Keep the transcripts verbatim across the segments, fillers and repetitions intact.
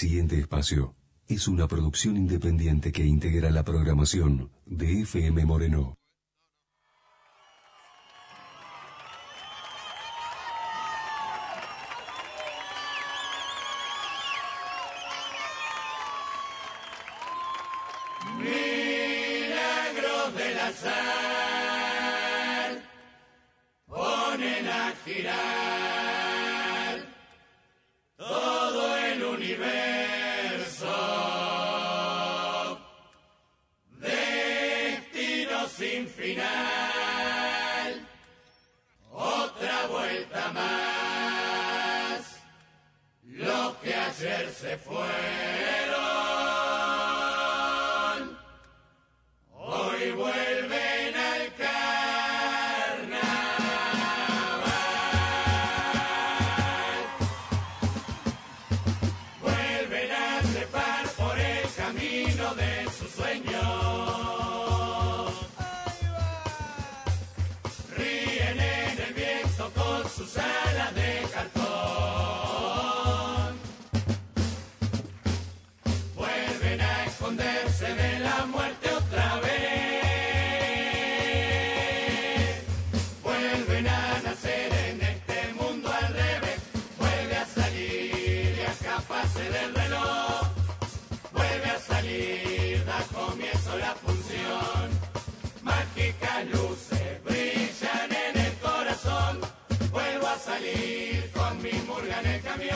Siguiente espacio es una producción independiente que integra la programación de F M Moreno. Milagros del azar ponen a girar todo el universo, destino sin final, otra vuelta más, los que ayer se fueron, hoy vuelven al carnaval. Vuelven a trepar por el camino de sus sueños. Ríen en el viento con sus alas de cartón. Vuelven a esconderse de la muerte otra vez. Vuelven a nacer en este mundo al revés. Vuelve a salir y a escaparse del reloj. Vuelve a salir, da comienzo la función. Mágicas luces brillan en el corazón. Vuelvo a salir con mi murga en el camión.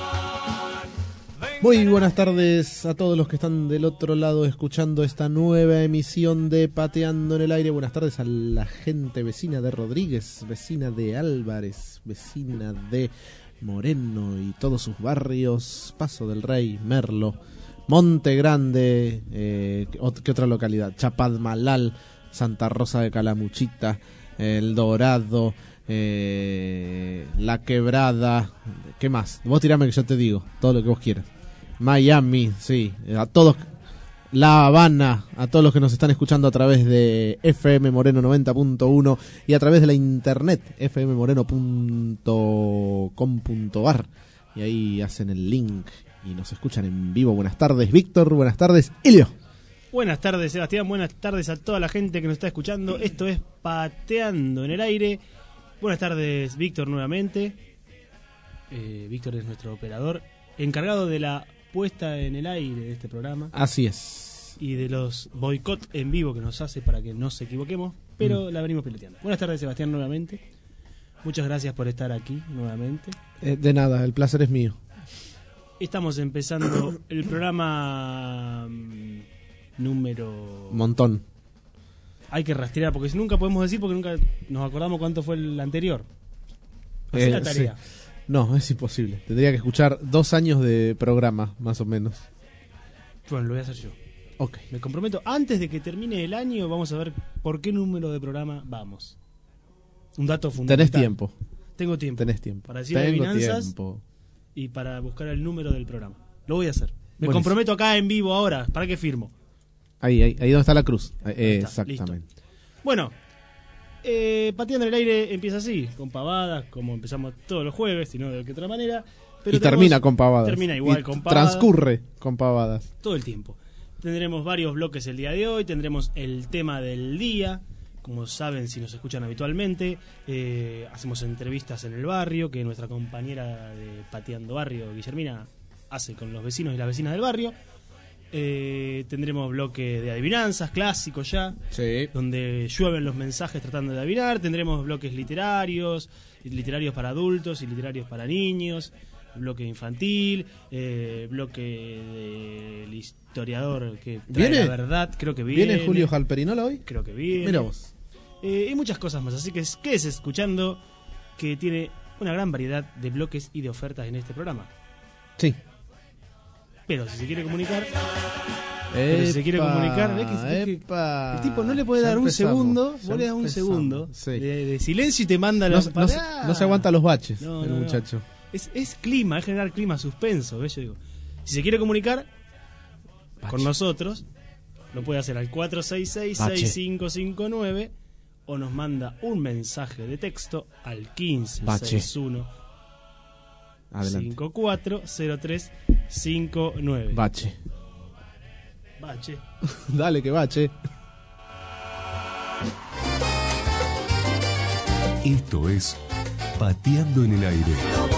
Muy buenas tardes a todos los que están del otro lado escuchando esta nueva emisión de Pateando en el Aire. Buenas tardes a la gente vecina de Rodríguez, vecina de Álvarez, vecina de Moreno y todos sus barrios, Paso del Rey, Merlo, Monte Grande, eh, ¿qué otra localidad? Chapadmalal, Santa Rosa de Calamuchita, El Dorado, eh, La Quebrada, ¿qué más? Vos tirame que yo te digo, todo lo que vos quieras. Miami, sí, a todos, La Habana, a todos los que nos están escuchando a través de F M Moreno noventa punto uno y a través de la internet f m moreno punto com punto a r, y ahí hacen el link y nos escuchan en vivo. Buenas tardes, Víctor, buenas tardes, Ilio. Buenas tardes, Sebastián, buenas tardes a toda la gente que nos está escuchando. Esto es Pateando en el Aire. Buenas tardes, Víctor, nuevamente. Eh, Víctor es nuestro operador, encargado de la puesta en el aire de este programa. Así es. Y de los boicot en vivo que nos hace para que no nos equivoquemos, pero mm. la venimos piloteando. Buenas tardes, Sebastián, nuevamente. Muchas gracias por estar aquí nuevamente. Eh, de nada, el placer es mío. Estamos empezando el programa mmm, número... Montón. Hay que rastrear, porque si nunca podemos decir, porque nunca nos acordamos cuánto fue el anterior. Así Eh, la tarea. Sí. No, es imposible. Tendría que escuchar dos años de programa, más o menos. Bueno, lo voy a hacer yo. Ok. Me comprometo, antes de que termine el año, vamos a ver por qué número de programa vamos. Un dato fundamental. Tenés tiempo. Tengo tiempo. Tenés tiempo. Para decir Tengo adivinanzas tiempo. Y para buscar el número del programa. Lo voy a hacer. Me Buenísimo. comprometo acá en vivo ahora. ¿Para qué firmo? Ahí, ahí, ahí donde está la cruz. Eh, está, exactamente. listo. Bueno, eh, Pateando en el Aire empieza así, con pavadas, como empezamos todos los jueves, si no de qué otra manera. Pero y termina con pavadas. Termina igual y con pavadas. Transcurre con pavadas. Todo el tiempo. Tendremos varios bloques el día de hoy, tendremos el tema del día. Como saben, si nos escuchan habitualmente, eh, hacemos entrevistas en el barrio, que nuestra compañera de Pateando Barrio, Guillermina, hace con los vecinos y las vecinas del barrio. Eh, tendremos bloques de adivinanzas, clásicos ya, Sí. donde llueven los mensajes tratando de adivinar. Tendremos bloques literarios, literarios para adultos y literarios para niños, bloque infantil, eh, bloque del historiador que trae ¿Viene? la verdad, creo que viene. ¿Viene Julio Jalperinola hoy? Creo que viene. Mira vos. Eh, y muchas cosas más, así que quédese escuchando, que tiene una gran variedad de bloques y de ofertas en este programa. Sí. Pero si se quiere comunicar, pero si se quiere comunicar, ¿ves que, ves que epa. el tipo no le puede Ya dar empezamos, un segundo, ya vos le das un empezamos, segundo sí. de, de silencio y te manda No, los no, se- no se aguanta los baches, No, el no, no. muchacho. Es, es clima, es generar clima suspenso, ¿ves? Yo digo, si se quiere comunicar Bache. con nosotros, lo puede hacer al cuatro seis seis, seis cinco cinco nueve o nos manda un mensaje de texto al quince sesenta y uno Adelante. cincuenta y cuatro cero tres cinco nueve. Bache. Bache. Dale que bache. Esto es Pateando en el Aire.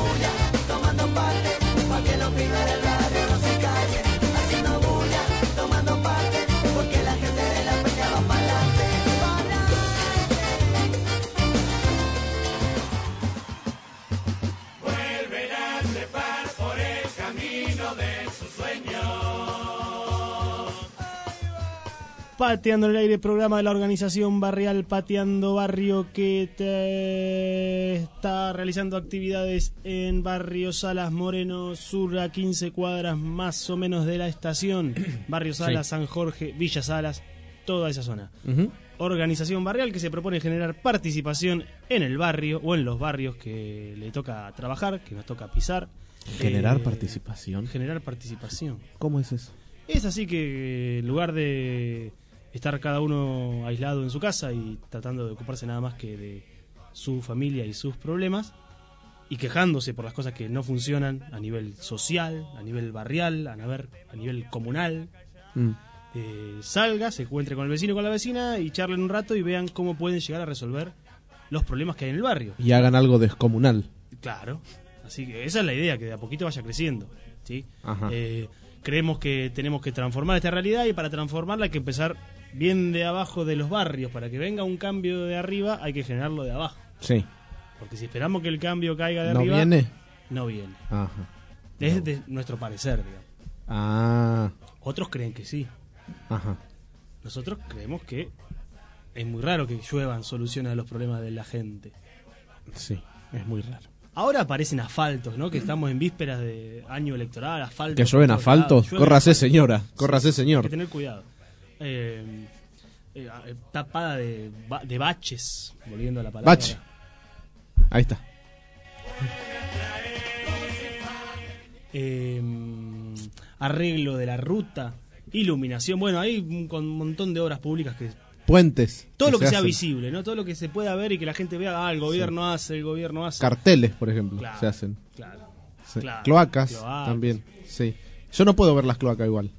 Pateando en el Aire, programa de la organización barrial Pateando Barrio, que te está realizando actividades en Barrio Salas, Moreno Sur, a quince cuadras más o menos de la estación. Barrio Salas, sí. San Jorge, Villa Salas, toda esa zona. Uh-huh. Organización barrial que se propone generar participación en el barrio o en los barrios que le toca trabajar, que nos toca pisar. ¿Generar eh, participación? Generar participación. ¿Cómo es eso? Es así que en lugar de estar cada uno aislado en su casa y tratando de ocuparse nada más que de su familia y sus problemas y quejándose por las cosas que no funcionan a nivel social, a nivel barrial, a nivel, a nivel comunal, mm. eh, salga, se encuentre con el vecino y con la vecina y charlen un rato y vean cómo pueden llegar a resolver los problemas que hay en el barrio. Y hagan algo descomunal. Claro, así que esa es la idea, que de a poquito vaya creciendo, ¿sí? Ajá. Eh, creemos que tenemos que transformar esta realidad y para transformarla hay que empezar bien de abajo de los barrios. Para que venga un cambio de arriba hay que generarlo de abajo. Sí. Porque si esperamos que el cambio caiga de ¿No arriba... viene? No viene. Ajá. Es no. de nuestro parecer, digamos. Ah. Otros creen que sí. Ajá. Nosotros creemos que es muy raro que lluevan soluciones a los problemas de la gente. Sí, es muy raro. Ahora aparecen asfaltos, ¿no? Que estamos en vísperas de año electoral, asfaltos. ¿Que llueven asfaltos? Córrase, señora. Córrase, sí, señor. Hay que tener cuidado. Eh, eh, tapada de, de baches, volviendo a la palabra. Bache. Ahí está. Eh, arreglo de la ruta, iluminación. Bueno, hay un, un montón de obras públicas que... Puentes. Todo que lo que sea hacen. visible, ¿no? Todo lo que se pueda ver y que la gente vea, ah, el gobierno sí. hace, el gobierno hace. Carteles, por ejemplo, claro, se hacen. Claro, sí. claro. Cloacas, Cloacas también, sí. Yo no puedo ver las cloacas igual.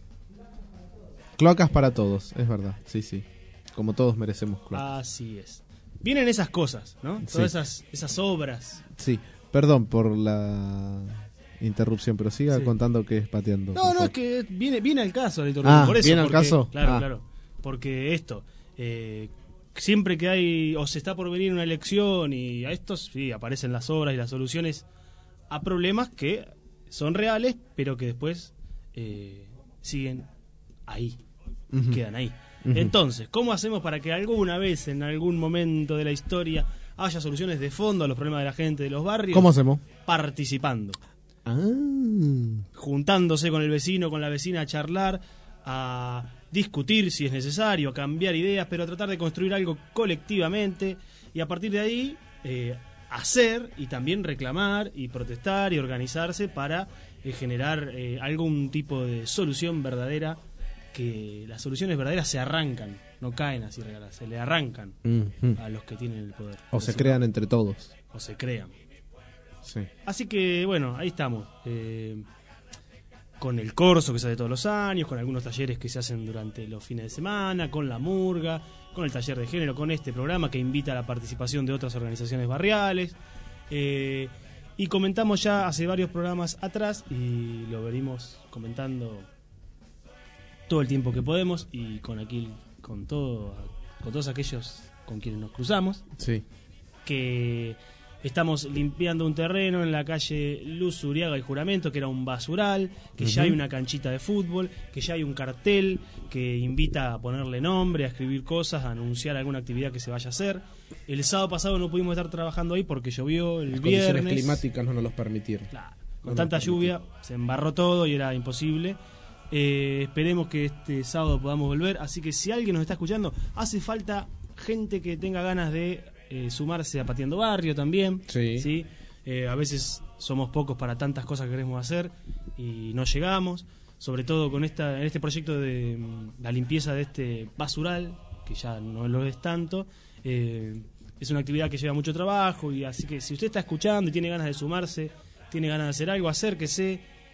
Cloacas para todos, es verdad, sí, sí. Como todos merecemos cloacas. Así es. Vienen esas cosas, ¿no? Todas sí. esas, esas obras. Sí, perdón por la interrupción, pero siga sí. contando que es pateando. No, no, es que viene, viene al caso la interrupción. Ah, por eso, ¿viene porque, al caso? Claro, ah. claro. Porque esto, eh, siempre que hay, o se está por venir una elección y a estos, sí, aparecen las obras y las soluciones a problemas que son reales, pero que después eh, siguen ahí, uh-huh. quedan ahí. Uh-huh. Entonces, ¿cómo hacemos para que alguna vez, en algún momento de la historia, haya soluciones de fondo a los problemas de la gente de los barrios? ¿Cómo hacemos? Participando. Ah. Juntándose con el vecino, con la vecina a charlar, a discutir si es necesario, a cambiar ideas, pero a tratar de construir algo colectivamente y a partir de ahí eh, hacer y también reclamar y protestar y organizarse para eh, generar eh, algún tipo de solución verdadera, que las soluciones verdaderas se arrancan, no caen así regaladas, se le arrancan uh-huh. a los que tienen el poder. O se crean entre todos. O se crean. Sí. Así que bueno, ahí estamos. Eh, con el corso que se hace todos los años, con algunos talleres que se hacen durante los fines de semana, con la murga, con el taller de género, con este programa que invita a la participación de otras organizaciones barriales. Eh, y comentamos ya hace varios programas atrás y lo venimos comentando todo el tiempo que podemos y con aquí con todo con todos aquellos con quienes nos cruzamos. Sí. Que estamos limpiando un terreno en la calle Luz Uriaga y Juramento, que era un basural, que uh-huh. ya hay una canchita de fútbol, que ya hay un cartel que invita a ponerle nombre, a escribir cosas, a anunciar alguna actividad que se vaya a hacer. El sábado pasado no pudimos estar trabajando ahí porque llovió el Las viernes. Las condiciones climáticas no nos los permitieron. Claro, con no tanta lluvia se embarró todo y era imposible. Eh, esperemos que este sábado podamos volver, así que si alguien nos está escuchando, hace falta gente que tenga ganas de Eh, sumarse a Pateando Barrio también. Sí. ¿sí? Eh, a veces somos pocos para tantas cosas que queremos hacer y no llegamos. Sobre todo con esta, en este proyecto de mm, la limpieza de este basural, que ya no lo es tanto. Eh, es una actividad que lleva mucho trabajo y así que si usted está escuchando y tiene ganas de sumarse, tiene ganas de hacer algo, acérquese.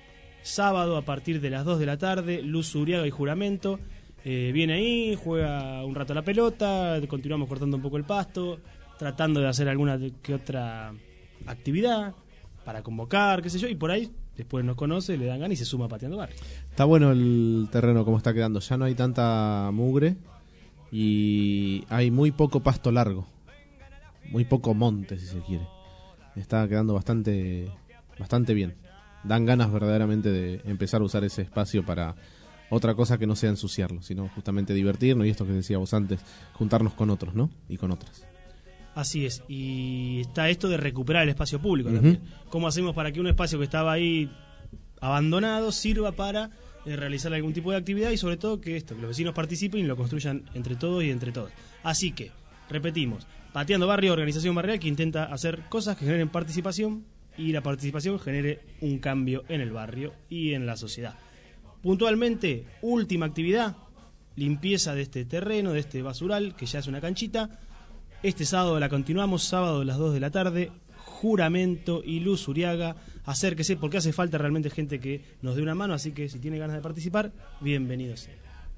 sábado a partir de las dos de la tarde, Luz Uriaga y Juramento. Eh, viene ahí, juega un rato a la pelota, continuamos cortando un poco el pasto, tratando de hacer alguna que otra actividad para convocar, qué sé yo, y por ahí después nos conoce, le dan ganas y se suma a Pateando Barrio. Está bueno el terreno como está quedando, ya no hay tanta mugre y hay muy poco pasto largo, muy poco monte si se quiere. Está quedando bastante, bastante bien. Dan ganas verdaderamente de empezar a usar ese espacio para otra cosa que no sea ensuciarlo, sino justamente divertirnos y esto que decíamos antes, juntarnos con otros, ¿no? Y con otras. Así es, y está esto de recuperar el espacio público Uh-huh. también. ¿Cómo hacemos para que un espacio que estaba ahí abandonado sirva para eh, realizar algún tipo de actividad y sobre todo que esto, que los vecinos participen y lo construyan entre todos y entre todos? Así que, repetimos, Pateando Barrio, organización barrial que intenta hacer cosas que generen participación y la participación genere un cambio en el barrio y en la sociedad. Puntualmente, última actividad, limpieza de este terreno, de este basural, que ya es una canchita. Este sábado la continuamos, sábado a las dos de la tarde, Juramento y Luz Uriaga. Acérquese porque hace falta realmente gente que nos dé una mano, así que si tiene ganas de participar, bienvenidos sea.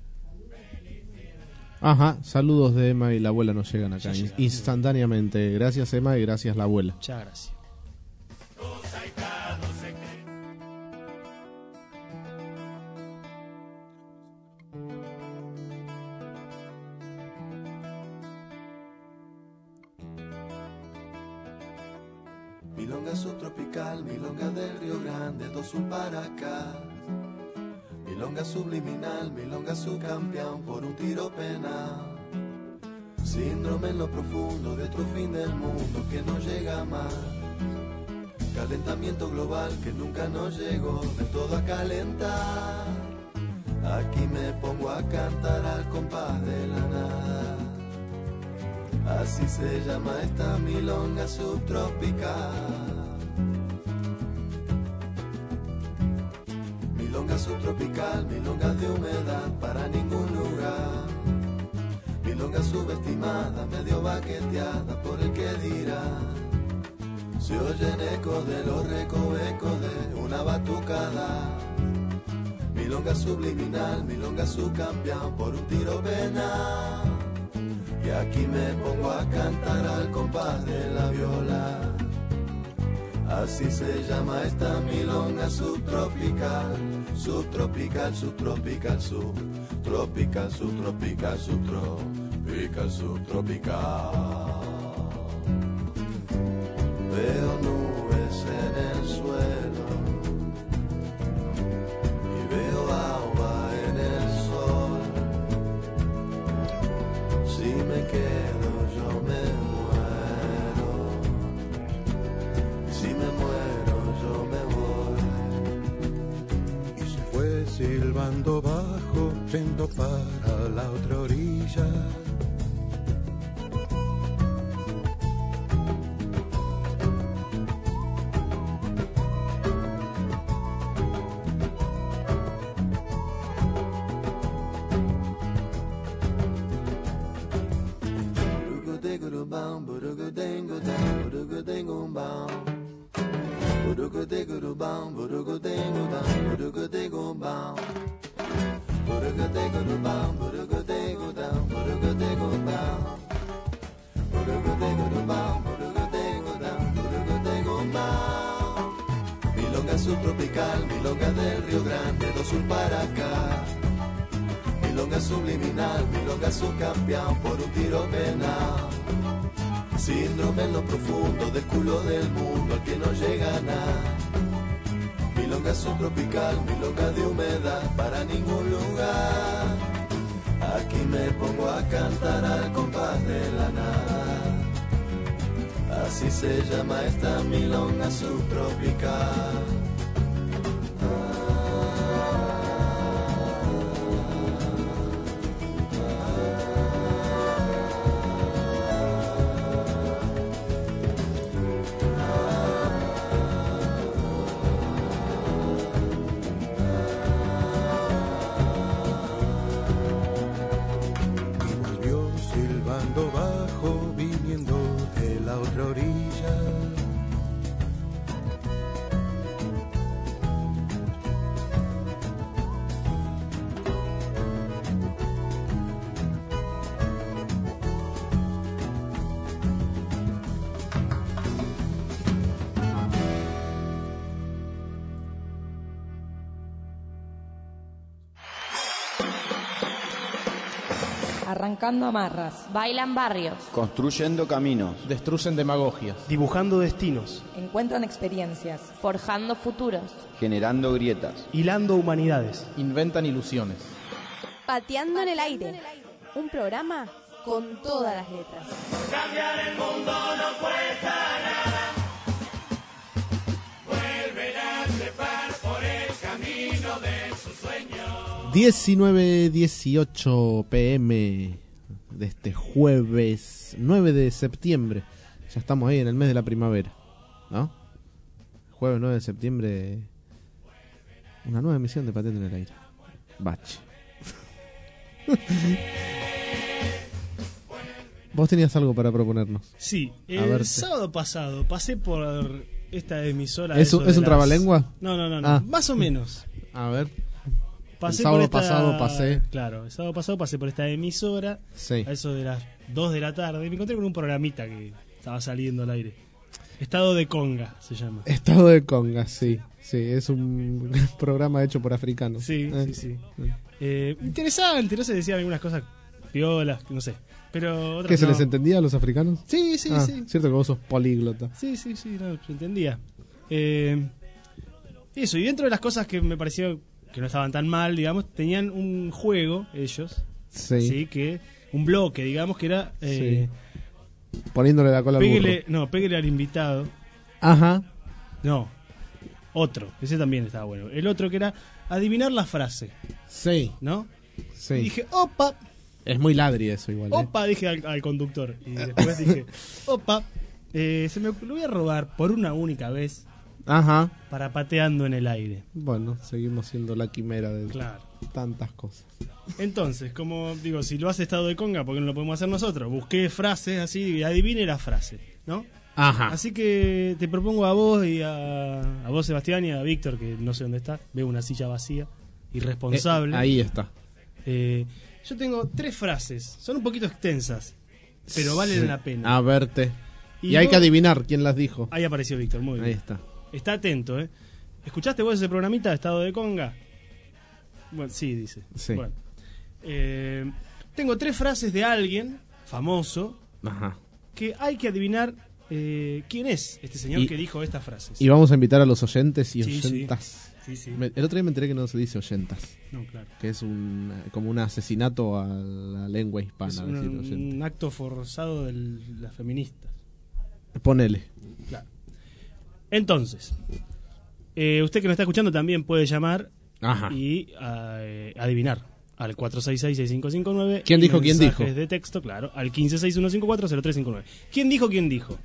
Ajá, saludos de Emma y la abuela nos llegan acá Ya in- llegan. instantáneamente. Gracias Emma y gracias la abuela. Muchas gracias. Milonga subtropical, milonga del Río Grande, dos un para acá. Milonga subliminal, milonga subcampeón por un tiro penal. Síndrome en lo profundo de otro fin del mundo que no llega más. Calentamiento global que nunca nos llegó de todo a calentar. Aquí me pongo a cantar al compás de la nada. Así se llama esta milonga subtropical. Milonga subtropical, milonga de humedad para ningún lugar. Milonga subestimada, medio baqueteada por el que dirá. Se oyen ecos de los recovecos de una batucada. Milonga subliminal, milonga subcampeón por un tiro penal. Y aquí me pongo a cantar al compás de la viola. Así se llama esta milonga subtropical. Subtropical, subtropical, subtropical, subtropical, subtropical, subtropical. Veo nubes en el suelo y veo agua en el sol. Si me quedo yo me muero, si me muero yo me voy. Y se fue silbando bajo, yendo para la otra orilla. Milonga subtropical, milonga del Río Grande, dos sur para acá. Milonga subliminal, milonga subcampeón por un tiro penal. Síndrome en lo profundo del culo del mundo al que no llega nada. Milonga subtropical, milonga de humedad para ningún lugar. Aquí me pongo a cantar al compás de la nada. Así se llama esta milonga subtropical. Bajo, viniendo de la otra orilla. arrancando amarras, bailan barrios, construyendo caminos, destruyen demagogias, dibujando destinos, encuentran experiencias, forjando futuros, generando grietas, hilando humanidades, inventan ilusiones. Pateando en el aire, un programa con todas las letras. Cambiar el mundo no cuesta nada. Vuelven a trepar por el camino de sus sueños. diecinueve dieciocho pm de este jueves nueve de septiembre. Ya estamos ahí en el mes de la primavera, ¿no? Jueves nueve de septiembre. Una nueva emisión de Pateando en el Aire. Bache. Vos tenías algo para proponernos. Sí, A el verte. sábado pasado pasé por esta emisora. ¿Es eso un- de es un las- trabalengua? No, no, no, no. Ah. Más o menos. A ver. Pasé El sábado por esta- pasado pasé. Claro, el sábado pasado pasé por esta emisora. Sí. A eso de las dos de la tarde. Y me encontré con un programita que estaba saliendo al aire. Estado de Conga se llama. Estado de Conga, sí. Sí, es un programa hecho por africanos. Sí, Eh. sí, sí. Eh, interesante, no sé, decían algunas cosas piolas, no sé. Pero otras ¿Qué se no. les entendía a los africanos? Sí, sí, Ah, sí. Cierto que vos sos políglota. Sí, sí, sí, no, se entendía. Eh, eso, y dentro de las cosas que me pareció que no estaban tan mal, digamos, tenían un juego, ellos, Sí. que un bloque, digamos, que era... Eh, Poniéndole la cola al péguele, burro. no, péguele al invitado. Ajá. No, otro, ese también estaba bueno. El otro que era adivinar la frase, Sí. ¿no? Sí. Y dije, opa, Es muy ladri eso igual. ¿eh? opa, dije al, al conductor. Y después dije, opa, eh, se me lo voy a robar por una única vez Ajá. para Pateando en el Aire. Bueno, seguimos siendo la quimera de Claro. tantas cosas. Entonces, como digo, si lo hace Estado de Conga, ¿por qué no lo podemos hacer nosotros? Busqué frases así y adivine la frase, ¿no? Ajá. Así que te propongo a vos y a, a vos, Sebastián, y a Víctor, que no sé dónde está, veo una silla vacía, irresponsable. Eh, ahí está. Eh, yo tengo tres frases, son un poquito extensas, pero valen Sí. la pena. A verte. Y, Y hay vos- que adivinar quién las dijo. Ahí apareció Víctor, muy bien. Ahí está. Está atento, ¿eh? ¿Escuchaste vos ese programita de Estado de Conga? Bueno, sí, dice. Sí. Bueno. Eh, tengo tres frases de alguien famoso Ajá. que hay que adivinar eh, quién es este señor Y- que dijo estas frases. Y vamos a invitar a los oyentes y Sí, sí. oyentas. Sí, sí. Me- el otro día me enteré que no se dice oyentas. No, claro. Que es un como un asesinato a la lengua hispana. Es decir un, oyente. un acto forzado de las feministas. Ponele. Claro. Entonces, eh, usted que nos está escuchando también puede llamar Ajá. y eh, adivinar al cuatro seis seis, seis cinco cinco nueve. ¿Quién y dijo, quién mensajes dijo? de texto, claro, al quince seis uno cinco cuatro cero tres cinco nueve. ¿Quién dijo, quién dijo?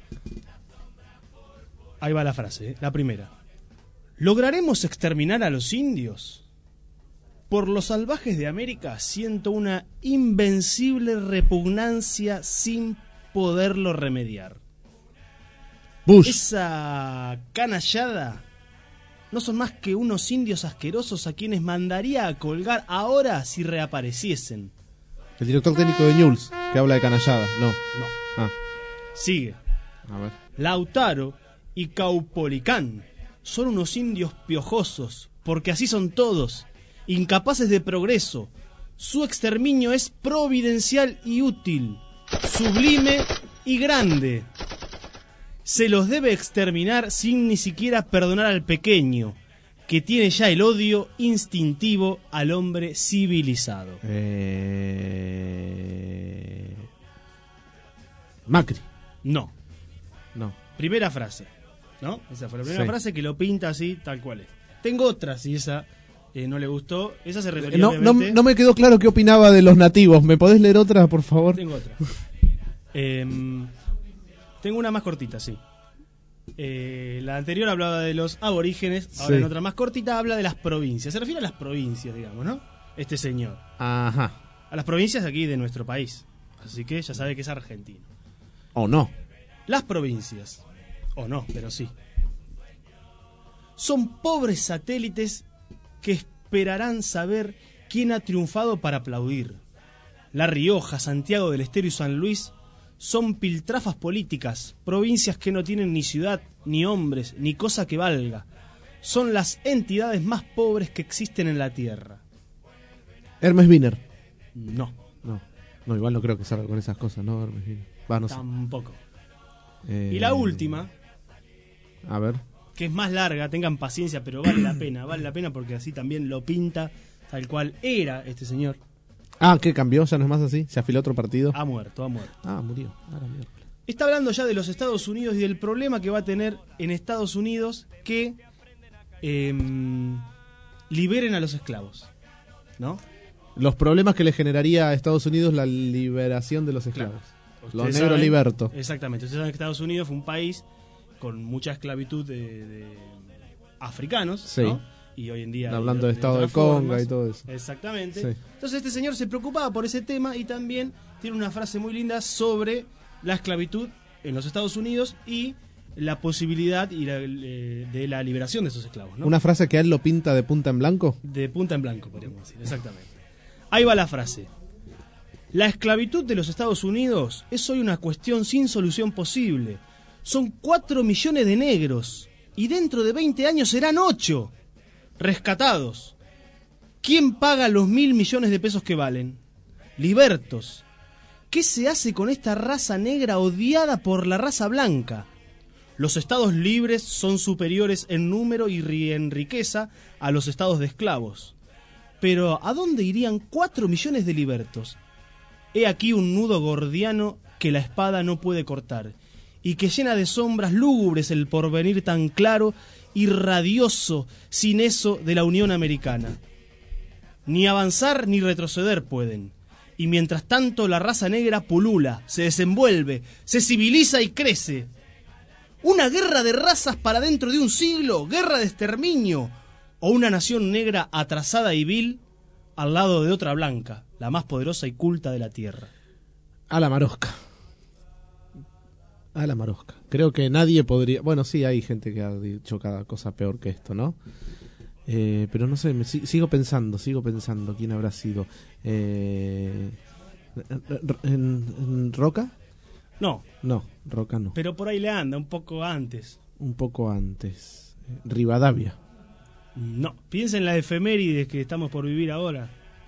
Ahí va la frase, ¿eh? La primera. ¿Lograremos exterminar a los indios? Por los salvajes de América siento una invencible repugnancia sin poderlo remediar. Bush. Esa canallada no son más que unos indios asquerosos a quienes mandaría a colgar ahora si reapareciesen. El director técnico de Newell's, que habla de canallada. No. No. Ah, Sigue. a ver. Lautaro y Caupolicán son unos indios piojosos, porque así son todos, incapaces de progreso. Su exterminio es providencial y útil, sublime y grande. Se los debe exterminar sin ni siquiera perdonar al pequeño, que tiene ya el odio instintivo al hombre civilizado. Eh... Macri. No. No. Primera frase, ¿no? Esa fue la primera Sí. frase que lo pinta así, tal cual es. Tengo otra, si esa eh, no le gustó. Esa se refería No, no, obviamente... no me quedó claro qué opinaba de los nativos. ¿Me podés leer otra, por favor? Tengo otra. Em, tengo una más cortita, sí. Eh, la anterior hablaba de los aborígenes, ahora Sí. en otra más cortita habla de las provincias. Se refiere a las provincias, digamos, ¿no? Este señor. Ajá. A las provincias aquí de nuestro país. Así que ya sabe que es argentino. ¿O no? Las provincias, o no, pero sí, son pobres satélites que esperarán saber quién ha triunfado para aplaudir. La Rioja, Santiago del Estero y San Luis son piltrafas políticas, provincias que no tienen ni ciudad, ni hombres, ni cosa que valga. Son las entidades más pobres que existen en la tierra. Hermes Wiener. No. No. No, igual no creo que salga con esas cosas, ¿no? Va, no sé. Tampoco. Eh, Y la última, A ver. que es más larga, tengan paciencia, pero vale la pena, vale la pena porque así también lo pinta tal cual era este señor. Ah, ¿qué cambió? ¿Ya no es más así? ¿Se afiló otro partido? Ha muerto, ha muerto. Ah, murió. Ahora miércoles. Está hablando ya de los Estados Unidos y del problema que va a tener en Estados Unidos que eh, liberen a los esclavos, ¿no? Los problemas que le generaría a Estados Unidos la liberación de los esclavos. Claro. Los Ustedes negros saben- libertos. Exactamente. Ustedes saben que Estados Unidos fue un país con mucha esclavitud de, de africanos, Sí. ¿no? Y hoy en día... Hablando hay de estado de otras Conga formas. y todo eso. Exactamente. Sí. Entonces este señor se preocupaba por ese tema y también tiene una frase muy linda sobre la esclavitud en los Estados Unidos y la posibilidad y la, eh, de la liberación de esos esclavos, ¿no? Una frase que a él lo pinta de punta en blanco. De punta en blanco, podríamos decir, exactamente. Ahí va la frase. La esclavitud de los Estados Unidos es hoy una cuestión sin solución posible. Son cuatro millones de negros y dentro de veinte años serán ocho rescatados. ¿Quién paga los mil millones de pesos que valen? Libertos. ¿Qué se hace con esta raza negra odiada por la raza blanca? Los estados libres son superiores en número y ri- en riqueza a los estados de esclavos. Pero ¿a dónde irían cuatro millones de libertos? He aquí un nudo gordiano que la espada no puede cortar, y que llena de sombras lúgubres el porvenir tan claro y radioso sin eso de la Unión Americana. Ni avanzar ni retroceder pueden, y mientras tanto la raza negra pulula, se desenvuelve, se civiliza y crece. ¿Una guerra de razas para dentro de un siglo? ¿Guerra de exterminio? ¿O una nación negra atrasada y vil al lado de otra blanca, la más poderosa y culta de la tierra? A la marosca. A la marosca. Creo que nadie podría... Bueno, sí, hay gente que ha dicho cada cosa peor que esto, ¿no? Eh, pero no sé, me si- sigo pensando, sigo pensando quién habrá sido. Eh, ¿en, en Roca? No, No, Roca no. pero por ahí le anda, un poco antes. Un poco antes. Rivadavia. No, piensa en la efemérides que estamos por vivir ahora.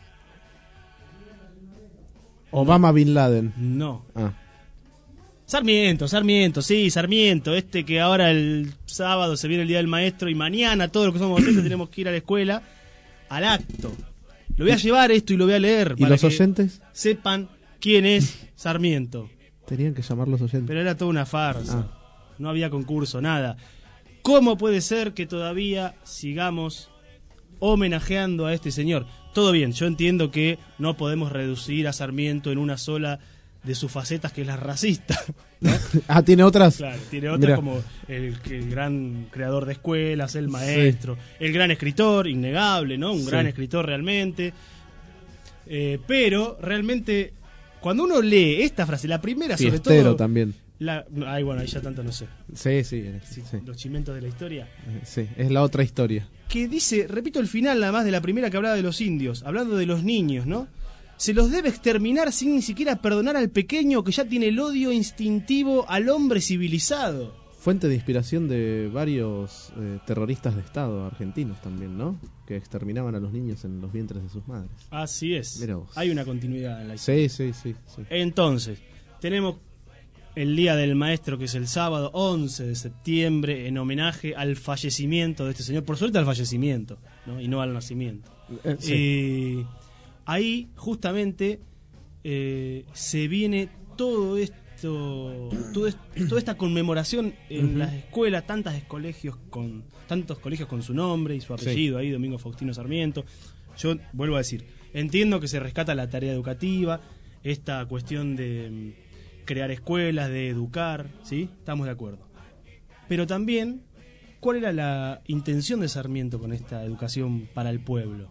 Obama Bin Laden. No. Ah. Sarmiento, Sarmiento, sí, Sarmiento, este que ahora el sábado se viene el Día del Maestro y mañana todos los que somos docentes tenemos que ir a la escuela al acto. Lo voy a llevar esto y lo voy a leer ¿Y para los que oyentes? sepan quién es Sarmiento. Tenían que llamar los oyentes. Pero era toda una farsa. Ah. No había concurso, nada. ¿Cómo puede ser que todavía sigamos homenajeando a este señor? Todo bien, yo entiendo que no podemos reducir a Sarmiento en una sola de sus facetas, que es la racista, ¿no? Ah, ¿tiene otras? Claro, tiene otras Mirá. como el, el gran creador de escuelas, el maestro, el gran escritor, innegable, ¿no? Un Sí. gran escritor realmente. Eh, pero realmente, cuando uno lee esta frase, la primera sobre Fiestero todo... también. La, ay, bueno, ahí ya tanto no sé. Sí, sí, sí, sí. Los chimentos de la historia. Eh, sí, es la otra historia. Que dice, repito el final nada más de la primera que hablaba de los indios, hablando de los niños, ¿no? Se los debe exterminar sin ni siquiera perdonar al pequeño que ya tiene el odio instintivo al hombre civilizado. Fuente de inspiración de varios eh, terroristas de Estado argentinos también, ¿no? Que exterminaban a los niños en los vientres de sus madres. Así es. Mirá vos. Hay una continuidad en la historia. Sí, sí, sí, sí. Entonces, tenemos el Día del Maestro, que es el sábado once de septiembre, en homenaje al fallecimiento de este señor. Por suerte al fallecimiento, ¿no? Y no al nacimiento. Eh, sí. Eh, ahí, justamente, eh, se viene todo esto, todo est- toda esta conmemoración en Ujú. las escuelas, tantas colegios con, tantos colegios con su nombre y su apellido, ahí, Domingo Faustino Sarmiento. Yo vuelvo a decir, entiendo que se rescata la tarea educativa, esta cuestión de mm, crear escuelas, de educar, ¿sí? Estamos de acuerdo. Pero también, ¿cuál era la intención de Sarmiento con esta educación para el pueblo?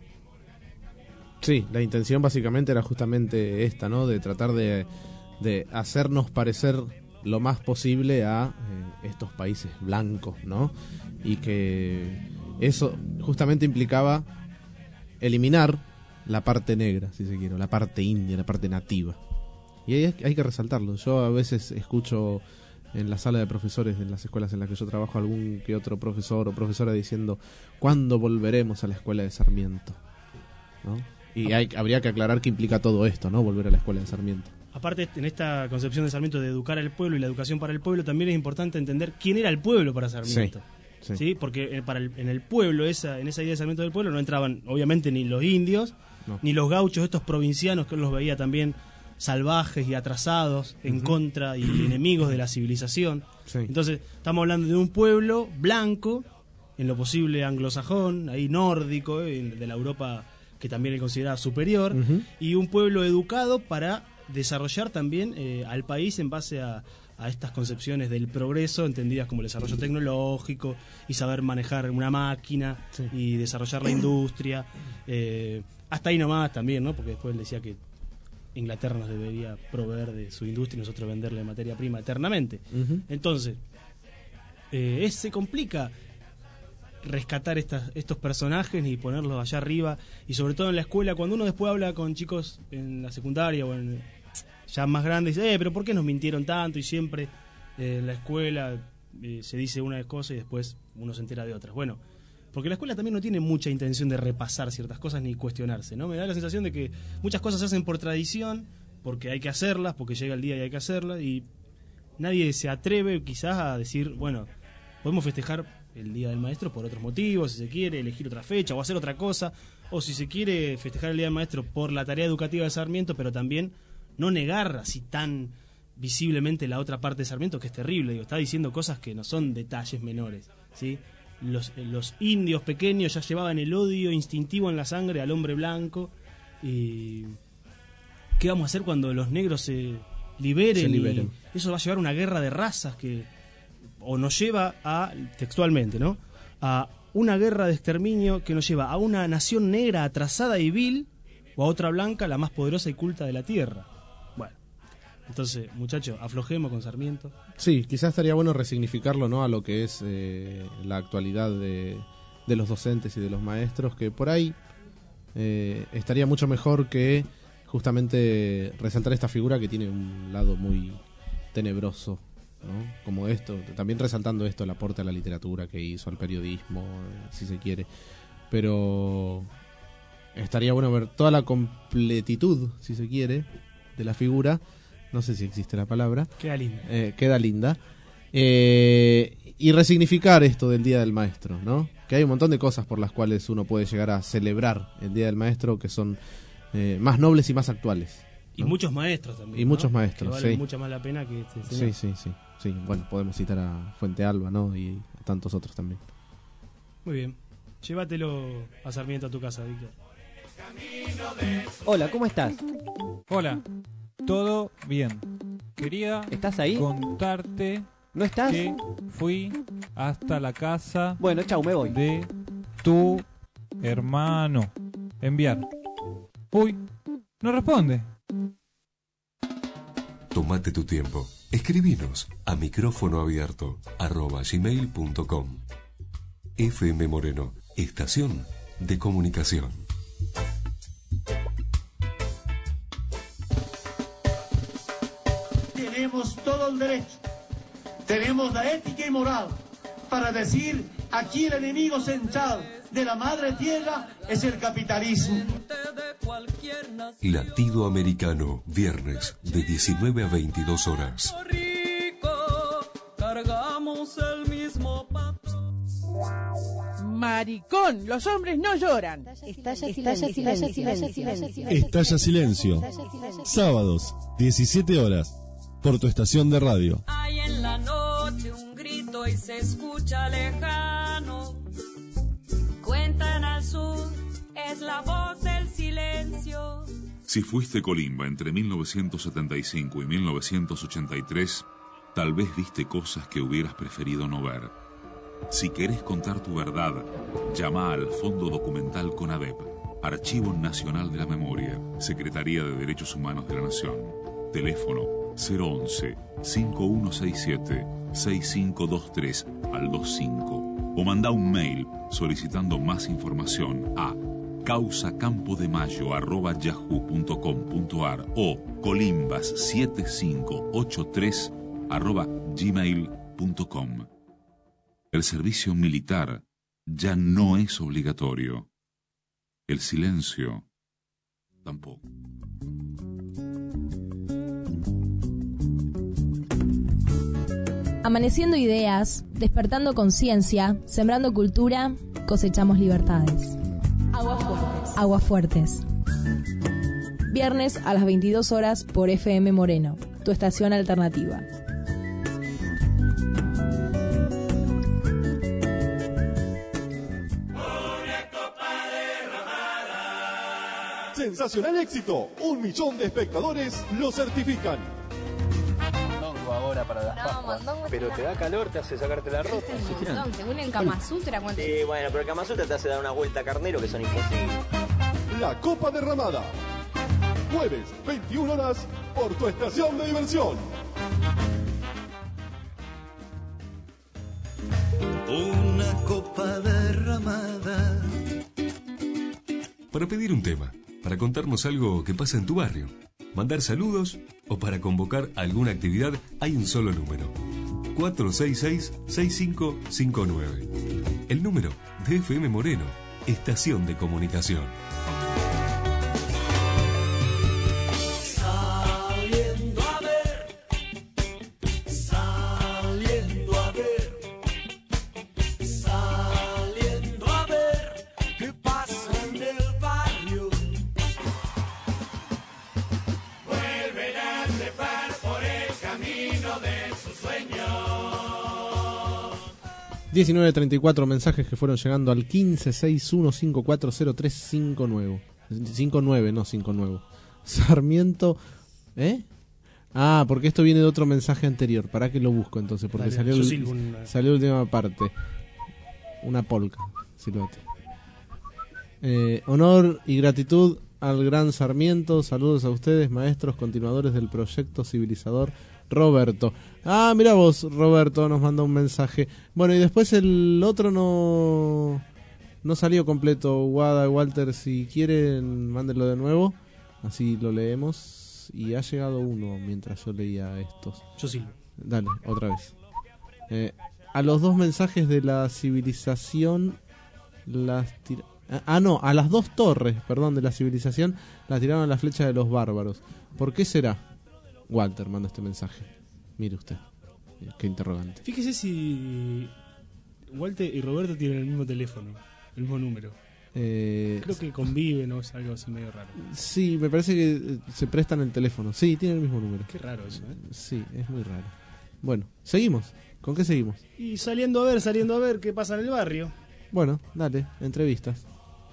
Sí, la intención básicamente era justamente esta, ¿no? De tratar de, de hacernos parecer lo más posible a eh, estos países blancos, ¿no? Y que eso justamente implicaba eliminar la parte negra, si se quiere, la parte india, la parte nativa. Y hay, hay que resaltarlo. Yo a veces escucho en la sala de profesores en las escuelas en las que yo trabajo algún que otro profesor o profesora diciendo: ¿cuándo volveremos a la escuela de Sarmiento? ¿No? Y hay, habría que aclarar qué implica todo esto, ¿no? Volver a la escuela de Sarmiento. Aparte, en esta concepción de Sarmiento de educar al pueblo y la educación para el pueblo, también es importante entender quién era el pueblo para Sarmiento. Sí, sí. ¿Sí? Porque para el, en el pueblo, esa, en esa idea de Sarmiento del pueblo, no entraban obviamente ni los indios, no. ni los gauchos, estos provincianos que él los veía también salvajes y atrasados, en uh-huh. contra y enemigos de la civilización. Sí. Entonces, estamos hablando de un pueblo blanco, en lo posible anglosajón, ahí nórdico, eh, de la Europa que también él consideraba superior, uh-huh. y un pueblo educado para desarrollar también eh, al país en base a, a estas concepciones del progreso, entendidas como el desarrollo tecnológico y saber manejar una máquina sí. y desarrollar la industria. Eh, hasta ahí nomás también, ¿no? Porque después él decía que Inglaterra nos debería proveer de su industria y nosotros venderle materia prima eternamente. Uh-huh. Entonces, eh, es, se complica rescatar estas, estos personajes y ponerlos allá arriba, y sobre todo en la escuela, cuando uno después habla con chicos en la secundaria o en, ya más grandes, dice, eh, pero ¿por qué nos mintieron tanto? Y siempre eh, en la escuela eh, se dice una cosa y después uno se entera de otras. Bueno, porque la escuela también no tiene mucha intención de repasar ciertas cosas ni cuestionarse, ¿no? Me da la sensación de que muchas cosas se hacen por tradición, porque hay que hacerlas, porque llega el día y hay que hacerlas, y nadie se atreve quizás a decir, bueno, podemos festejar el Día del Maestro por otros motivos, si se quiere elegir otra fecha o hacer otra cosa, o si se quiere festejar el Día del Maestro por la tarea educativa de Sarmiento, pero también no negar así tan visiblemente la otra parte de Sarmiento, que es terrible. Digo, está diciendo cosas que no son detalles menores, ¿sí? Los, los indios pequeños ya llevaban el odio instintivo en la sangre al hombre blanco. Y ¿qué vamos a hacer cuando los negros se liberen? Se liberen. Y eso va a llevar a una guerra de razas que o nos lleva a, textualmente, ¿no?, a una guerra de exterminio que nos lleva a una nación negra atrasada y vil, o a otra blanca, la más poderosa y culta de la tierra. Bueno, entonces, muchachos, aflojemos con Sarmiento. Sí, quizás estaría bueno resignificarlo, ¿no?, a lo que es eh, la actualidad de, de los docentes y de los maestros, que por ahí eh, estaría mucho mejor que justamente resaltar esta figura que tiene un lado muy tenebroso, ¿no? Como esto, también resaltando esto, el aporte a la literatura que hizo, al periodismo, si se quiere, pero estaría bueno ver toda la completitud, si se quiere, de la figura. No sé si existe la palabra. Queda linda. Eh, queda linda. Eh, y resignificar esto del Día del Maestro, ¿no? Que hay un montón de cosas por las cuales uno puede llegar a celebrar el Día del Maestro que son eh, más nobles y más actuales, ¿no? Y muchos maestros también. Y ¿no? muchos maestros, que vale sí. mucha más la pena que este señor. Sí, sí, sí, sí. Bueno, podemos citar a Fuente Alba, ¿no? Y a tantos otros también. Muy bien. Llévatelo a Sarmiento a tu casa, Víctor. Hola, ¿cómo estás? Hola, todo bien. Quería ¿Estás ahí? contarte ¿No estás? que fui hasta la casa bueno, chau, me voy. de tu hermano. Enviar. Uy, no responde. Tómate tu tiempo. Escribinos a micrófono abierto arroba gmail punto com. F M Moreno, estación de comunicación. Tenemos todo el derecho, tenemos la ética y moral para decir aquí el enemigo central de la madre tierra es el capitalismo. Latido Americano, viernes de diecinueve a veintidós horas. Maricón, los hombres no lloran. Estalla silencio. Estalla silencio. Estalla silencio. Sábados, diecisiete horas, por tu estación de radio. Hay en la noche un grito y se escucha lejano. Cuentan al sur, es la voz del silencio. Si fuiste Colimba entre mil novecientos setenta y cinco y mil novecientos ochenta y tres, tal vez viste cosas que hubieras preferido no ver. Si querés contar tu verdad, llama al Fondo Documental CONADEP, Archivo Nacional de la Memoria, Secretaría de Derechos Humanos de la Nación. Teléfono cero once, cinco uno seis siete, seis cinco dos tres al veinticinco. O manda un mail solicitando más información a causacampo-de-mayo arroba yahoo punto com punto ar o colimbas siete cinco ocho tres arroba gmail punto com. El servicio militar ya no es obligatorio. El silencio tampoco. Amaneciendo ideas, despertando conciencia, sembrando cultura, cosechamos libertades. Aguas Fuertes. Aguas Fuertes. Viernes a las veintidós horas por F M Moreno, tu estación alternativa. Sensacional éxito, un millón de espectadores lo certifican. Mondongo ahora para las No, Pascuas. mondongo Pero está- te da calor, te hace sacarte la ropa. Es un montón, según el Kama Sutra, ¿cuánto? Sí, bueno, pero el Kama Sutra te hace dar una vuelta a carnero que son imposibles. La Copa Derramada. Jueves, veintiuna horas, por tu estación de diversión. Una copa derramada. Para pedir un tema, para contarnos algo que pasa en tu barrio, mandar saludos o para convocar alguna actividad, hay un solo número. cuatro seis seis, seis cinco cinco nueve. El número de F M Moreno, estación de comunicación. Saliendo a ver, saliendo a ver, saliendo a ver qué pasa en el barrio. Vuelven a trepar por el camino de sus sueños. diecinueve treinta y cuatro mensajes que fueron llegando al quince sesenta y uno cincuenta y cuatro cero tres cincuenta y nueve. cincuenta y nueve, no cincuenta y nueve. Sarmiento. ¿Eh? Ah, porque esto viene de otro mensaje anterior. ¿Para que lo busco entonces? Porque Dale, salió, yo el- silbo una- salió la última parte. Una polka. Silbate. Eh, honor y gratitud al gran Sarmiento. Saludos a ustedes, maestros, continuadores del proyecto civilizador. Roberto. Ah, mira vos, Roberto nos manda un mensaje. Bueno, y después el otro no no salió completo. Wada, Walter, si quieren, mándenlo de nuevo. Así lo leemos. Y ha llegado uno mientras yo leía estos. Yo silbo. Dale, otra vez. Eh, a los dos mensajes de la civilización las tira- Ah, no, a las dos torres, perdón, de la civilización las tiraron a la flecha de los bárbaros. ¿Por qué será? Walter manda este mensaje. Mire usted. Eh, Qué interrogante. Fíjese si Walter y Roberto tienen el mismo teléfono, el mismo número. Eh, Creo que conviven o es algo así medio raro. Sí, me parece que eh, se prestan el teléfono. Sí, tienen el mismo número. Qué raro eso, ¿eh? Sí, es muy raro. Bueno, seguimos. ¿Con qué seguimos? Y saliendo a ver, saliendo a ver qué pasa en el barrio. Bueno, dale, entrevistas.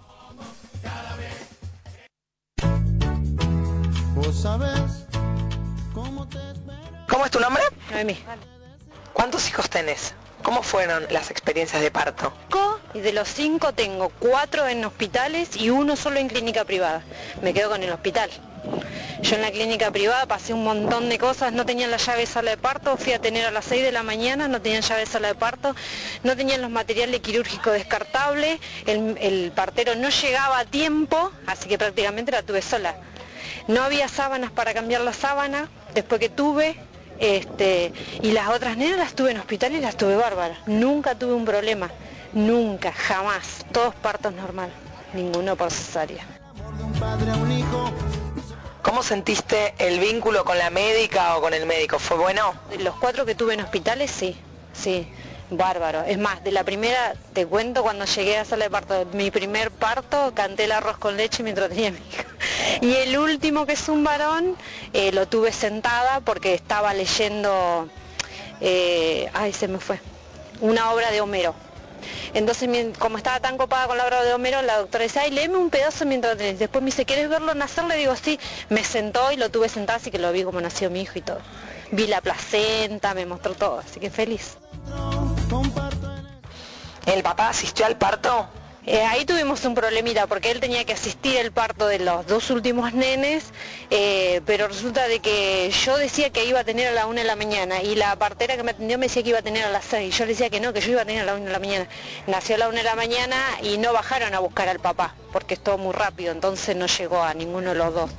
Vos sabés cómo te espera. ¿Cómo es tu nombre? Noemí. ¿Cuántos hijos tenés? ¿Cómo fueron las experiencias de parto? Cinco, y de los cinco tengo cuatro en hospitales y uno solo en clínica privada. Me quedo con el hospital. Yo en la clínica privada pasé un montón de cosas, no tenían la llave de sala de parto, fui a tener a las seis de la mañana, no tenían llave de sala de parto, no tenían los materiales quirúrgicos descartables, el, el partero no llegaba a tiempo, así que prácticamente la tuve sola. No había sábanas para cambiar la sábana, después que tuve, este, y las otras nenas las tuve en hospital y las tuve bárbaras. Nunca tuve un problema, nunca, jamás, todos partos normal, ninguno por cesárea. ¿Cómo sentiste el vínculo con la médica o con el médico? ¿Fue bueno? Los cuatro que tuve en hospitales, sí, sí, bárbaro. Es más, de la primera, te cuento, cuando llegué a la sala de parto, mi primer parto, canté el arroz con leche mientras tenía a mi hija. Y el último, que es un varón, eh, lo tuve sentada porque estaba leyendo, eh, ay, se me fue, una obra de Homero. Entonces, como estaba tan copada con la obra de Homero, la doctora dice, ay, léeme un pedazo mientras tenés. Después me dice, ¿quieres verlo nacer? Le digo, sí. Me sentó y lo tuve sentado, así que lo vi como nació mi hijo y todo. Vi la placenta, me mostró todo, así que feliz. ¿El papá asistió al parto? Eh, ahí tuvimos un problemita porque él tenía que asistir al parto de los dos últimos nenes, eh, pero resulta de que yo decía que iba a tener a la una de la mañana y la partera que me atendió me decía que iba a tener a las seis. Yo le decía que no, que yo iba a tener a la una de la mañana. Nació a la una de la mañana y no bajaron a buscar al papá porque es todo muy rápido, entonces no llegó a ninguno de los dos.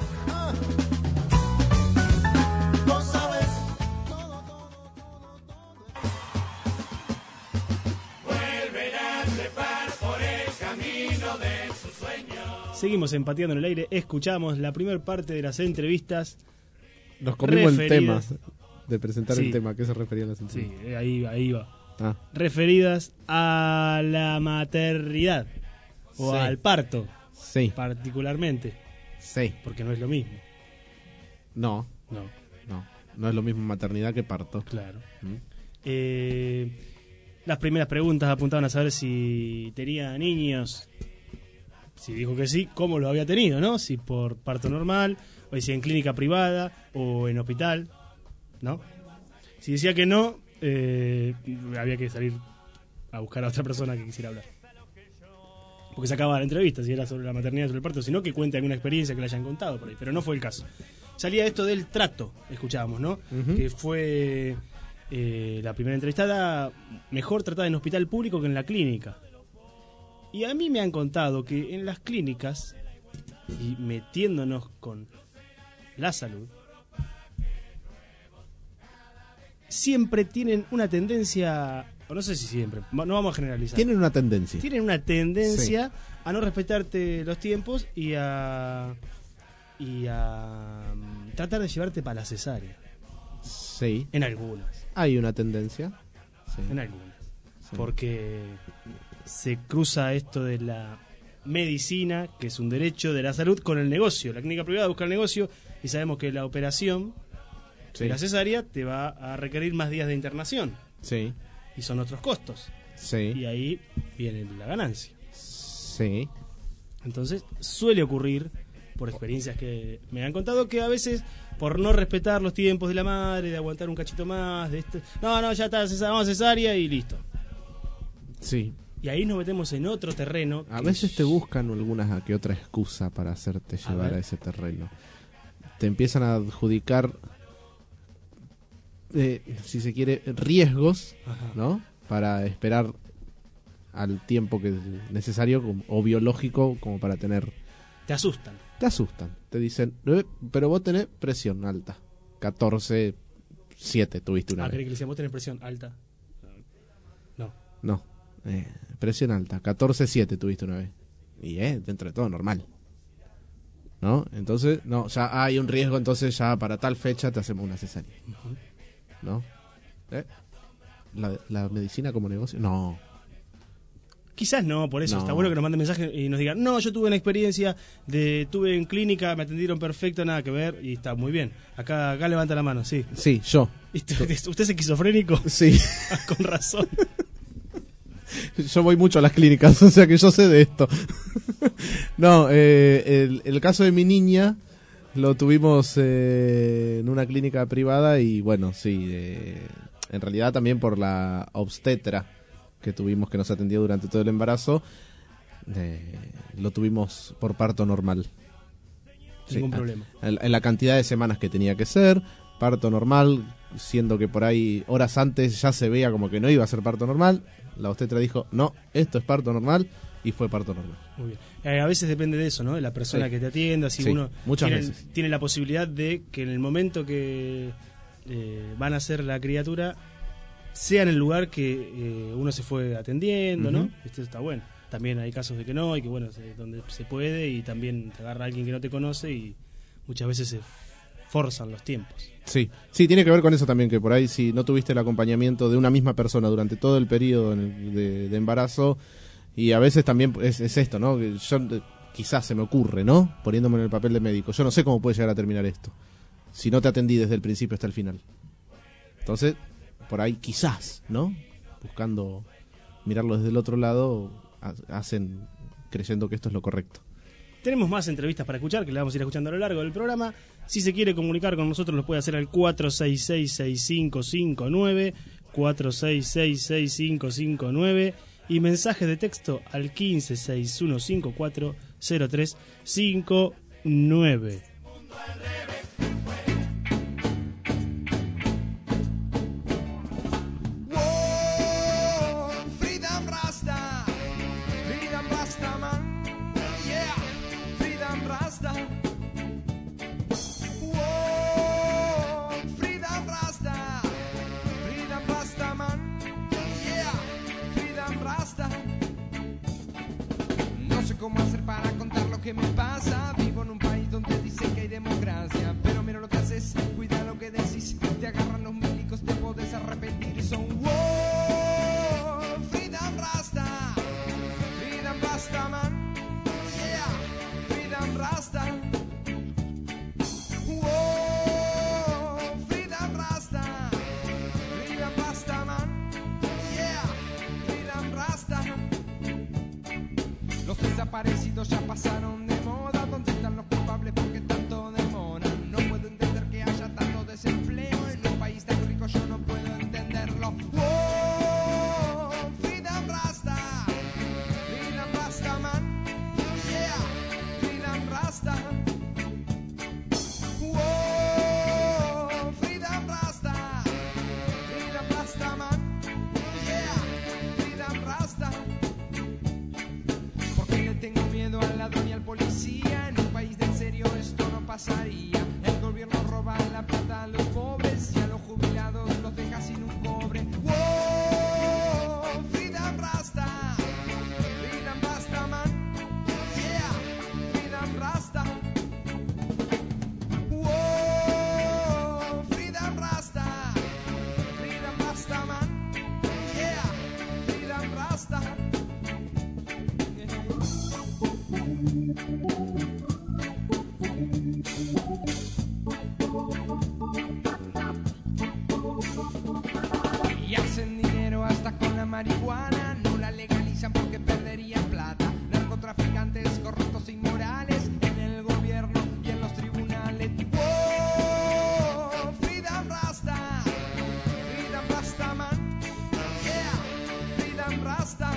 Seguimos empateando en el aire, escuchamos la primera parte de las entrevistas. Nos comimos referidas... el tema de presentar sí. el tema, ¿a qué se referían las entrevistas? Sí, ahí, ahí va. Ah. Referidas a la maternidad o sí. al parto, sí. particularmente. Sí. Porque no es lo mismo. No. No. No. No es lo mismo maternidad que parto. Claro. ¿Mm? Eh, las primeras preguntas apuntaban a saber si tenía niños. Si dijo que sí, cómo lo había tenido, ¿no? Si por parto normal, o si en clínica privada, o en hospital, ¿no? Si decía que no, eh, había que salir a buscar a otra persona que quisiera hablar. Porque se acababa la entrevista, si era sobre la maternidad, sobre el parto, sino que cuente alguna experiencia que le hayan contado por ahí, pero no fue el caso. Salía esto del trato, escuchábamos, ¿no? Uh-huh. Que fue eh, la primera entrevistada mejor tratada en hospital público que en la clínica. Y a mí me han contado que en las clínicas, y metiéndonos con la salud, siempre tienen una tendencia, o no sé si siempre, no vamos a generalizar. Tienen una tendencia. Tienen una tendencia sí. a no respetarte los tiempos y a y a um, tratar de llevarte para la cesárea. Sí. En algunas. Hay una tendencia. Sí. En algunas. Sí. Porque se cruza esto de la medicina, que es un derecho de la salud, con el negocio. La clínica privada busca el negocio y sabemos que la operación sí. de la cesárea te va a requerir más días de internación. Sí. Y son otros costos. Sí. Y ahí viene la ganancia. Sí. Entonces, suele ocurrir, por experiencias que me han contado, que a veces, por no respetar los tiempos de la madre, de aguantar un cachito más, de este, no, no, ya está, vamos a cesárea y listo. Sí. Y ahí nos metemos en otro terreno. A veces te buscan alguna que otra excusa para hacerte llevar a, a ese terreno. Te empiezan a adjudicar, eh, si se quiere, riesgos, Ajá. ¿no? Para esperar al tiempo que es necesario o biológico como para tener... Te asustan. Te asustan. Te dicen, eh, pero vos tenés presión alta. catorce siete tuviste una ah, vez. Ah, ¿querés que le decía, vos tenés presión alta? No. No. Eh, presión alta. catorce siete tuviste una vez. Y eh, dentro de todo normal. ¿No? Entonces, no, ya hay un riesgo, entonces ya para tal fecha te hacemos una cesárea. Uh-huh. ¿No? ¿Eh? ¿La, ¿La medicina como negocio? No. Quizás no, por eso no. Está bueno que nos manden mensajes y nos digan, no, yo tuve una experiencia, de tuve en clínica, me atendieron perfecto, nada que ver, y está muy bien. Acá acá levanta la mano, sí. Sí, yo. ¿Usted es esquizofrénico? Sí. Con razón. Yo voy mucho a las clínicas, o sea que yo sé de esto. No, eh, el, el caso de mi niña lo tuvimos eh, en una clínica privada y bueno, sí, eh, en realidad también por la obstetra que tuvimos que nos atendió durante todo el embarazo, eh, lo tuvimos por parto normal. Ningún sí, problema. En, en la cantidad de semanas que tenía que ser, parto normal, siendo que por ahí horas antes ya se veía como que no iba a ser parto normal. La obstetra dijo, no, esto es parto normal, y fue parto normal. Muy bien. Eh, a veces depende de eso, ¿no? De la persona sí. que te atienda, si sí, uno muchas tiene, veces. tiene la posibilidad de que en el momento que eh, van a hacer la criatura, sea en el lugar que eh, uno se fue atendiendo, uh-huh. ¿no? Esto está bueno. También hay casos de que no, y que bueno, se, donde se puede, y también te agarra a alguien que no te conoce, y muchas veces se forzan los tiempos. Sí, sí, tiene que ver con eso también, que por ahí si no tuviste el acompañamiento de una misma persona durante todo el periodo de, de embarazo, y a veces también es, es esto, ¿no? Que yo quizás se me ocurre, ¿no? Poniéndome en el papel de médico, yo no sé cómo puede llegar a terminar esto, si no te atendí desde el principio hasta el final. Entonces, por ahí quizás, ¿no? Buscando mirarlo desde el otro lado, hacen creyendo que esto es lo correcto. Tenemos más entrevistas para escuchar, que le vamos a ir escuchando a lo largo del programa. Si se quiere comunicar con nosotros, lo puede hacer al cuatro seis seis, seis cinco cinco nueve, cuatro seis seis, seis cinco cinco nueve, y mensajes de texto al quince, seis uno cinco cuatro, cero tres cinco nueve. Cómo hacer para contar lo que me pasa. dicen que hay democracia, pero mira lo que haces, cuida lo que decís. Te agarran los milicos, te podés arrepentir. Son wow, freedom rasta, freedom rasta man, yeah, freedom rasta. Wow, freedom rasta, freedom rasta man, yeah, freedom rasta. Los desaparecidos ya pasaron de moda. ¿Dónde están los culpables? Porque tanto demoran. No puedo entender que haya tanto desempleo en un país tan rico. Yo no puedo entenderlo. Oh, freedom rasta, freedom rasta man, yeah, freedom rasta. Oh, freedom rasta, freedom rasta man, yeah, freedom rasta. Tengo miedo al ladrón y al policía. En un país de en serio esto no pasaría. El gobierno roba la plata a los pobres y a los jubilados los deja sin un cobre. ¡Wow! Freedom Rasta, freedom Rasta man, yeah, freedom Rasta. ¡Wow! Freedom Rasta, freedom Rasta man, yeah, freedom Rasta. Y hacen dinero hasta con la marihuana. No la legalizan porque perderían plata. Narcotraficantes corruptos e inmorales en el gobierno y en los tribunales. ¡Wow! Freedom Rasta, freedom Rasta man, yeah, freedom Rasta.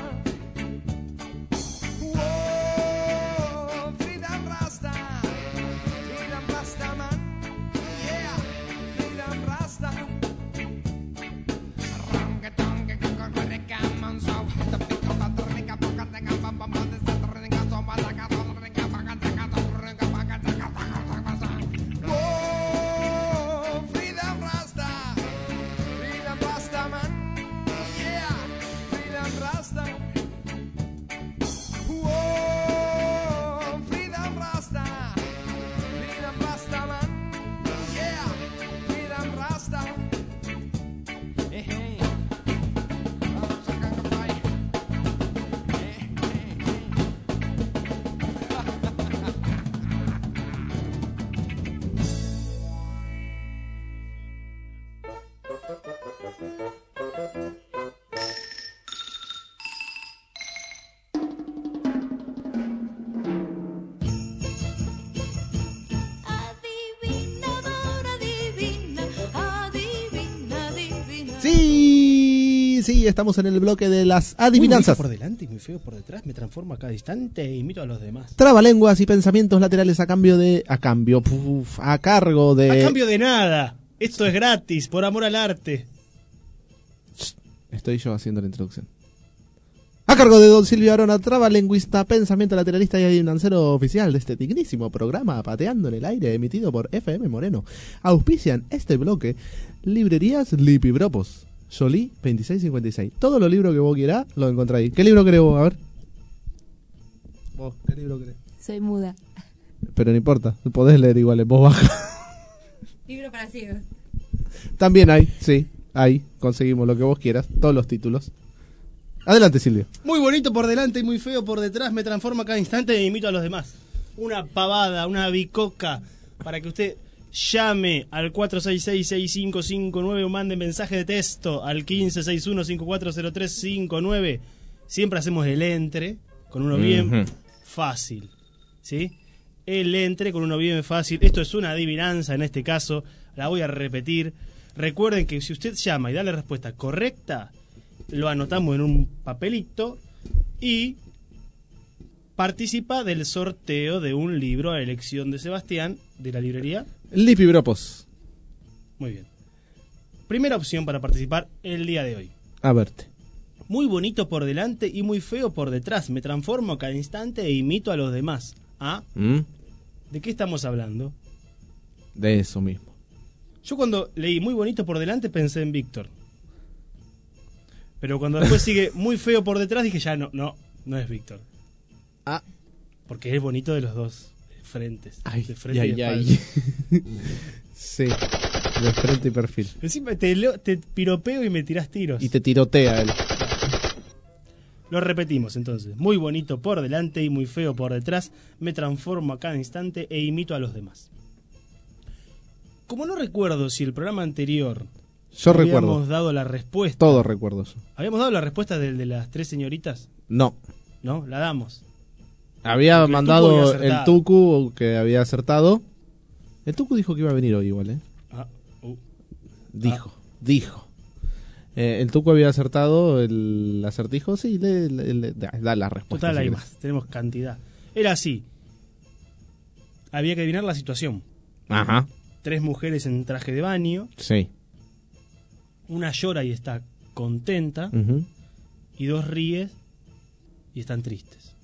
Sí, sí, estamos en el bloque de las adivinanzas. Muy por delante y muy feo por detrás, me transformo a cada instante e imito a los demás. Trabalenguas y pensamientos laterales a cambio de... A cambio, puf, a cargo de... A cambio de nada. Esto es gratis, por amor al arte. Estoy yo haciendo la introducción. A cargo de don Silvio Arona, trabalenguista, pensamiento lateralista y adivinancero oficial de este dignísimo programa Pateando en el Aire, emitido por F M Moreno. Auspician este bloque librerías Lipibropos, Solí veintiséis cincuenta y seis. Todos los libros que vos quieras los encontráis. ¿Qué libro querés vos? A ver. ¿Vos qué libro querés? Soy muda. Pero no importa, podés leer igual en voz baja. Libro para ciegos. También hay, sí, ahí conseguimos lo que vos quieras, todos los títulos. Adelante, Silvio. Muy bonito por delante y muy feo por detrás, me transforma cada instante e imito a los demás. Una pavada, una bicoca, para que usted llame al cuatro seis seis, seis cinco cinco nueve o mande mensaje de texto al quince sesenta y uno cincuenta y cuatro cero tres cincuenta y nueve. Siempre hacemos el entre con uno bien uh-huh. fácil, ¿sí? El entre con uno bien fácil. Esto es una adivinanza en este caso, la voy a repetir. Recuerden que si usted llama y da la respuesta correcta, lo anotamos en un papelito y participa del sorteo de un libro a elección de Sebastián de la librería Lipibropos. Muy bien. Primera opción para participar el día de hoy. A verte. Muy bonito por delante y muy feo por detrás. Me transformo cada instante e imito a los demás. ¿Ah? ¿Mm? ¿De qué estamos hablando? De eso mismo. Yo cuando leí muy bonito por delante pensé en Víctor. Pero cuando después sigue muy feo por detrás dije ya no, no, no es Víctor. Ah. Porque es bonito de los dos. frentes. Ay, de frente ay, y de ay. espalda. Sí, de frente y perfil. Encima te, leo- te piropeo y me tirás tiros. Y te tirotea él. Lo repetimos entonces. Muy bonito por delante y muy feo por detrás. Me transformo a cada instante e imito a los demás. Como no recuerdo si el programa anterior Yo habíamos recuerdo. dado la respuesta. Todo recuerdo eso. ¿Habíamos dado la respuesta del de las tres señoritas? No. ¿No? La damos. Había Porque el mandado Tucu había el acertado. Tucu que había acertado. El Tucu dijo que iba a venir hoy igual, ¿eh? Ah, uh. Dijo, dijo. Eh, el Tucu había acertado el acertijo, sí, le, le- le- da, da la respuesta. Total, si hay querés. más. Tenemos cantidad. Era así. Había que adivinar la situación. Ajá, Tres mujeres en traje de baño. sí. Una llora y está contenta. Ujú. Y dos ríes y están tristes.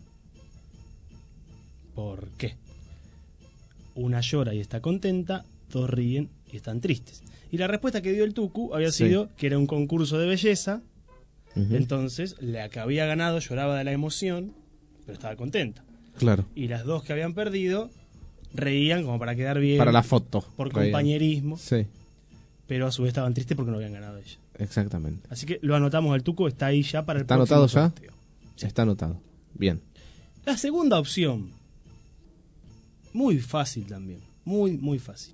¿Por qué? Una llora y está contenta, dos ríen y están tristes. Y la respuesta que dio el Tucu había Sí. sido que era un concurso de belleza. Ujú. Entonces, la que había ganado lloraba de la emoción, pero estaba contenta. Claro. Y las dos que habían perdido reían como para quedar bien. Para la foto. Por reían. compañerismo. Sí, Pero a su vez estaban tristes porque no habían ganado ellas. exactamente. Así que lo anotamos al Tucu, está ahí ya para el ¿Está próximo anotado ya? sorteo. Está anotado. Bien. La segunda opción, muy fácil también, muy, muy fácil.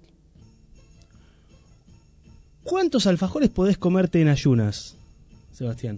¿Cuántos alfajores podés comerte en ayunas, Sebastián?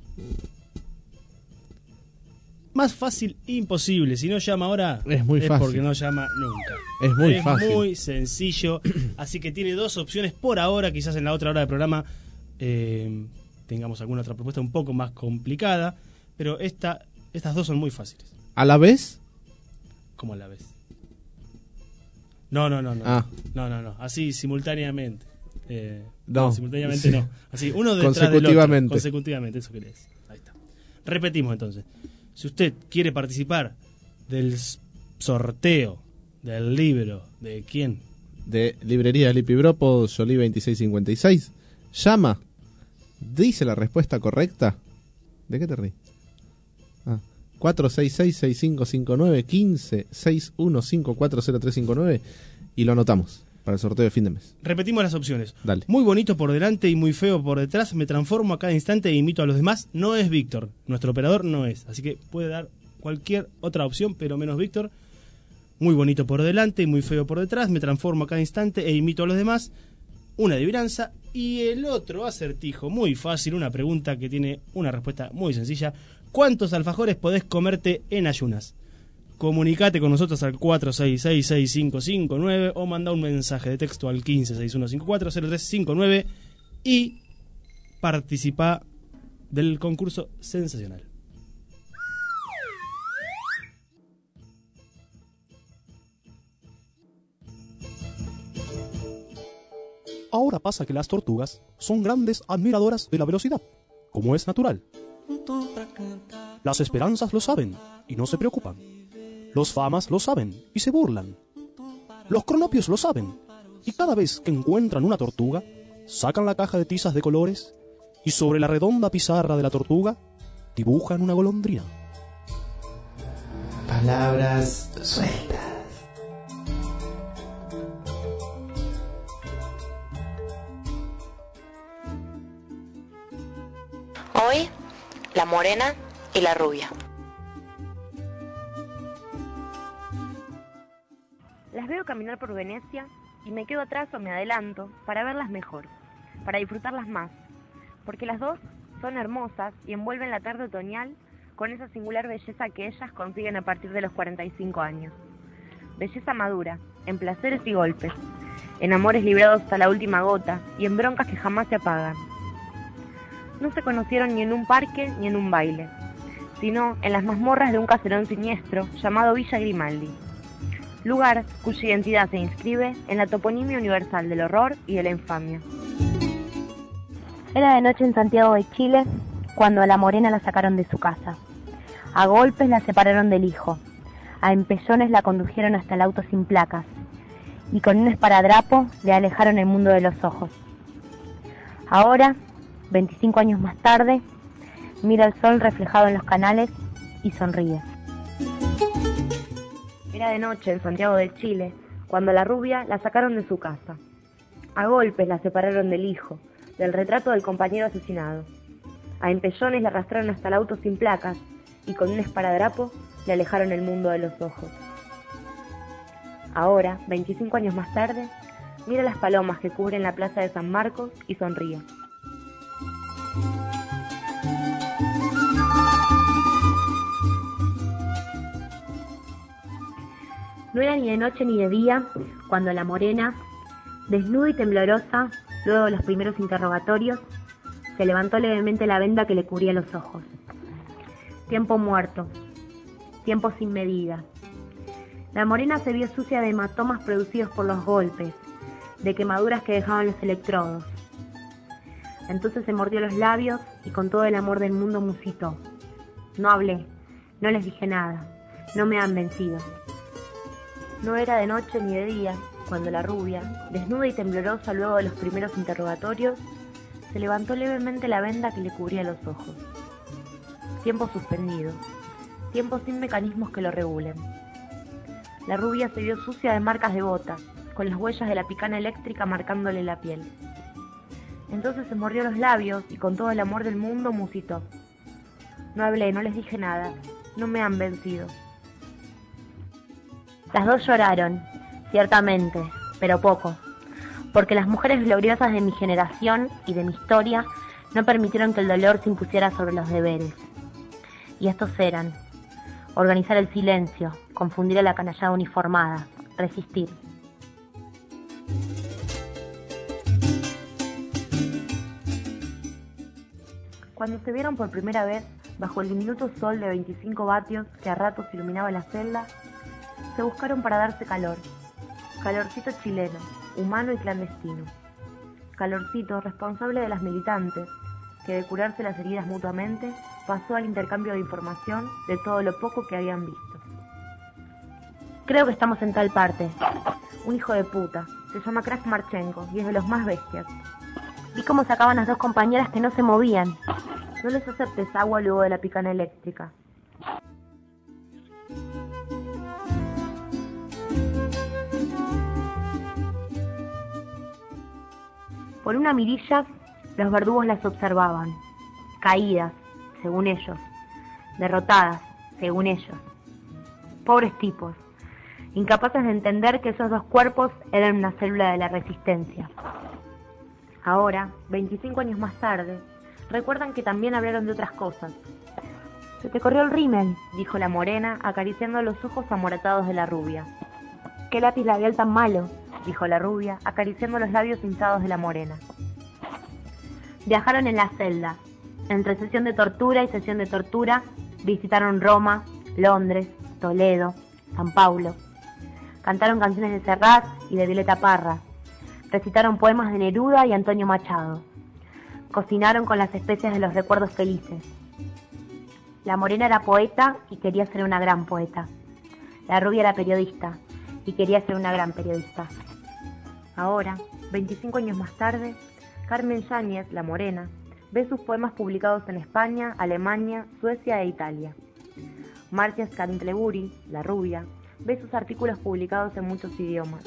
Más fácil, imposible. Si no llama ahora, Es muy es fácil. porque no llama nunca. Es muy es fácil. muy sencillo. Así que tiene dos opciones por ahora. Quizás en la otra hora del programa eh, tengamos alguna otra propuesta un poco más complicada. Pero esta, estas dos son muy fáciles. ¿A la vez? ¿Cómo la ves? No, no, no, no. Ah. No, no, no. Así simultáneamente. Eh, No. simultáneamente Sí. no. Así, uno detrás del otro. Consecutivamente. Consecutivamente, eso querés. Ahí está. Repetimos entonces. Si usted quiere participar del s- sorteo del libro de quién, De Librería Sleepy Bropo, Solí veintiséis cincuenta y seis. Llama. Dice la respuesta correcta. ¿De qué te ríes? Ah. cuatro seis seis, seis cinco cinco nueve, uno cinco seis uno cinco cuatro cero tres cinco nueve y lo anotamos para el sorteo de fin de mes. repetimos las opciones. Dale. Muy bonito por delante y muy feo por detrás. Me transformo a cada instante e imito a los demás. No es Víctor. Nuestro operador no es. Así que puede dar cualquier otra opción, pero menos Víctor. Muy bonito por delante y muy feo por detrás. Me transformo a cada instante e imito a los demás. Una adivinanza. Y el otro acertijo, muy fácil. Una pregunta que tiene una respuesta muy sencilla. ¿Cuántos alfajores podés comerte en ayunas? Comunicate con nosotros al cuatro seis seis, seis cinco cinco nueve o manda un mensaje de texto al quince seis uno cinco cuatro cero tres cinco nueve y participa del concurso sensacional. Ahora pasa que las tortugas son grandes admiradoras de la velocidad, como es natural. Las esperanzas lo saben y no se preocupan. Los famas lo saben y se burlan. Los cronopios lo saben y cada vez que encuentran una tortuga, sacan la caja de tizas de colores y sobre la redonda pizarra de la tortuga dibujan una golondrina. Palabras sueltas. Hoy, la morena y la rubia. Las veo caminar por Venecia y me quedo atrás o me adelanto para verlas mejor, para disfrutarlas más, porque las dos son hermosas y envuelven la tarde otoñal con esa singular belleza que ellas consiguen a partir de los cuarenta y cinco años. Belleza madura, en placeres y golpes, en amores librados hasta la última gota y en broncas que jamás se apagan. No se conocieron ni en un parque ni en un baile, sino en las mazmorras de un caserón siniestro llamado Villa Grimaldi, lugar cuya identidad se inscribe en la toponimia universal del horror y de la infamia. Era de noche en Santiago de Chile cuando a la morena la sacaron de su casa. A golpes la separaron del hijo, a empellones la condujeron hasta el auto sin placas y con un esparadrapo le alejaron el mundo de los ojos. Ahora, veinticinco años más tarde, mira el sol reflejado en los canales y sonríe. Era de noche en Santiago de Chile, cuando a la rubia la sacaron de su casa. A golpes la separaron del hijo, del retrato del compañero asesinado. A empellones la arrastraron hasta el auto sin placas y con un esparadrapo le alejaron el mundo de los ojos. Ahora, veinticinco años más tarde, mira las palomas que cubren la plaza de San Marcos y sonríe. No era ni de noche ni de día cuando la morena, desnuda y temblorosa, luego de los primeros interrogatorios, se levantó levemente la venda que le cubría los ojos. Tiempo muerto, tiempo sin medida. La morena se vio sucia de hematomas producidos por los golpes, de quemaduras que dejaban los electrodos. Entonces se mordió los labios y con todo el amor del mundo musitó. No hablé, no les dije nada, no me han vencido. No era de noche ni de día cuando la rubia, desnuda y temblorosa luego de los primeros interrogatorios, se levantó levemente la venda que le cubría los ojos. Tiempo suspendido, tiempo sin mecanismos que lo regulen. La rubia se vio sucia de marcas de botas, con las huellas de la picana eléctrica marcándole la piel. Entonces se mordió los labios y con todo el amor del mundo musitó. No hablé, no les dije nada, no me han vencido. Las dos lloraron, ciertamente, pero poco, porque las mujeres gloriosas de mi generación y de mi historia no permitieron que el dolor se impusiera sobre los deberes. Y estos eran: organizar el silencio, confundir a la canallada uniformada, resistir. Cuando se vieron por primera vez, bajo el diminuto sol de veinticinco vatios que a ratos iluminaba la celda, se buscaron para darse calor. Calorcito chileno, humano y clandestino. Calorcito responsable de las militantes, que de curarse las heridas mutuamente, pasó al intercambio de información de todo lo poco que habían visto. Creo que estamos en tal parte. Un hijo de puta. Se llama Kraft Marchenko y es de los más bestias. Vi cómo sacaban las dos compañeras que no se movían. No les aceptes agua luego de la picana eléctrica. Por una mirilla, los verdugos las observaban, caídas, según ellos, derrotadas, según ellos. Pobres tipos, incapaces de entender que esos dos cuerpos eran una célula de la resistencia. Ahora, veinticinco años más tarde, recuerdan que también hablaron de otras cosas. «Se te corrió el rímel», dijo la morena, acariciando los ojos amoratados de la rubia. «¿Qué lápiz labial tan malo?», dijo la rubia, acariciando los labios hinchados de la morena. Viajaron en la celda. Entre sesión de tortura y sesión de tortura, visitaron Roma, Londres, Toledo, San Paulo. Cantaron canciones de Serrat y de Violeta Parra. Recitaron poemas de Neruda y Antonio Machado. Cocinaron con las especias de los recuerdos felices. La morena era poeta y quería ser una gran poeta. La rubia era periodista y quería ser una gran periodista. Ahora, veinticinco años más tarde, Carmen Yáñez, la morena, ve sus poemas publicados en España, Alemania, Suecia e Italia. Marcia Scantleburi, la rubia, ve sus artículos publicados en muchos idiomas.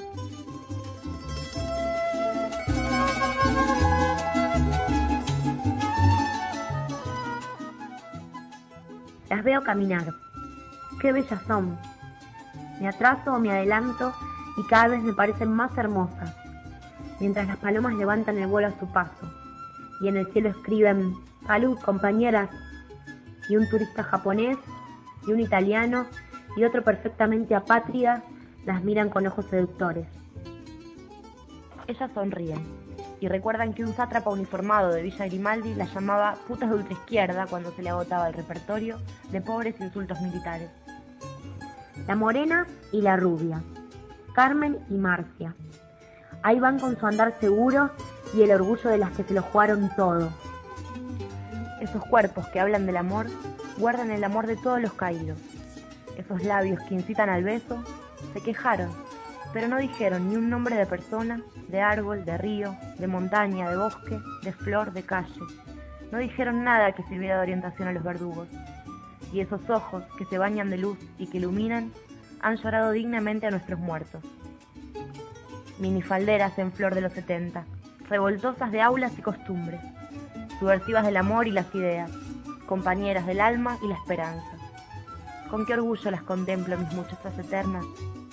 Las veo caminar. ¡Qué bellas son! Me atraso o me adelanto y cada vez me parecen más hermosas, mientras las palomas levantan el vuelo a su paso, y en el cielo escriben «Salud, compañeras», y un turista japonés, y un italiano, y otro perfectamente apátrida, las miran con ojos seductores. Ellas sonríen, y recuerdan que un sátrapa uniformado de Villa Grimaldi las llamaba putas de ultraizquierda cuando se le agotaba el repertorio de pobres insultos militares. La morena y la rubia, Carmen y Marcia. Ahí van con su andar seguro y el orgullo de las que se lo jugaron todo. Esos cuerpos que hablan del amor, guardan el amor de todos los caídos. Esos labios que incitan al beso, se quejaron, pero no dijeron ni un nombre de persona, de árbol, de río, de montaña, de bosque, de flor, de calle. No dijeron nada que sirviera de orientación a los verdugos. Y esos ojos que se bañan de luz y que iluminan, han llorado dignamente a nuestros muertos. Minifalderas en flor de los setenta, revoltosas de aulas y costumbres, subversivas del amor y las ideas, compañeras del alma y la esperanza. Con qué orgullo las contemplo, mis muchachas eternas.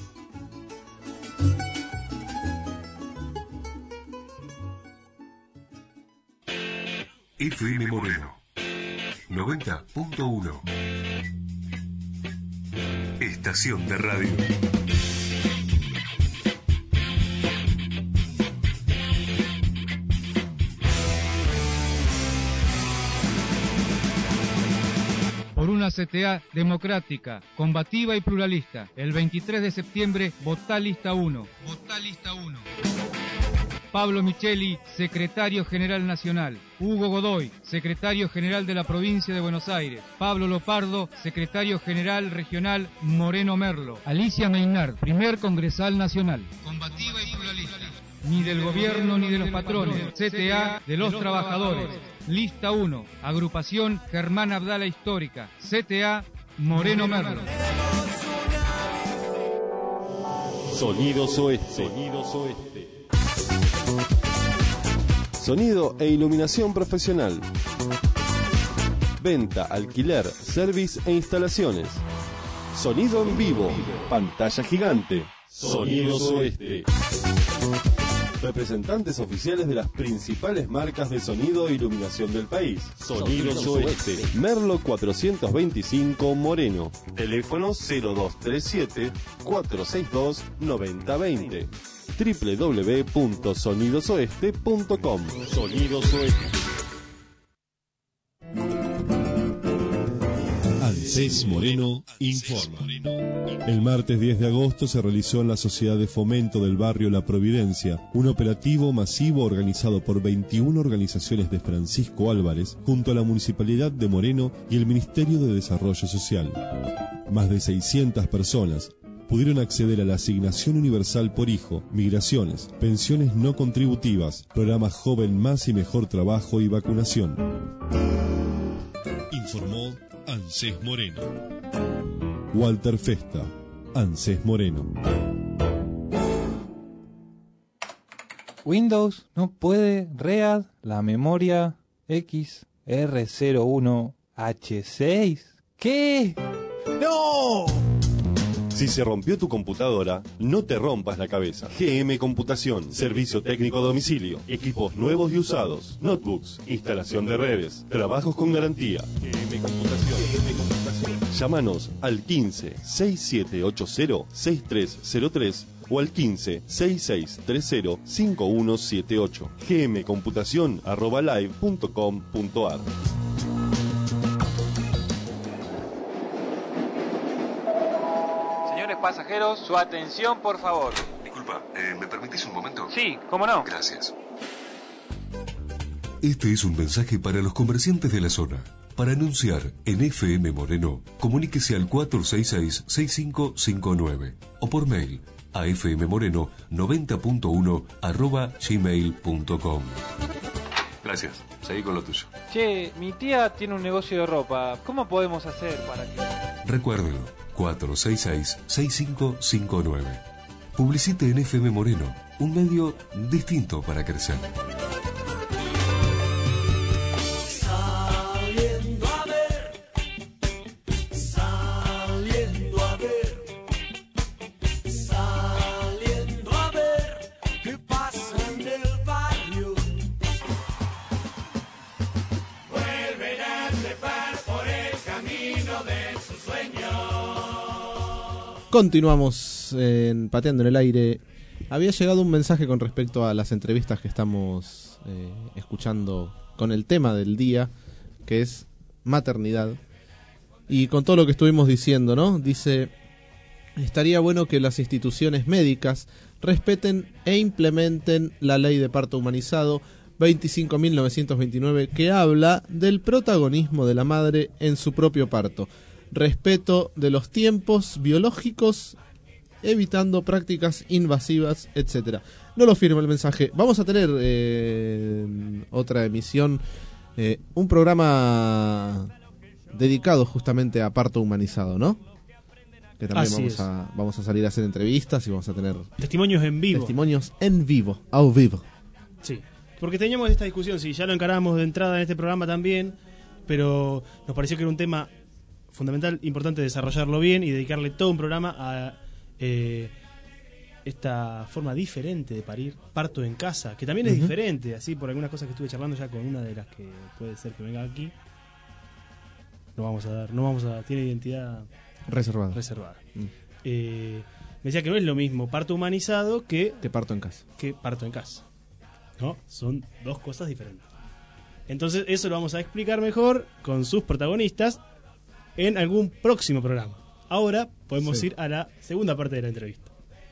F M Moreno noventa punto uno. Estación de radio. Por una C T A democrática, combativa y pluralista. El veintitrés de septiembre, votá lista uno. Votá lista uno. Pablo Micheli, secretario general nacional. Hugo Godoy, secretario general de la provincia de Buenos Aires. Pablo Lopardo, secretario general regional Moreno Merlo. Alicia Maynard, primer congresal nacional. Combativa y pluralista. Ni del gobierno ni de los patrones. C T A de los trabajadores. Lista uno, agrupación Germán Abdala Histórica. C T A Moreno Merlo. Sonidos Oeste. Sonidos Oeste. Sonido e iluminación profesional. Venta, alquiler, service e instalaciones. Sonido en vivo. Pantalla gigante. Sonidos Oeste. Representantes oficiales de las principales marcas de sonido e iluminación del país. Sonidos Oeste. Merlo cuatrocientos veinticinco Moreno. Teléfono cero dos tres siete, cuatro seis dos, nueve cero dos cero. doble u doble u doble u punto sonidos oeste punto com. Sonidos Oeste. ANSES Moreno informa. El martes diez de agosto se realizó en la Sociedad de Fomento del Barrio La Providencia un operativo masivo organizado por veintiuna organizaciones de Francisco Álvarez junto a la Municipalidad de Moreno y el Ministerio de Desarrollo Social. Más de seiscientas personas pudieron acceder a la asignación universal por hijo, migraciones, pensiones no contributivas, programas Joven Más y Mejor Trabajo y vacunación. Informó ANSES Moreno. Walter Festa, ANSES Moreno. Windows no puede read la memoria X R cero uno H seis. ¿Qué? ¡No! Si se rompió tu computadora, no te rompas la cabeza. G M Computación, servicio técnico a domicilio, equipos nuevos y usados, notebooks, instalación de redes, trabajos con garantía. G M Computación. G M Computación. Llámanos al quince, sesenta y siete ochenta, sesenta y tres cero tres o al quince, sesenta y seis treinta, cincuenta y uno setenta y ocho. gmcomputación arroba live punto com punto ar. Pasajeros, su atención, por favor. Disculpa, eh, ¿me permitís un momento? Sí, ¿cómo no? Gracias. Este es un mensaje para los comerciantes de la zona. Para anunciar en F M Moreno, comuníquese al cuatro seis seis, seis cinco cinco nueve o por mail a fmmoreno noventa punto uno arroba gmail punto com. Gracias, seguí con lo tuyo. Che, mi tía tiene un negocio de ropa. ¿Cómo podemos hacer para que...? Recuérdelo, cuatro seis seis, seis cinco cinco nueve. Publicite en F M Moreno, un medio distinto para crecer. Saliendo a ver, saliendo a ver, saliendo a ver qué pasa en el barrio. Vuelven a trepar por el camino de sus sueños. Continuamos en Pateando en el Aire. Había llegado un mensaje con respecto a las entrevistas que estamos eh, escuchando con el tema del día, que es maternidad. Y con todo lo que estuvimos diciendo, ¿no? Dice, estaría bueno que las instituciones médicas respeten e implementen la ley de parto humanizado veinticinco mil novecientos veintinueve, que habla del protagonismo de la madre en su propio parto. Respeto de los tiempos biológicos, evitando prácticas invasivas, etcétera. No lo firma el mensaje. Vamos a tener eh, otra emisión, eh, un programa dedicado justamente a parto humanizado, ¿no? que también Así vamos es. a, vamos a salir a hacer entrevistas y vamos a tener testimonios en vivo. Testimonios en vivo, au vivo. Sí, porque teníamos esta discusión, sí, ya lo encaramos de entrada en este programa también, pero nos pareció que era un tema fundamental, importante desarrollarlo bien y dedicarle todo un programa a eh, esta forma diferente de parir, parto en casa, que también es Ujú. diferente, así por algunas cosas que estuve charlando ya con una de las que puede ser que venga aquí. No vamos a dar, no vamos a, tiene identidad Reservada. reservada. Mm. Eh, me decía que no es lo mismo parto humanizado que Que parto en casa. que parto en casa. ¿No? Son dos cosas diferentes. Entonces, eso lo vamos a explicar mejor con sus protagonistas en algún próximo programa. Ahora podemos Sí. ir a la segunda parte de la entrevista.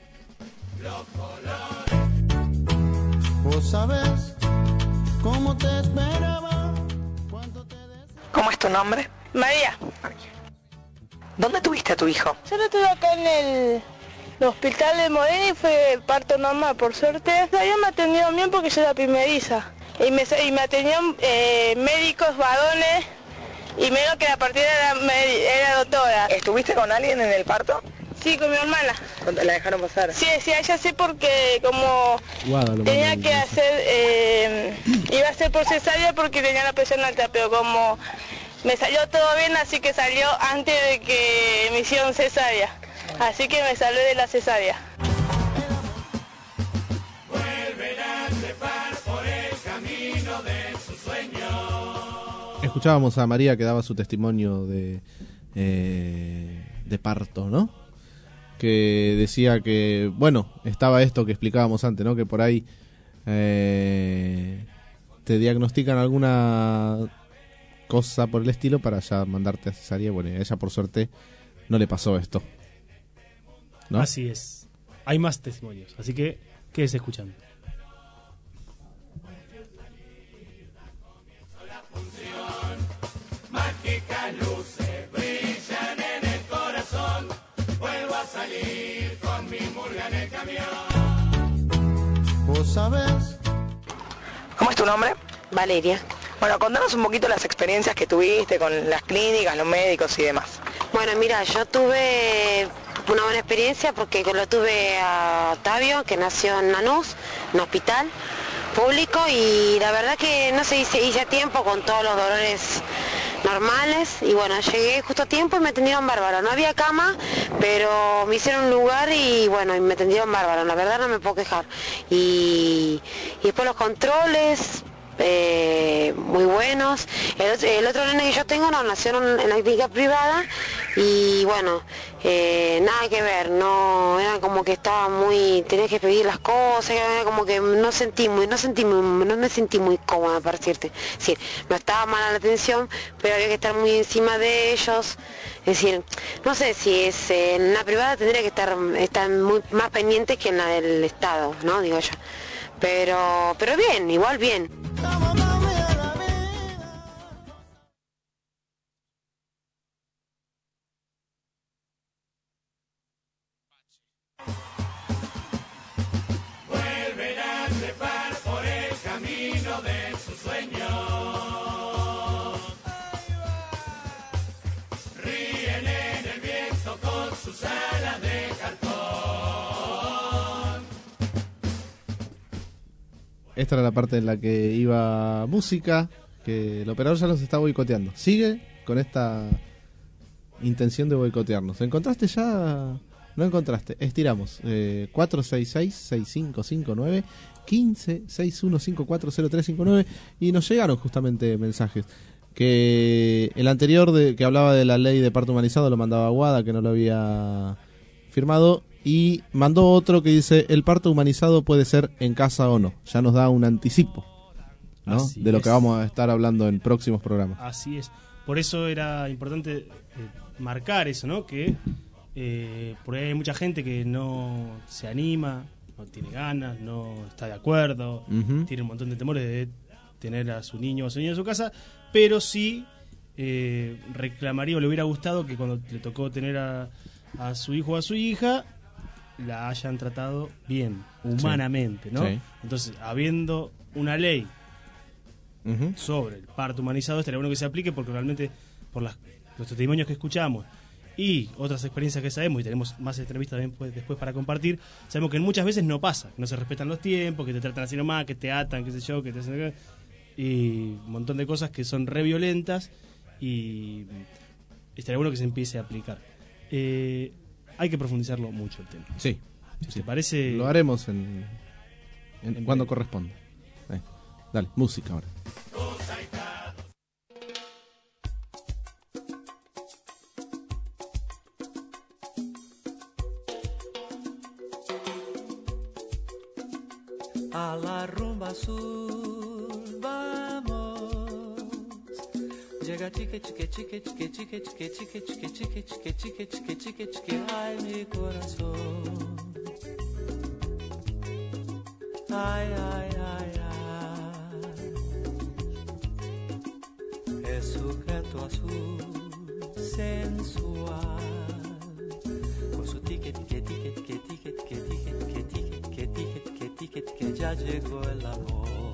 Vos sabés cómo te esperaba. ¿Cómo es tu nombre? María, ¿Dónde tuviste a tu hijo? yo lo tuve acá en el, el hospital de Moreno y fue parto normal, por suerte. Ellos me atendieron bien porque yo era primeriza. Y me, y me atendieron eh, médicos varones y menos que la partida era, medi- era doctora. ¿Estuviste con alguien en el parto? Sí, con mi hermana. ¿La dejaron pasar? Sí, sí, a ella sí porque como Guada lo tenía mandó que el- hacer, eh, iba a ser por cesárea porque tenía la presión alta, pero como me salió todo bien, así que salió antes de que me hicieron cesárea. Así que me salvé de la cesárea. Volverá a trepar por el camino de sus sueños. Escuchábamos a María que daba su testimonio de, eh, de parto, ¿no? Que decía que, bueno, estaba esto que explicábamos antes, ¿no? Que por ahí eh, te diagnostican alguna cosa por el estilo para ya mandarte a cesárea. Bueno, y a ella por suerte no le pasó esto, ¿no? Así es. Hay más testimonios, así que quédese escuchando. Mágicas luces brillan en el corazón. Vuelvo a salir con mi murga en el camión. Vos sabés. ¿Cómo es tu nombre? Valeria. Bueno, contanos un poquito las experiencias que tuviste con las clínicas, los médicos y demás. Bueno, mira, yo tuve una buena experiencia porque lo tuve a Octavio, que nació en Lanús, en un hospital público, y la verdad que no se hice, hice a tiempo con todos los dolores normales, y bueno, llegué justo a tiempo y me atendieron bárbaro. No había cama, pero me hicieron un lugar y bueno, y me atendieron bárbaro, la verdad no me puedo quejar. Y, y después los controles, eh, muy buenos. El otro, el otro nene que yo tengo no nació en, en la clínica privada y bueno, eh, nada que ver, no era como que estaba muy, tenía que pedir las cosas, era como que no sentí muy, no sentí muy, no me sentí muy cómoda para decirte. Sí, no estaba mala la atención, pero había que estar muy encima de ellos. Es decir, no sé si es eh, en la privada tendría que estar, estar muy más pendiente que en la del Estado, ¿no? Digo yo. Pero, pero bien, igual bien. Volverá a trepar por el camino de sus sueños. Ríen en el viento con sus alas de cartón. Esta era la parte en la que iba música, que el operador ya los está boicoteando. Sigue con esta intención de boicotearnos. ¿Encontraste ya? No encontraste. Estiramos. Eh, cuatro seis seis, seis cinco cinco nueve, uno cinco seis uno cinco cuatro cero tres cinco nueve y nos llegaron justamente mensajes. Que el anterior de, que hablaba de la ley de parto humanizado lo mandaba Guada, que no lo había firmado, y mandó otro que dice: el parto humanizado puede ser en casa o no. Ya nos da un anticipo, ¿no? Así de lo es. que vamos a estar hablando en próximos programas. Así es. Por eso era importante eh, marcar eso, ¿no? Que eh, por ahí hay mucha gente que no se anima, no tiene ganas, no está de acuerdo, Ujú. tiene un montón de temores de tener a su niño o a su niña en su casa, pero sí eh, reclamaría o le hubiera gustado que cuando le tocó tener a, a su hijo o a su hija la hayan tratado bien, humanamente, ¿no? Sí. Entonces, habiendo una ley Ujú. sobre el parto humanizado, estaría bueno que se aplique porque realmente por las, los testimonios que escuchamos y otras experiencias que sabemos, y tenemos más entrevistas después, después para compartir, sabemos que muchas veces no pasa, no se respetan los tiempos, que te tratan así nomás, que te atan, qué sé yo, que te hacen... y un montón de cosas que son re violentas, y estaría bueno que se empiece a aplicar. Eh, hay que profundizarlo mucho el tema. Sí. ¿Te sí. parece? Lo haremos en, en, En cuando breve. corresponda. Eh, Dale, música ahora. A la rumba azul vamos. Llega chique chique chique chique chique chique chique chique chique chique chique chique chique chique ay mi corazón. Ay ay ay ay. Es sujeto azul sensual. Con su ticket que ticket que ticket que ticket que ticket que ticket que ticket que ya llegó el amor.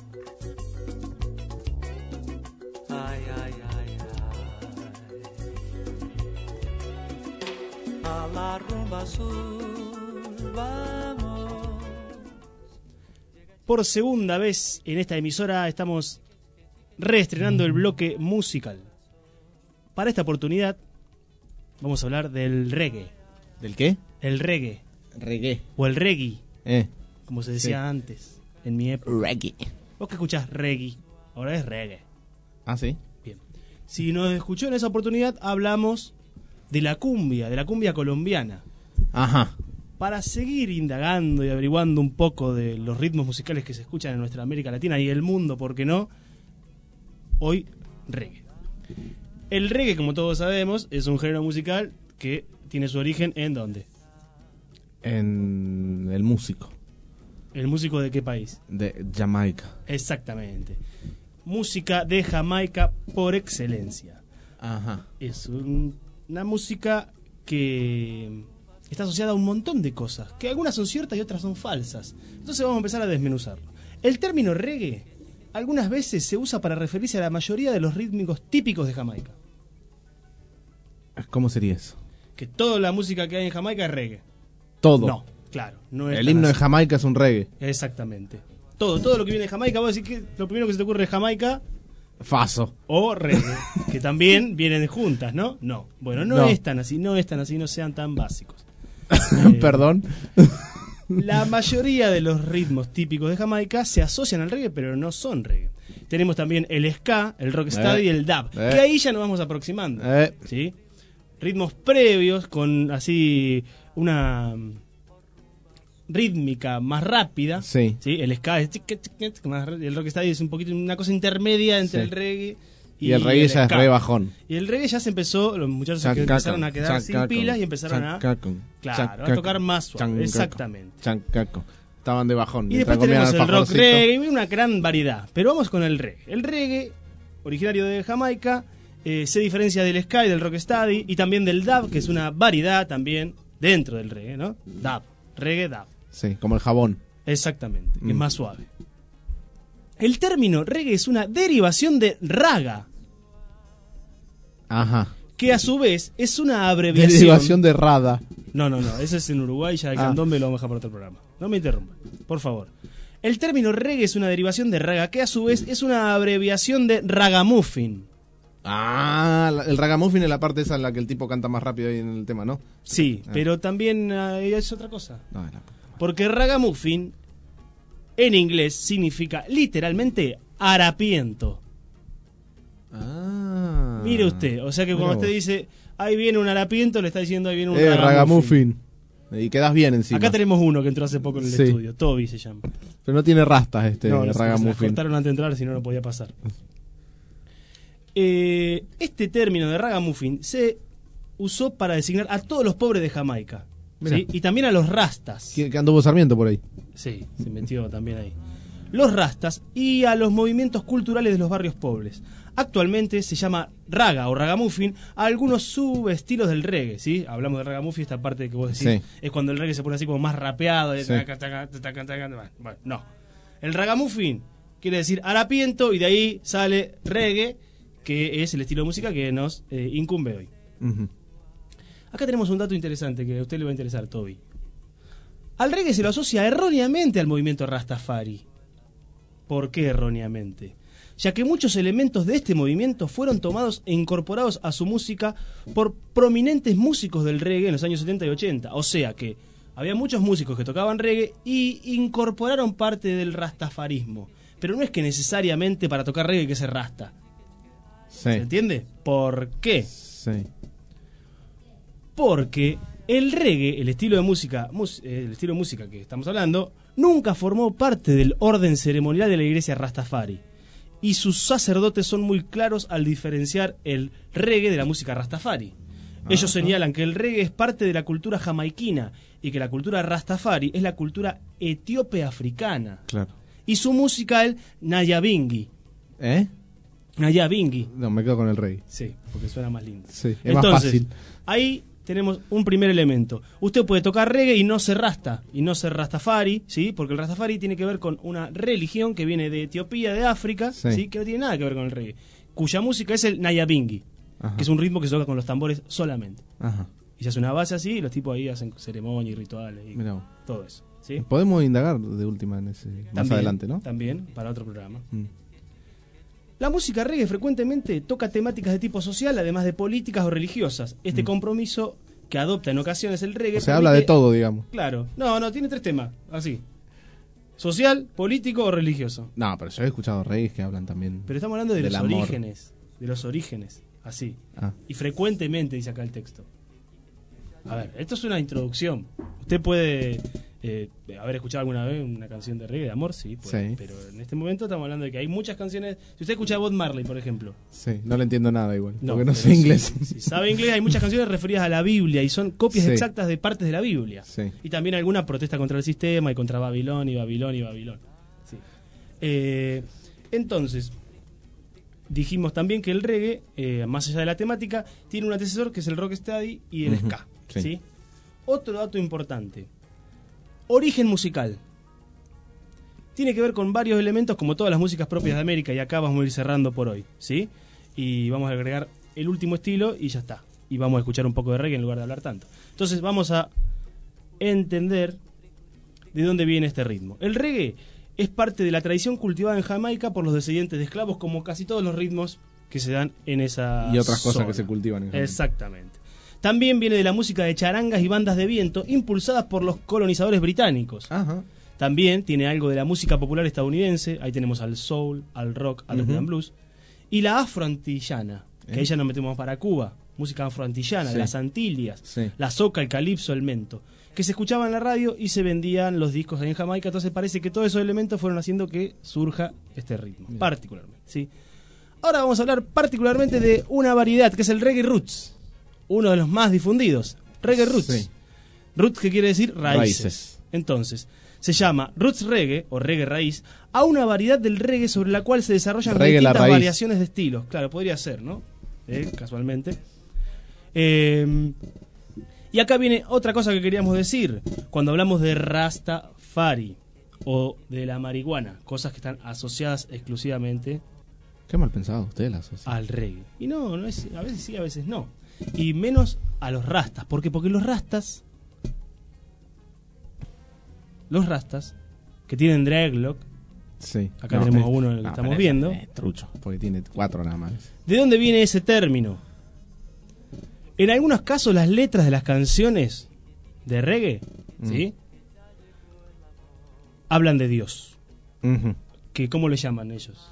Ay, ay, ay, ay. A la rumba azul vamos. Por segunda vez en esta emisora estamos reestrenando el bloque musical. Para esta oportunidad vamos a hablar del reggae. ¿Del qué? El reggae. Reggae. O el reggae, Eh. como se decía Sí. antes, en mi época. Reggae. Vos que escuchás reggae, ahora es reggae. Ah, sí. Bien. Si nos escuchó en esa oportunidad, hablamos de la cumbia, de la cumbia colombiana. Ajá. Para seguir indagando y averiguando un poco de los ritmos musicales que se escuchan en nuestra América Latina y el mundo, ¿por qué no? Hoy, reggae. El reggae, como todos sabemos, es un género musical que tiene su origen ¿en dónde? En el músico. ¿El músico de qué país? De Jamaica. Exactamente. Música de Jamaica por excelencia. Ajá. Es un- una música que está asociada a un montón de cosas, que algunas son ciertas y otras son falsas. Entonces vamos a empezar a desmenuzarlo. El término reggae algunas veces se usa para referirse a la mayoría de los rítmicos típicos de Jamaica. ¿Cómo sería eso? Que toda la música que hay en Jamaica es reggae. Todo. No, claro. No es El tan himno de así. Jamaica es un reggae. Exactamente. Todo, todo lo que viene de Jamaica, vos decís que lo primero que se te ocurre es Jamaica Faso. o reggae, que también vienen juntas, ¿no? No. Bueno, no, No. es tan así, no es tan así, no sean tan básicos. Perdón. La mayoría de los ritmos típicos de Jamaica se asocian al reggae, pero no son reggae. Tenemos también el ska, el rocksteady Eh, y el dub, eh. que ahí ya nos vamos aproximando. Eh. ¿Sí? Ritmos previos con así una mm, rítmica más rápida. Sí. ¿Sí? El ska es chique, chique, chique, más r- y el rocksteady es un poquito una cosa intermedia entre Sí. el reggae Y el reggae ya es ska. re bajón. Y el reggae ya se empezó, los muchachos se Chacaco, empezaron a quedar sin chacaco, pilas y empezaron a chacaco, claro, a chacaco, tocar más suave. chancaco, Exactamente. Chancaco. Estaban de bajón. Y mientras después tenemos comían el rock alfajorcito. reggae y una gran variedad. Pero vamos con el reggae. El reggae, originario de Jamaica, eh, se diferencia del ska y del rocksteady y también del dub, que es una variedad también dentro del reggae, ¿no? Dub, reggae dub. Sí, como el jabón. Exactamente, que es Mm. más suave. El término reggae es una derivación de raga, Ajá. que a su vez es una abreviación. Derivación de Rada. No, no, no, eso es en Uruguay, ya el Ah. candombe lo vamos a dejar para otro programa. No me interrumpan, por favor. El término reggae es una derivación de raga, que a su vez es una abreviación de ragamuffin. Ah, la- el ragamuffin es la parte esa en la que el tipo canta más rápido ahí en el tema, ¿no? Sí, Ah. pero también eh, es otra cosa. No, la- Porque ragamuffin en inglés significa literalmente harapiento. Ah. Mire usted, o sea que cuando Mira usted vos. dice ahí viene un harapiento, le está diciendo ahí viene un Eh, ragamuffin. ragamuffin. Y quedas bien encima. Acá tenemos uno que entró hace poco en el Sí. estudio, Toby se llama. Pero no tiene rastas este No, no sé, se las ragamuffin. cortaron antes de entrar, si no, no podía pasar. Eh, este término de ragamuffin se usó para designar a todos los pobres de Jamaica. Mirá. ¿Sí? Y también a los rastas. Que que anduvo Sarmiento por ahí. Sí, se metió también ahí. Los rastas y a los movimientos culturales de los barrios pobres. Actualmente se llama raga o ragamuffin a algunos subestilos del reggae, ¿sí? Hablamos de ragamuffin, esta parte que vos decís, Sí. es cuando el reggae se pone así como más rapeado. De Sí. taca, taca, taca, taca, taca. Bueno, no. El ragamuffin quiere decir harapiento y de ahí sale reggae, que es el estilo de música que nos eh, incumbe hoy. Ujú. Acá tenemos un dato interesante que a usted le va a interesar, Toby. Al reggae se lo asocia erróneamente al movimiento Rastafari. ¿Por qué erróneamente? Ya que muchos elementos de este movimiento fueron tomados e incorporados a su música por prominentes músicos del reggae en los años setenta y ochenta. O sea que había muchos músicos que tocaban reggae y incorporaron parte del rastafarismo. Pero no es que necesariamente para tocar reggae hay que ser rasta. Sí. ¿Se entiende? ¿Por qué? Sí. Porque el reggae, el estilo de música, mus, el estilo de música que estamos hablando, nunca formó parte del orden ceremonial de la iglesia Rastafari. Y sus sacerdotes son muy claros al diferenciar el reggae de la música Rastafari. Ellos señalan que el reggae es parte de la cultura jamaiquina y que la cultura Rastafari es la cultura etíope-africana. Claro. Y su música el Nyabingi. ¿Eh? Nyabingi. No, me quedo con el reggae. Sí, porque suena más lindo. Sí, es Entonces, más fácil. Ahí tenemos un primer elemento. Usted puede tocar reggae y no ser rasta, y no ser rastafari, ¿sí? Porque el rastafari tiene que ver con una religión que viene de Etiopía, de África, ¿sí? ¿sí? Que no tiene nada que ver con el reggae. Cuya música es el Nyabingi, que es un ritmo que se toca con los tambores solamente. Ajá. Y se hace una base así y los tipos ahí hacen ceremonias y rituales y Mirá vos. todo eso. ¿sí? Podemos indagar de última en ese más También, adelante, ¿no? También, para otro programa. Mm. La música reggae frecuentemente toca temáticas de tipo social, además de políticas o religiosas. Este Mm. compromiso que adopta en ocasiones el reggae... O sea, habla de todo, digamos. Claro. No, no, tiene tres temas, así. Social, político o religioso. No, pero yo he escuchado reggae que hablan también. Pero estamos hablando de del los amor. orígenes. De los orígenes, así. Ah. Y frecuentemente dice acá el texto. A ver, esto es una introducción. Usted puede eh, haber escuchado alguna vez una canción de reggae de amor, sí, puede, Sí. pero en este momento estamos hablando de que hay muchas canciones. Si usted escucha a Bob Marley, por ejemplo, Sí, no le entiendo nada igual. no, porque no pero sé inglés. Si, si sabe inglés, hay muchas canciones referidas a la Biblia y son copias Sí. exactas de partes de la Biblia. Sí. Y también alguna protesta contra el sistema y contra Babilón y Babilón y Babilón. Sí. Eh, entonces, dijimos también que el reggae, eh, más allá de la temática, tiene un antecesor que es el rocksteady y el Ujú. ska. Sí. ¿sí? Otro dato importante. Origen musical. Tiene que ver con varios elementos como todas las músicas propias de América y acá vamos a ir cerrando por hoy, ¿sí? Y vamos a agregar el último estilo y ya está. Y vamos a escuchar un poco de reggae en lugar de hablar tanto. Entonces vamos a entender de dónde viene este ritmo. El reggae es parte de la tradición cultivada en Jamaica por los descendientes de esclavos, como casi todos los ritmos que se dan en esa Y otras cosas zona. que se cultivan en Jamaica. Exactamente. También viene de la música de charangas y bandas de viento impulsadas por los colonizadores británicos. Ajá. También tiene algo de la música popular estadounidense. Ahí tenemos al soul, al rock, al Ujú. rhythm and blues. Y la afroantillana, que ¿Eh? ahí ya nos metemos para Cuba. Música afroantillana, Sí. de las Antillas. Sí. La soca, el calipso, el mento. Que se escuchaba en la radio y se vendían los discos ahí en Jamaica. Entonces parece que todos esos elementos fueron haciendo que surja este ritmo, Bien. particularmente. ¿sí? Ahora vamos a hablar particularmente de una variedad, que es el reggae roots. Uno de los más difundidos. Reggae roots. Sí. Roots, que quiere decir raíces. Raíces. Entonces, se llama roots reggae o reggae raíz a una variedad del reggae sobre la cual se desarrollan Reggae la distintas raíz. variaciones de estilos. Claro, podría ser, ¿no? Eh, casualmente. Eh, y acá viene otra cosa que queríamos decir cuando hablamos de Rastafari o de la marihuana, cosas que están asociadas exclusivamente Qué mal pensado usted las hace. al reggae. Y no, no es, a veces sí, a veces no. Y menos a los rastas. ¿Por qué? Porque los rastas, los rastas, que tienen dreadlock, Sí. acá tenemos eh, uno que no, estamos pero viendo. es trucho, porque tiene cuatro nada más. ¿De dónde viene ese término? En algunos casos las letras de las canciones de reggae, Mm. ¿sí? Hablan de Dios. Ujú. Que, ¿cómo le llaman ellos?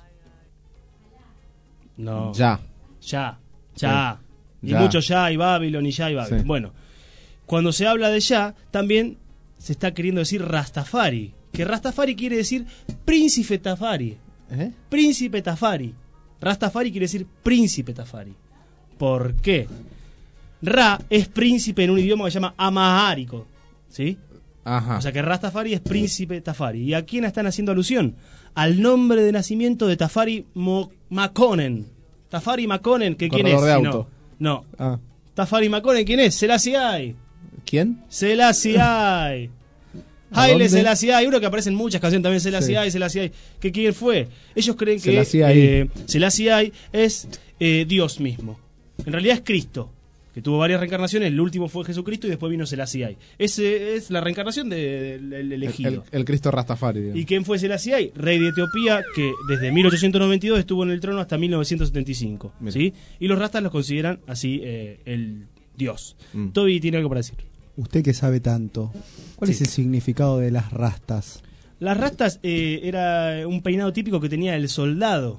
No. Ya. Ya. Ya. Sí. Y Ya. mucho ya y Babylon y ya y Babylon. Sí. Bueno, cuando se habla de ya, también se está queriendo decir Rastafari. Que Rastafari quiere decir príncipe Tafari. ¿Eh? Príncipe Tafari. Rastafari quiere decir príncipe Tafari. ¿Por qué? Ra es príncipe en un idioma que se llama amahárico. ¿Sí? Ajá. O sea que Rastafari es príncipe Tafari. ¿Y a quién están haciendo alusión? Al nombre de nacimiento de Tafari Mo- Makonnen. Tafari Makonnen, que quién es? Corredor de Si no. auto. No. Ah. Tafari Makonnen, ¿quién es? Selassie I. ¿Quién? Selassie I. ¿A Haile dónde? Selassie I, uno que aparece en muchas canciones también, Selassie Sí. I, Selassie I. ¿Que quién fue? Ellos creen que Selassie I. eh, Selassie I es eh, Dios mismo. En realidad es Cristo. que tuvo varias reencarnaciones. El último fue Jesucristo y después vino Selassie. Ese es la reencarnación del de, de, elegido. El, el, el Cristo Rastafari, digamos. ¿Y quién fue Selassie? Rey de Etiopía, que desde mil ochocientos noventa y dos estuvo en el trono hasta mil novecientos setenta y cinco. ¿Sí? Y los rastas los consideran así eh, el dios. Mm. Toby tiene algo para decir. Usted que sabe tanto, ¿cuál Sí. es el significado de las rastas? Las rastas eh, era un peinado típico que tenía el soldado,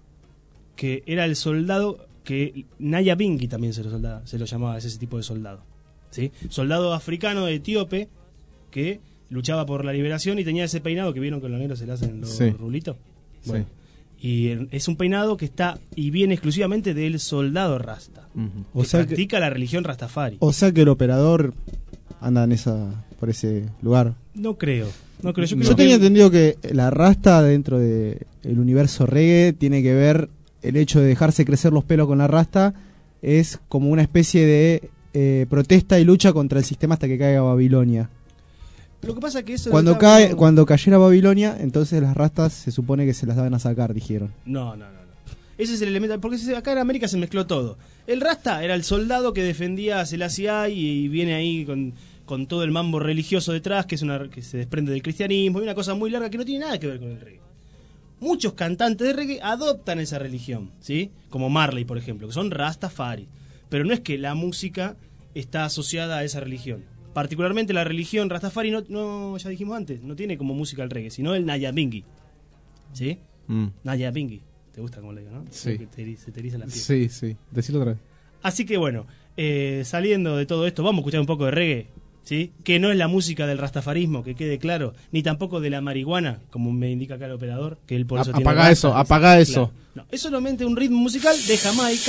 que era el soldado que Naya Bingi también se lo, soldaba, se lo llamaba, ese tipo de soldado. ¿Sí? Soldado africano etíope que luchaba por la liberación y tenía ese peinado que vieron que los negros se le hacen los Sí. rulitos. Bueno, Sí. y eh, es un peinado que está y viene exclusivamente del soldado rasta, Uh-huh. O que sea que- practica la religión rastafari. O sea que el operador anda en esa, por ese lugar. No creo. No creo. Yo, Yo, creo tenía que- entendido que la rasta dentro del universo reggae tiene que ver el hecho de dejarse crecer los pelos con la rasta, es como una especie de eh, protesta y lucha contra el sistema hasta que caiga Babilonia. Lo que pasa es que eso Cuando lo cae, estaba- cuando cayera Babilonia, entonces las rastas se supone que se las van a sacar, dijeron. No, no, no, no. Ese es el elemento, porque se- acá en América se mezcló todo. El rasta era el soldado que defendía a Selassie y, y viene ahí con, con todo el mambo religioso detrás, que es una que se desprende del cristianismo, y una cosa muy larga que no tiene nada que ver con el reggae. Muchos cantantes de reggae adoptan esa religión, ¿sí? Como Marley, por ejemplo, que son rastafari. Pero no es que la música está asociada a esa religión. Particularmente la religión rastafari no, no ya dijimos antes, no tiene como música el reggae, sino el Nayabingi. ¿Sí? Mm. Nayabingi. ¿Te gusta como le digo, no? Sí. Que te- se te eriza la piel. Sí, sí. Decirlo otra vez. Así que bueno, eh, saliendo de todo esto, vamos a escuchar un poco de reggae, ¿sí? Que no es la música del rastafarismo, que quede claro, ni tampoco de la marihuana, como me indica acá el operador, que él por eso A- tiene apaga rasta, eso, dice. apaga eso. No, es solamente un ritmo musical de Jamaica.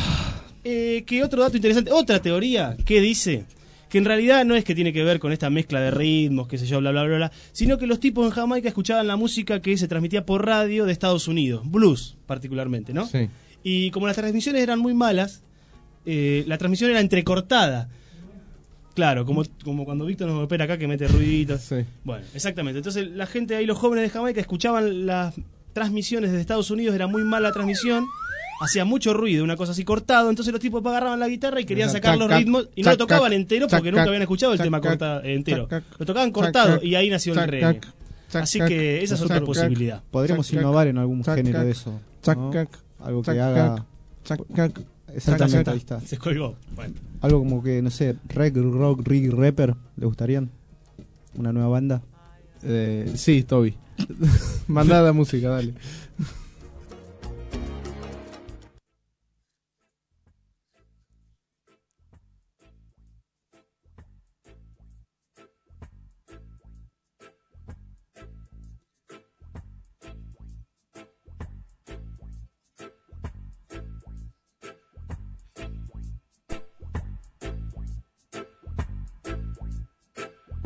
Eh, que otro dato interesante, otra teoría que dice que en realidad no es que tiene que ver con esta mezcla de ritmos, qué sé yo, bla, bla, bla, bla, sino que los tipos en Jamaica escuchaban la música que se transmitía por radio de Estados Unidos, blues particularmente, ¿no? Sí. Y como las transmisiones eran muy malas, eh, la transmisión era entrecortada. Claro, como, como cuando Víctor nos opera acá que mete ruiditos. Sí. Bueno, exactamente. Entonces la gente ahí, los jóvenes de Jamaica, escuchaban las transmisiones desde Estados Unidos, era muy mala la transmisión, hacía mucho ruido, una cosa así cortado, entonces los tipos agarraban la guitarra y querían sacar los ritmos y no lo tocaban entero porque nunca habían escuchado el tema corta, entero. Lo tocaban cortado y ahí nació el reggae. Así que esa es otra posibilidad. Podríamos innovar en algún género de eso, ¿no? Algo que haga exactamente, ahí está. Se colgó. Bueno. Algo como que, no sé, reg, rock, rig, rapper, ¿le gustarían? ¿Una nueva banda? Eh, sí, Toby. Mandá la música, dale.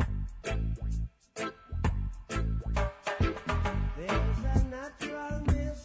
There's a natural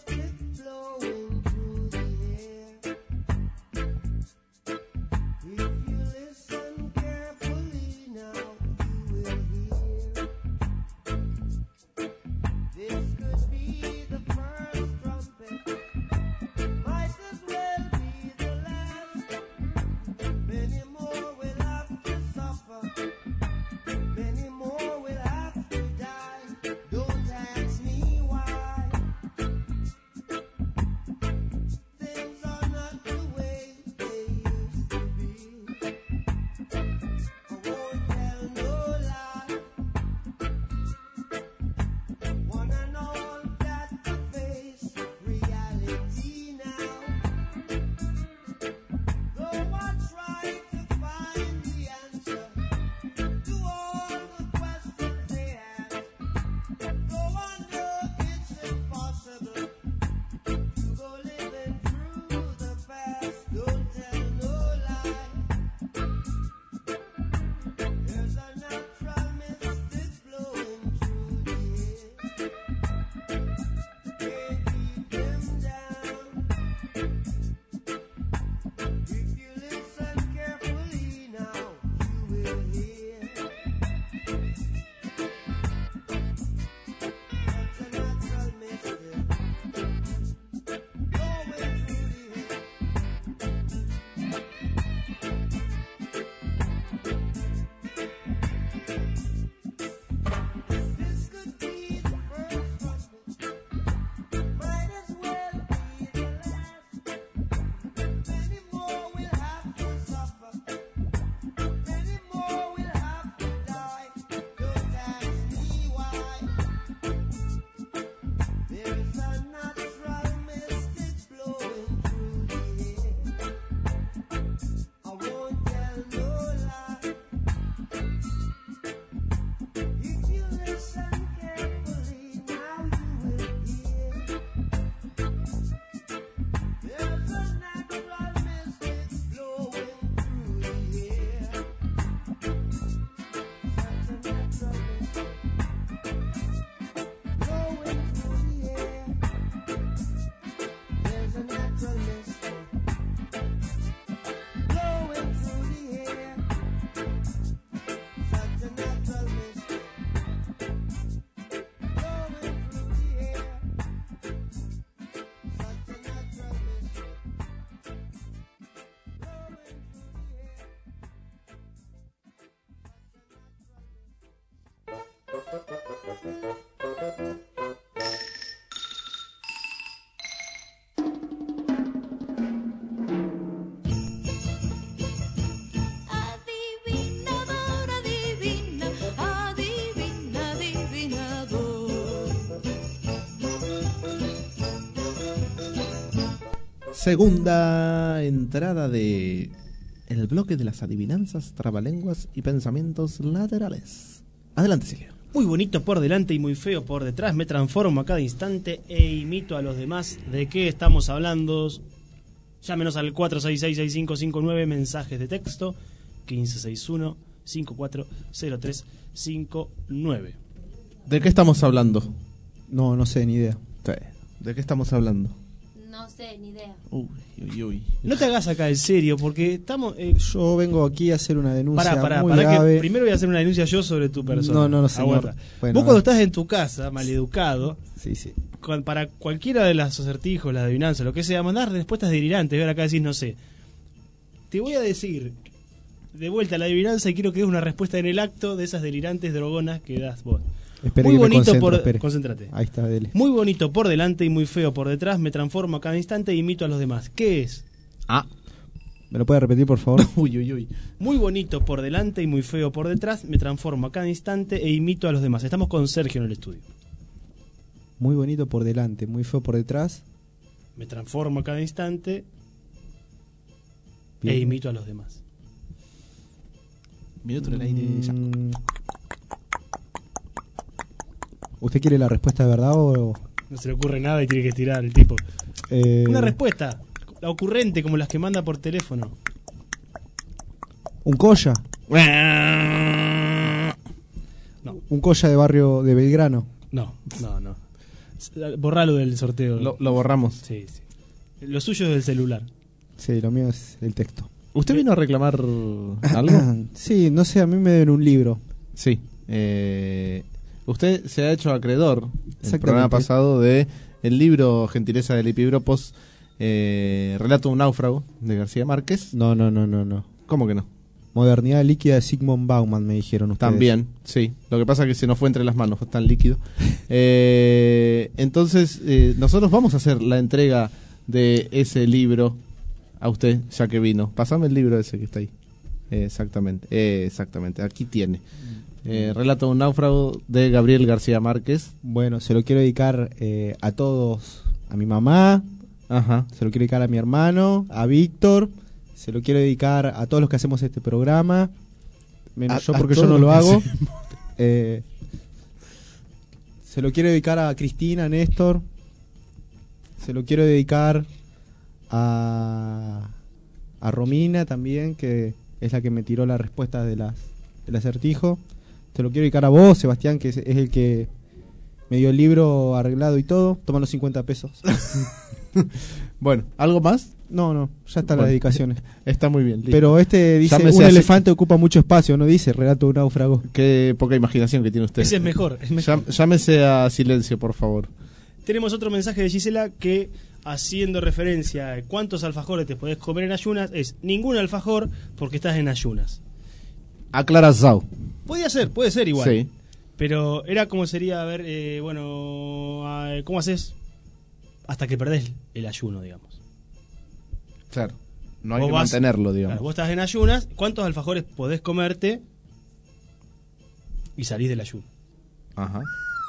Segunda entrada de el bloque de las adivinanzas, trabalenguas y pensamientos laterales. Adelante, Silvia. Muy bonito por delante y muy feo por detrás. Me transformo a cada instante e imito a los demás. ¿De qué estamos hablando? Llámenos al cuatro seis seis, seis cinco cinco nueve, mensajes de texto quince sesenta y uno, cincuenta y cuatro cero tres cincuenta y nueve. ¿De qué estamos hablando? No, no sé, ni idea. ¿De qué estamos hablando? No sé, ni idea. Uy, uy, uy. No te hagas acá en serio, porque estamos... Eh, yo vengo aquí a hacer una denuncia Pará, pará, muy pará, grave. que primero voy a hacer una denuncia yo sobre tu persona. No, no, no, señor. Aguanta. Bueno, Vos cuando estás en tu casa, maleducado, sí, sí. Con, para cualquiera de las acertijos, las adivinanzas, lo que sea, mandar respuestas delirantes. Ver acá decís, no sé. Te voy a decir de vuelta la adivinanza y quiero que des una respuesta en el acto de esas delirantes drogonas que das vos. Espere muy que me bonito concentro, por... espere. Concéntrate. Ahí está, dele. Muy bonito por delante y muy feo por detrás. Me transformo a cada instante e imito a los demás. ¿Qué es? Ah. ¿Me lo puede repetir, por favor? Uy, uy, uy. Muy bonito por delante y muy feo por detrás. Me transformo a cada instante e imito a los demás. Estamos con Sergio en el estudio. Muy bonito por delante, muy feo por detrás. Me transformo a cada instante Bien. e imito a los demás. Minuto en el aire ya. ¿Usted quiere la respuesta de verdad o...? No se le ocurre nada y tiene que tirar el tipo. Eh... Una respuesta, la ocurrente, como las que manda por teléfono. ¿Un colla? No. ¿Un colla de barrio de Belgrano? No, no, no. Borralo del sorteo. Lo, lo borramos. Sí, sí. Lo suyo es del celular. Sí, lo mío es el texto. ¿Usted vino a reclamar algo? Sí, no sé, a mí me deben un libro. Sí. Eh, usted se ha hecho acreedor en el programa pasado de el libro Gentileza de Lipibropos, eh, Relato de un náufrago, de García Márquez. No, no, no, no, no. ¿Cómo que no? Modernidad líquida de Sigmund Bauman, me dijeron ustedes. También, sí. Lo que pasa es que se nos fue entre las manos, fue tan líquido. eh, entonces, eh, nosotros vamos a hacer la entrega de ese libro a usted, ya que vino. Pasame el libro ese que está ahí. Eh, exactamente, eh, exactamente. Aquí tiene. Eh, Relato de un náufrago de Gabriel García Márquez. Bueno, se lo quiero dedicar eh, a todos. A mi mamá. Ajá. Se lo quiero dedicar a mi hermano, a Víctor. Se lo quiero dedicar a todos los que hacemos este programa. Menos A- yo a porque yo todos no los lo que hago. hacemos. Eh, se lo quiero dedicar a Cristina, a Néstor. Se lo quiero dedicar a, a Romina también, que es la que me tiró la respuesta de las, del acertijo. Te lo quiero dedicar a vos, Sebastián, que es, es el que me dio el libro arreglado y todo. Toma los cincuenta pesos. Bueno, ¿algo más? No, no, ya están Bueno, las dedicaciones. Está muy bien. Listo. Pero este dice, Llámese un a- elefante ocupa mucho espacio, no dice relato de un náufrago. Qué poca imaginación que tiene usted. Ese es mejor. Es mejor. Llám- Llámese a Silencio, por favor. Tenemos otro mensaje de Gisela que, haciendo referencia a cuántos alfajores te podés comer en ayunas, es ningún alfajor porque estás en ayunas. Aclarazao. Podía ser, puede ser igual. Sí. Pero era como sería, a ver, eh, bueno, ah, ¿cómo haces? Hasta que perdés el ayuno, digamos. Claro. No hay Vos que vas- mantenerlo, digamos. Claro, vos estás en ayunas, ¿cuántos alfajores podés comerte? Y salís del ayuno. Ajá.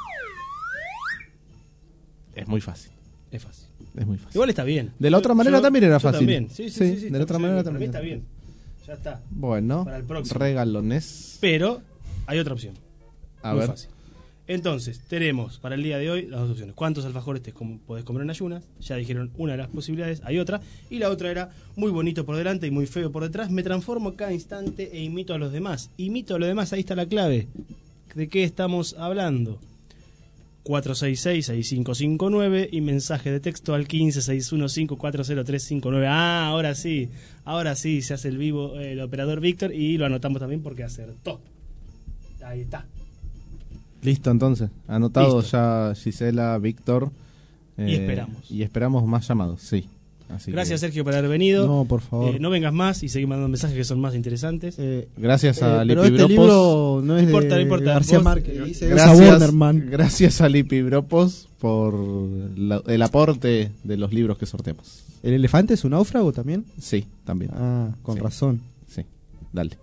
Es muy fácil. Es fácil. Es muy fácil. Igual está bien. De la Yo- otra manera yo- también era yo fácil. También. Sí, sí, sí, sí, de la otra sí, manera para mí también. está bien. Ya está. Bueno, Para el próximo. regalones. Pero hay otra opción. A Muy ver. fácil. Entonces, tenemos para el día de hoy las dos opciones. ¿Cuántos alfajores te com- podés comer en ayunas? Ya dijeron una de las posibilidades, hay otra. Y la otra era muy bonito por delante y muy feo por detrás. Me transformo cada instante e imito a los demás. Imito a los demás, ahí está la clave. ¿De qué estamos hablando? cuatro seis seis, seis cinco cinco nueve y mensaje de texto al quince sesenta y uno, cincuenta y cuatro cero tres cincuenta y nueve. Ah, ahora sí, ahora sí se hace el vivo el operador Víctor y lo anotamos también porque acertó. Ahí está. Listo, entonces. Anotado Listo. ya Gisela, Víctor. Y esperamos. Y esperamos más llamados, sí. Así Gracias, que- Sergio, por haber venido. No, por favor. Eh, no vengas más y seguir mandando mensajes que son más interesantes. Gracias a Eh, pero Lipibropos. este libro no es No importa, de no importa. García Vos- Márquez, dice Gracias, Elsa Wonderman. gracias a Lipibropos por la- el aporte de los libros que sorteamos. ¿El elefante es un náufrago también? Sí, también. Ah, con Sí. razón. Sí, dale.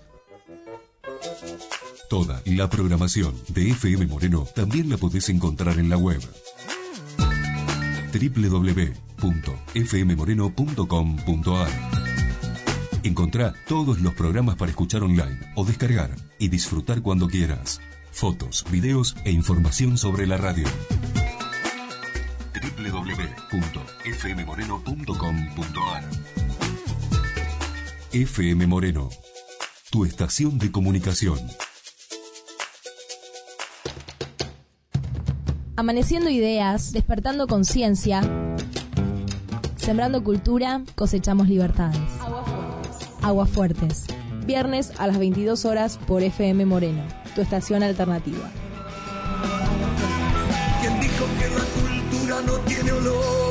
Toda la programación de F M Moreno también la podés encontrar en la web. doble u doble u doble u punto f m moreno punto com punto a r. Encontrá todos los programas para escuchar online o descargar y disfrutar cuando quieras. Fotos, videos e información sobre la radio. w w w punto f m moreno punto com punto a r. F M Moreno, tu estación de comunicación. Amaneciendo ideas, despertando conciencia, sembrando cultura, cosechamos libertades. Aguas Fuertes. Viernes a las veintidós horas por F M Moreno, tu estación alternativa. ¿Quién dijo que la cultura no tiene olor?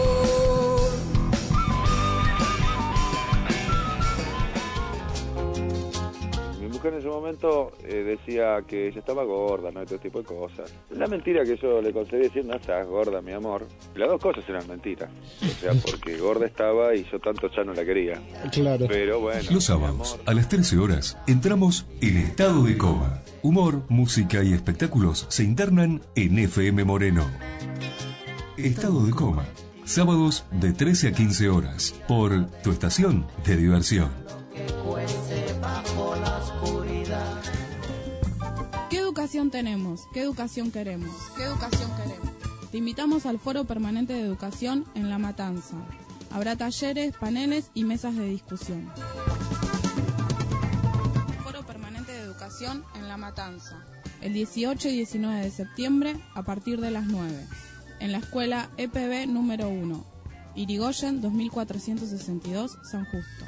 Mi mujer en ese momento eh, decía que ella estaba gorda, ¿no? Y todo tipo de cosas. La mentira que yo le conseguí decir, no estás gorda, mi amor. Las dos cosas eran mentiras. O sea, porque gorda estaba y yo tanto ya no la quería. Claro. Pero bueno. Los sábados, a las trece horas, entramos en estado de coma. Humor, música y espectáculos se internan en F M Moreno. Estado de coma. Sábados de trece a quince horas, por tu estación de diversión. ¿Qué educación tenemos? ¿Qué educación queremos? ¿Qué educación queremos? Te invitamos al Foro Permanente de Educación en La Matanza. Habrá talleres, paneles y mesas de discusión. Foro Permanente de Educación en La Matanza, el dieciocho y diecinueve de septiembre a partir de las nueve, en la escuela E P B número uno, Irigoyen dos mil cuatrocientos sesenta y dos, San Justo.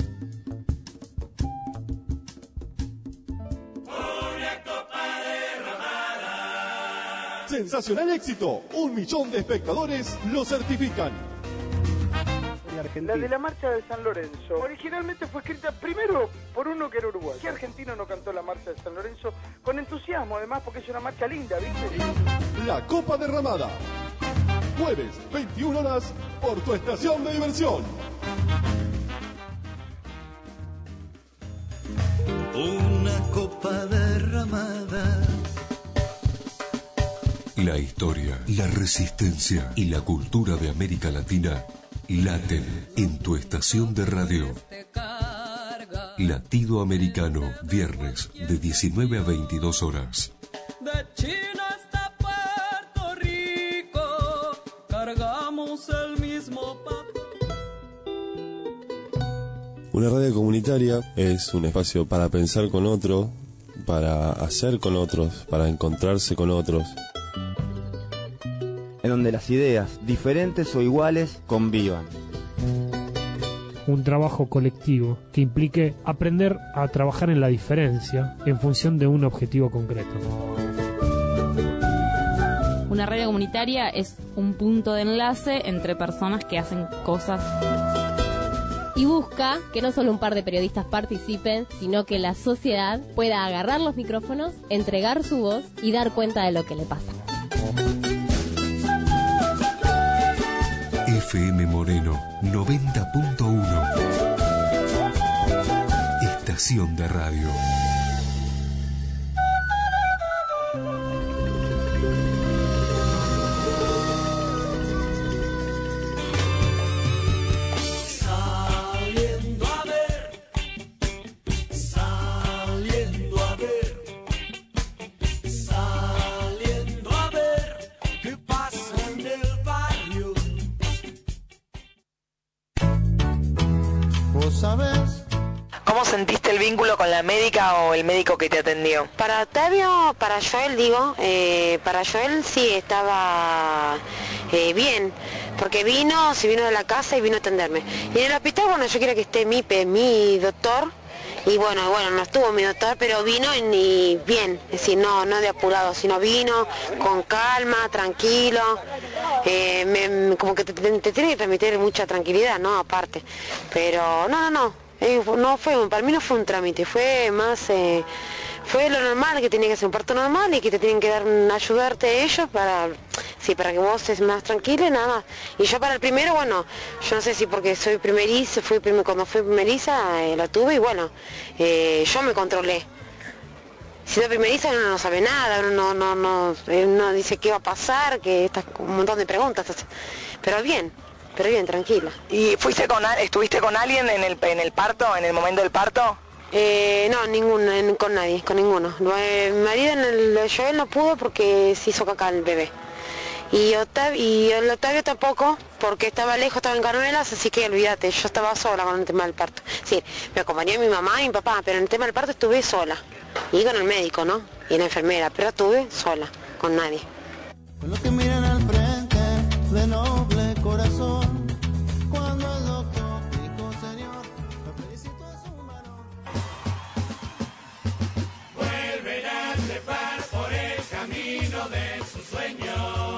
Sensacional éxito, un millón de espectadores lo certifican. La de la marcha de San Lorenzo originalmente fue escrita primero por uno que era uruguayo. ¿Qué argentino no cantó la marcha de San Lorenzo con entusiasmo, además, porque es una marcha linda, ¿viste? La Copa Derramada, jueves veintiuna horas por tu estación de diversión. Una copa derramada. La historia, la resistencia y la cultura de América Latina laten en tu estación de radio. Latido Americano, viernes de diecinueve a veintidós horas. De China hasta Puerto Rico, cargamos el mismo papel. Una radio comunitaria es un espacio para pensar con otro, para hacer con otros, para encontrarse con otros. En donde las ideas, diferentes o iguales, convivan. Un trabajo colectivo que implique aprender a trabajar en la diferencia en función de un objetivo concreto. Una radio comunitaria es un punto de enlace entre personas que hacen cosas. Y busca que no solo un par de periodistas participen, sino que la sociedad pueda agarrar los micrófonos, entregar su voz y dar cuenta de lo que le pasa. F M Moreno noventa punto uno. Estación de radio. Saliendo a ver, saliendo a ver, saliendo a ver qué pasa en el barrio. ¿Vos sabés? ¿Cómo sentiste el vínculo con la médica o el médico que te atendió? Para Octavio, para Joel digo, eh, para Joel sí estaba eh, bien, porque vino, se vino de la casa y vino a atenderme. Y en el hospital, bueno, yo quiero que esté mi, mi doctor, y bueno, bueno, no estuvo mi doctor, pero vino y bien, es decir, no, no de apurado, sino vino con calma, tranquilo, eh, me, como que te, te, te tiene que transmitir mucha tranquilidad, ¿no? Aparte, pero no, no, no. No fue, para mí no fue un trámite, fue más, eh, fue lo normal, que tenía que ser un parto normal y que te tienen que dar, ayudarte ellos para, sí, para que vos estés más tranquila y nada más. Y yo para el primero, bueno, yo no sé si porque soy primeriza, fui primer, cuando fui primeriza eh, la tuve y bueno, eh, yo me controlé. Si no primeriza uno no sabe nada, uno no, no, no, uno dice qué va a pasar, que estas, un montón de preguntas, pero bien. pero bien, tranquila. ¿Y fuiste con, a- estuviste con alguien en el, en el parto, en el momento del parto? Eh, no, ninguno, en- con nadie, con ninguno. Eh, mi marido, en el, Joel no pudo porque se hizo caca el bebé. Y, Octavio, y el Octavio tampoco, porque estaba lejos, estaba en Carunelas, así que olvídate, yo estaba sola con el tema del parto. Sí, me acompañó mi mamá y mi papá, pero en el tema del parto estuve sola. Y con el médico, ¿no? Y la enfermera, pero estuve sola, con nadie. Con los que miran al frente, de noble corazón, cuando el doctor dijo, Señor, lo felicito a su mano. Vuelven a trepar por el camino de sus sueños.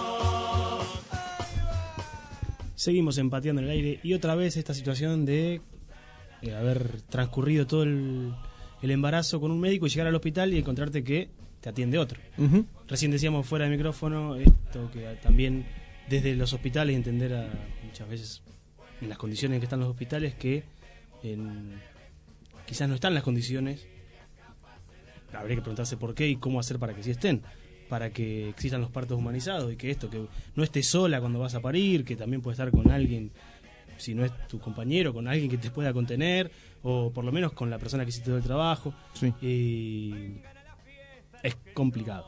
Seguimos empateando en el aire y otra vez esta situación de eh, haber transcurrido todo el, el embarazo con un médico y llegar al hospital y encontrarte que te atiende otro. Uh-huh. Recién decíamos fuera de micrófono esto que también desde los hospitales entender a, muchas veces en las condiciones en que están los hospitales que en, quizás no están las condiciones. Habría que preguntarse por qué y cómo hacer para que sí estén, para que existan los partos humanizados y que esto, que no estés sola cuando vas a parir, que también puedes estar con alguien, si no es tu compañero, con alguien que te pueda contener, o por lo menos con la persona que hiciste todo el trabajo. Sí. Y es complicado.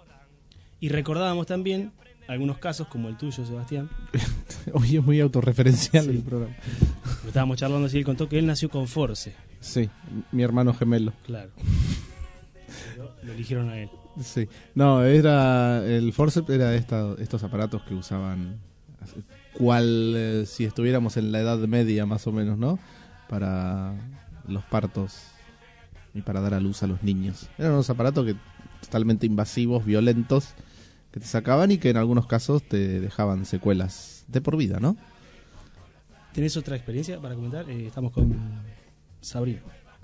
Y recordábamos también algunos casos como el tuyo, Sebastián. Hoy es muy autorreferencial Sí. el programa. Lo estábamos charlando así, él contó que él nació con Force. Sí, mi hermano gemelo. Claro. Pero lo eligieron a él. Sí. No, era el forceps era esta, estos aparatos que usaban cual eh, si estuviéramos en la Edad Media más o menos, ¿no? Para los partos y para dar a luz a los niños. Eran unos aparatos que totalmente invasivos, violentos, que te sacaban y que en algunos casos te dejaban secuelas de por vida, ¿no? ¿Tenés otra experiencia para comentar? Eh, estamos con Sabrina.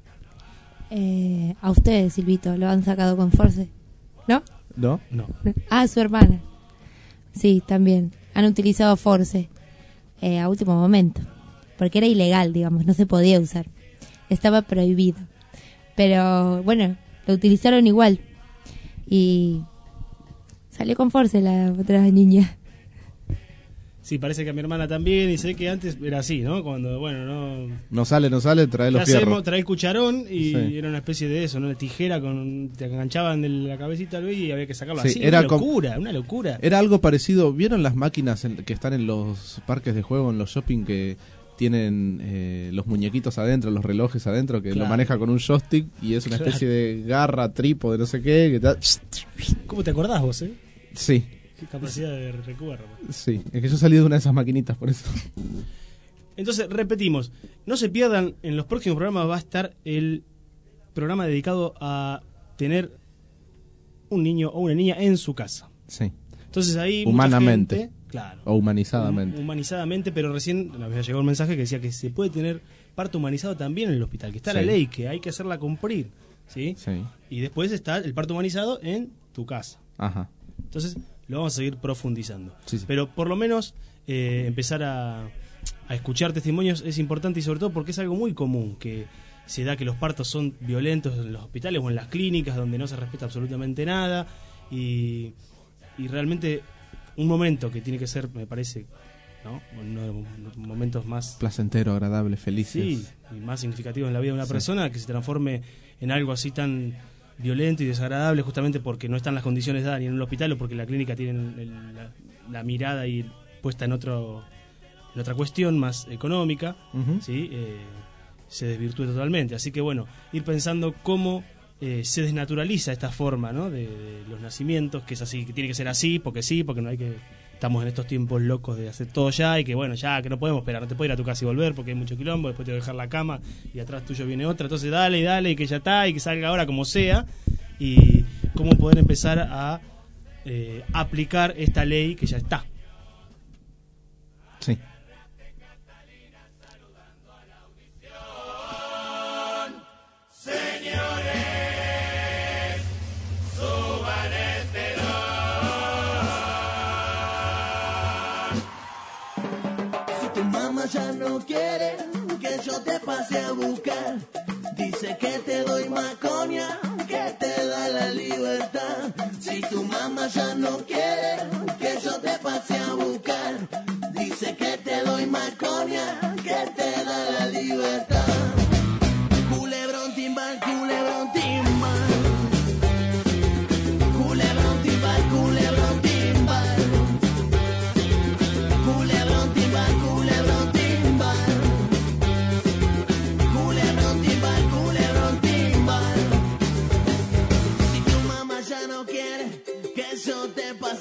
Eh, a ustedes, Silvito, lo han sacado con Force, ¿no? ¿No? No. Ah, su hermana. Sí, también. Han utilizado Force eh, a último momento. Porque era ilegal, digamos, no se podía usar. Estaba prohibido. Pero, bueno, lo utilizaron igual. Y salió con Force la otra niña. Sí, parece que a mi hermana también, y sé que antes era así, ¿no? Cuando, bueno, no... No sale, no sale, trae ¿Qué los fierros. hacemos? Trae el cucharón y Sí. era una especie de eso, ¿no? Una tijera con... Te enganchaban de la cabecita al bebé y había que sacarlo Sí, así. era Una com- locura, una locura. Era algo parecido. ¿Vieron las máquinas en- que están en los parques de juego, en los shopping, que tienen eh, los muñequitos adentro, los relojes adentro, que Claro. lo maneja con un joystick y es una Claro. especie de garra, trípode, no sé qué? Que ta- ¿Cómo te acordás vos, eh? Sí, Qué capacidad de recuerdo. sí. Es que yo salí de una de esas maquinitas, por eso. Entonces, repetimos, no se pierdan, en los próximos programas va a estar el programa dedicado a tener un niño o una niña en su casa. Sí. Entonces ahí mucha Humanamente. gente, claro, O humanizadamente. humanizadamente, pero recién nos había llegado un mensaje que decía que se puede tener parto humanizado también en el hospital, que está Sí. la ley, que hay que hacerla cumplir, ¿sí? Sí. Y después está el parto humanizado en tu casa. Ajá. Entonces lo vamos a seguir profundizando. Sí, sí. Pero por lo menos eh, empezar a, a escuchar testimonios es importante, y sobre todo porque es algo muy común, que se da que los partos son violentos en los hospitales o en las clínicas donde no se respeta absolutamente nada, y, y realmente un momento que tiene que ser, me parece, ¿no? Uno de los momentos más Placentero, agradable, felices. sí, y más significativos en la vida de una Sí. persona, que se transforme en algo así tan violento y desagradable justamente porque no están las condiciones dadas ni en un hospital o porque la clínica tiene el- la, la mirada y puesta en otro en otra cuestión más económica, Ujú. ¿sí? Eh, se desvirtúe totalmente. Así que bueno, ir pensando cómo eh, se desnaturaliza esta forma, ¿no? de, de los nacimientos, que es así, que tiene que ser así, porque sí, porque no hay que... Estamos en estos tiempos locos de hacer todo ya y que bueno, ya que no podemos esperar, no te puedo ir a tu casa y volver porque hay mucho quilombo, después te voy a dejar la cama y atrás tuyo viene otra, entonces dale y dale y que ya está y que salga ahora como sea, y cómo poder empezar a eh, aplicar esta ley que ya está. Sí. Señores, suban el telón. Si tu mamá ya no quiere que yo te pase a buscar, dice que te doy maconia, que te da la libertad. Si tu mamá ya no quiere que yo te pase a buscar, dice que te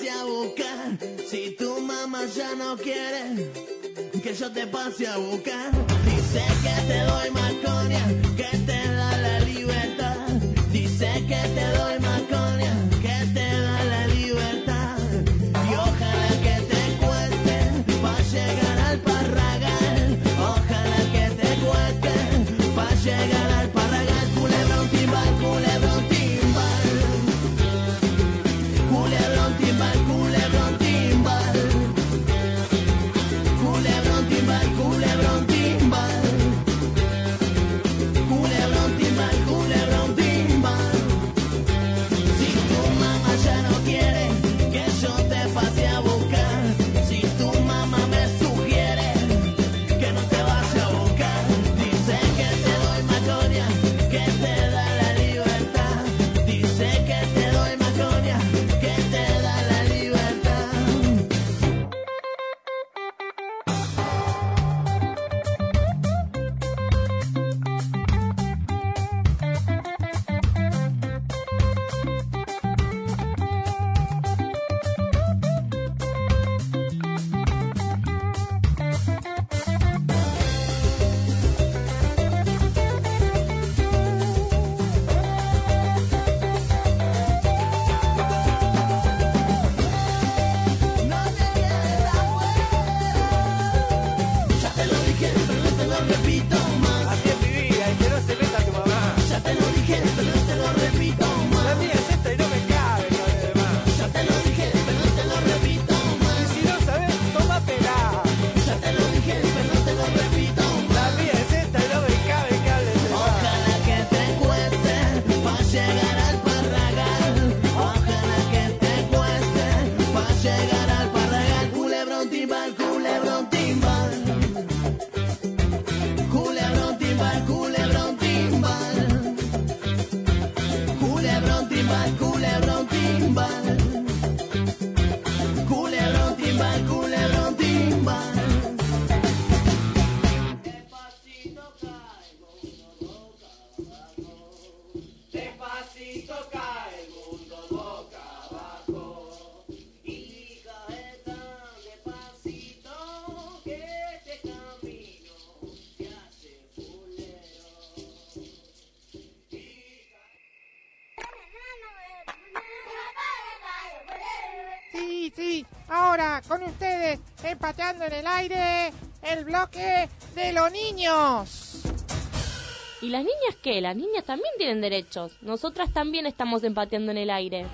pase a buscar. Si tu mamá ya no quiere que yo te pase a buscar, dice que te doy maconia, que te da la libertad. Dice que te doy maconia, que te da la libertad. Y ojalá que te cueste pa' llegar al Parragal. Ojalá que te cueste pa' llegar al Parragal. Culebrón timbal, culebrón timbal. Culebrón timbal, culebrón timbal. Culebrón timbal, culebrón timbal. Culebrón timbal, culebrón timbal. Si tu mamá ya no quiere que yo te pase a buscar, si tu mamá me sugiere que no te vaya a buscar, dice que te doy maconia, que te da la libertad. Dice que te doy maconia, que te da la libertad. Ya te lo dije, pero no te lo repito más. Así es mi vida y que no se meta tu mamá. Ya te lo dije, pero no te lo repito más. La mía es esta y no me cabe con el demás. Ya te lo dije, pero no te lo repito más. Y si no sabes, tómatela. Ya te lo dije, pero no te lo repito más. La mía es esta y no me cabe que hables de más. Ojalá que te cueste pa' llegar al Parragal. Ojalá que te cueste pa' llegar al Parragal. Culebrón timbal, culebrón timbal. Culebrón timbal, culebrón timbal. Culebrón timbal, culebrón timbal. Culebrón timbal, culebrón timbal. Despacito cae el mundo boca abajo. Hija esta, despacito, que este camino se hace fulero. Sí, sí, ahora con ustedes, empateando en el aire, el bloque de los niños. ¿Y las niñas qué? Las niñas también tienen derechos. Nosotras también estamos empateando en el aire.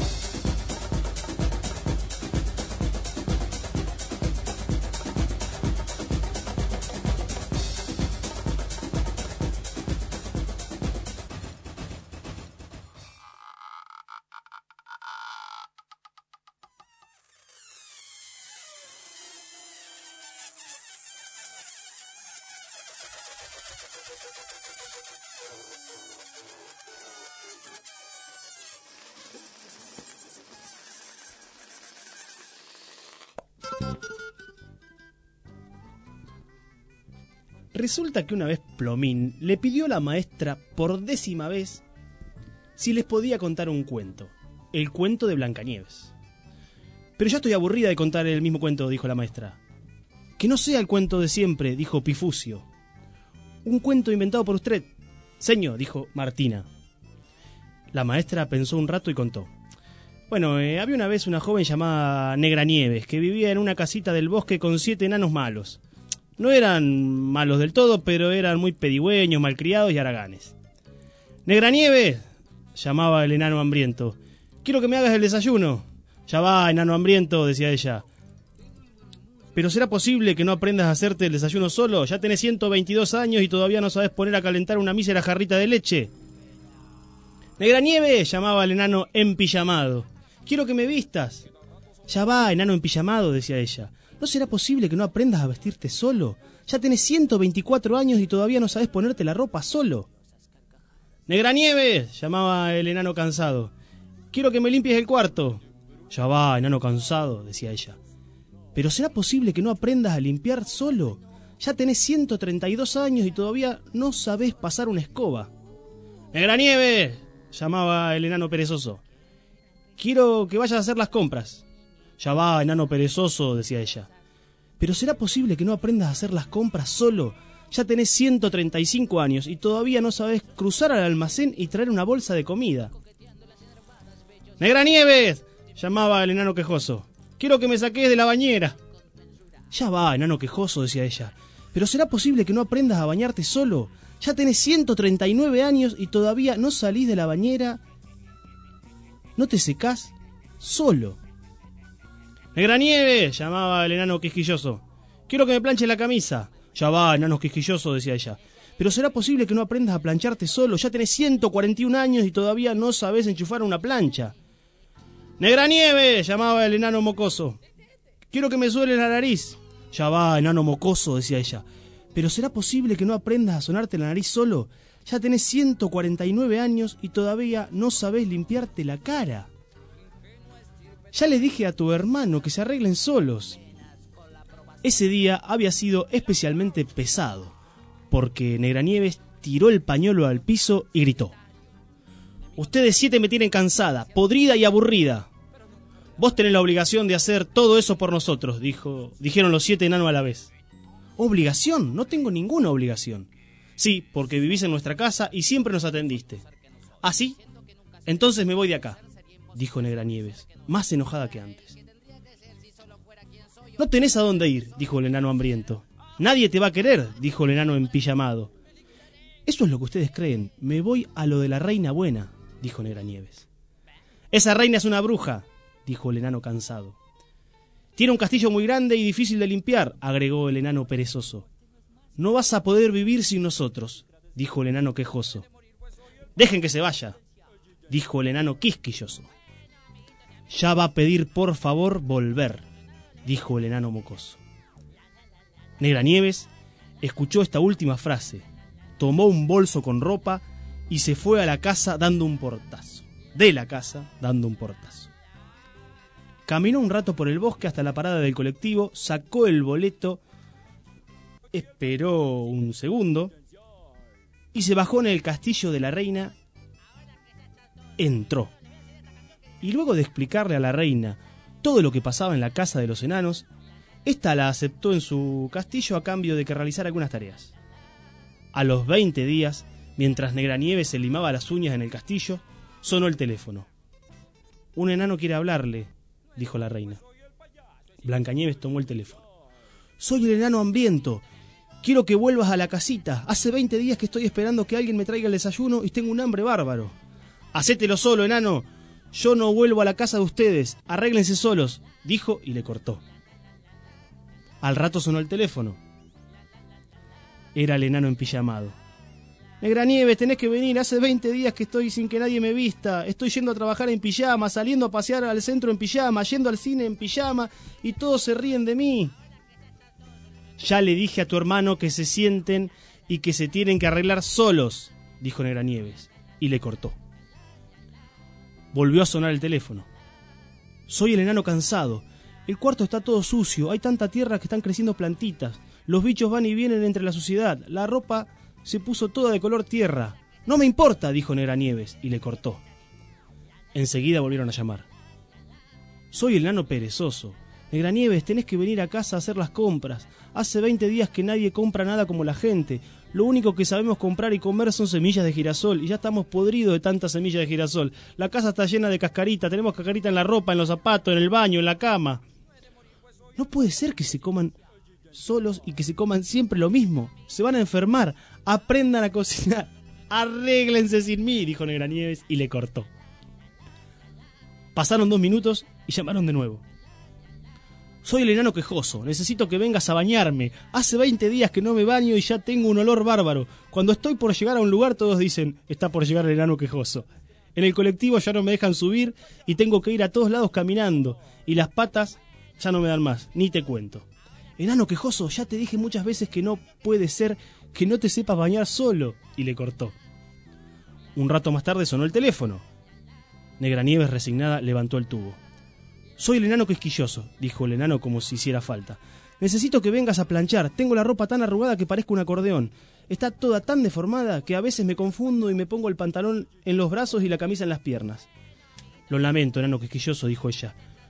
Resulta que una vez Plomín le pidió a la maestra por décima vez si les podía contar un cuento, el cuento de Blancanieves. Pero ya estoy aburrida de contar el mismo cuento, dijo la maestra. Que no sea el cuento de siempre, dijo Pifucio. Un cuento inventado por usted, señor, dijo Martina. La maestra pensó un rato y contó. Bueno, eh, había una vez una joven llamada Negra Nieves que vivía en una casita del bosque con siete enanos malos. No eran malos del todo, pero eran muy pedigüeños, malcriados y haraganes. Negra Nieves, llamaba el enano hambriento. Quiero que me hagas el desayuno. Ya va, enano hambriento, decía ella. Pero ¿será posible que no aprendas a hacerte el desayuno solo? Ya tenés ciento veintidós años y todavía no sabes poner a calentar una mísera jarrita de leche. Negra Nieves, llamaba el enano empijamado. Quiero que me vistas. Ya va, enano empijamado, decía ella. ¿No será posible que no aprendas a vestirte solo? Ya tenés ciento veinticuatro años y todavía no sabes ponerte la ropa solo. Negra Nieves, llamaba el enano cansado. Quiero que me limpies el cuarto. Ya va, enano cansado, decía ella. ¿Pero será posible que no aprendas a limpiar solo? Ya tenés ciento treinta y dos años y todavía no sabés pasar una escoba. Negra Nieves, llamaba el enano perezoso. Quiero que vayas a hacer las compras. Ya va, enano perezoso, decía ella. ¿Pero será posible que no aprendas a hacer las compras solo? Ya tenés ciento treinta y cinco años y todavía no sabés cruzar al almacén y traer una bolsa de comida. ¡Negra Nieves!, llamaba el enano quejoso. ¡Quiero que me saques de la bañera! Ya va, enano quejoso, decía ella. ¿Pero será posible que no aprendas a bañarte solo? Ya tenés ciento treinta y nueve años y todavía no salís de la bañera. ¿No te secás solo? ¡Negra Nieves!, llamaba el enano quisquilloso. ¡Quiero que me planches la camisa! Ya va, enano quisquilloso, decía ella. ¿Pero será posible que no aprendas a plancharte solo? Ya tenés ciento cuarenta y un años y todavía no sabés enchufar una plancha. ¡Negra Nieves!, llamaba el enano mocoso. ¡Quiero que me suele la nariz! Ya va, enano mocoso, decía ella. ¿Pero será posible que no aprendas a sonarte la nariz solo? Ya tenés ciento cuarenta y nueve años y todavía no sabés limpiarte la cara. Ya le dije a tu hermano que se arreglen solos. Ese día había sido especialmente pesado, porque Negra Nieves tiró el pañuelo al piso y gritó. Ustedes siete me tienen cansada, podrida y aburrida. Vos tenés la obligación de hacer todo eso por nosotros, dijo, dijeron los siete enanos a la vez. ¿Obligación? No tengo ninguna obligación. Sí, porque vivís en nuestra casa y siempre nos atendiste. ¿Ah, sí? Entonces me voy de acá, dijo Negra Nieves, más enojada que antes. No tenés a dónde ir, dijo el enano hambriento. Nadie te va a querer, dijo el enano empijamado. Eso es lo que ustedes creen, me voy a lo de la reina buena, dijo Negra Nieves. Esa reina es una bruja, dijo el enano cansado. Tiene un castillo muy grande y difícil de limpiar, agregó el enano perezoso. No vas a poder vivir sin nosotros, dijo el enano quejoso. Dejen que se vaya, dijo el enano quisquilloso. Ya va a pedir por favor volver, dijo el enano mocoso. Negra Nieves escuchó esta última frase, tomó un bolso con ropa y se fue a la casa dando un portazo. De la casa dando un portazo. Caminó un rato por el bosque hasta la parada del colectivo, sacó el boleto, esperó un segundo y se bajó en el castillo de la reina. Entró. Y luego de explicarle a la reina todo lo que pasaba en la casa de los enanos, ésta la aceptó en su castillo a cambio de que realizara algunas tareas. A los veinte días, mientras Negra Nieves se limaba las uñas en el castillo, sonó el teléfono. Un enano quiere hablarle, dijo la reina. Blancanieves tomó el teléfono. Soy el enano hambriento. Quiero que vuelvas a la casita. Hace veinte días que estoy esperando que alguien me traiga el desayuno y tengo un hambre bárbaro. Hacételo solo, enano. Yo no vuelvo a la casa de ustedes. Arréglense solos, dijo y le cortó. Al rato sonó el teléfono. Era el enano empijamado. Negra Nieves, tenés que venir. Hace veinte días que estoy sin que nadie me vista. Estoy yendo a trabajar en pijama, saliendo a pasear al centro en pijama, yendo al cine en pijama y todos se ríen de mí. Ya le dije a tu hermano que se sienten y que se tienen que arreglar solos, dijo Negra Nieves, y le cortó. Volvió a sonar el teléfono. Soy el enano cansado. El cuarto está todo sucio. Hay tanta tierra que están creciendo plantitas. Los bichos van y vienen entre la suciedad. La ropa se puso toda de color tierra. No me importa, dijo Negra Nieves, y le cortó. Enseguida volvieron a llamar. Soy el enano perezoso. Negra Nieves, tenés que venir a casa a hacer las compras. Hace veinte días que nadie compra nada como la gente. Lo único que sabemos comprar y comer son semillas de girasol. Y ya estamos podridos de tantas semillas de girasol. La casa está llena de cascarita. Tenemos cascarita en la ropa, en los zapatos, en el baño, en la cama. No puede ser que se coman solos y que se coman siempre lo mismo. Se van a enfermar. Aprendan a cocinar. Arréglense sin mí, dijo Negra Nieves y le cortó. Pasaron dos minutos y llamaron de nuevo. Soy el enano quejoso, necesito que vengas a bañarme. Hace veinte días que no me baño y ya tengo un olor bárbaro. Cuando estoy por llegar a un lugar todos dicen, está por llegar el enano quejoso. En el colectivo ya no me dejan subir y tengo que ir a todos lados caminando. Y las patas ya no me dan más, ni te cuento. Enano quejoso, ya te dije muchas veces que no puede ser que no te sepas bañar solo. Y le cortó. Un rato más tarde sonó el teléfono. Negra Nieves resignada levantó el tubo. Soy el enano quisquilloso, dijo el enano como si hiciera falta. Necesito que vengas a planchar. Tengo la ropa tan arrugada que parezco un acordeón. Está toda tan deformada que a veces me confundo y me pongo el pantalón en los brazos y la camisa en las piernas. Lo lamento, enano quisquilloso, dijo ella.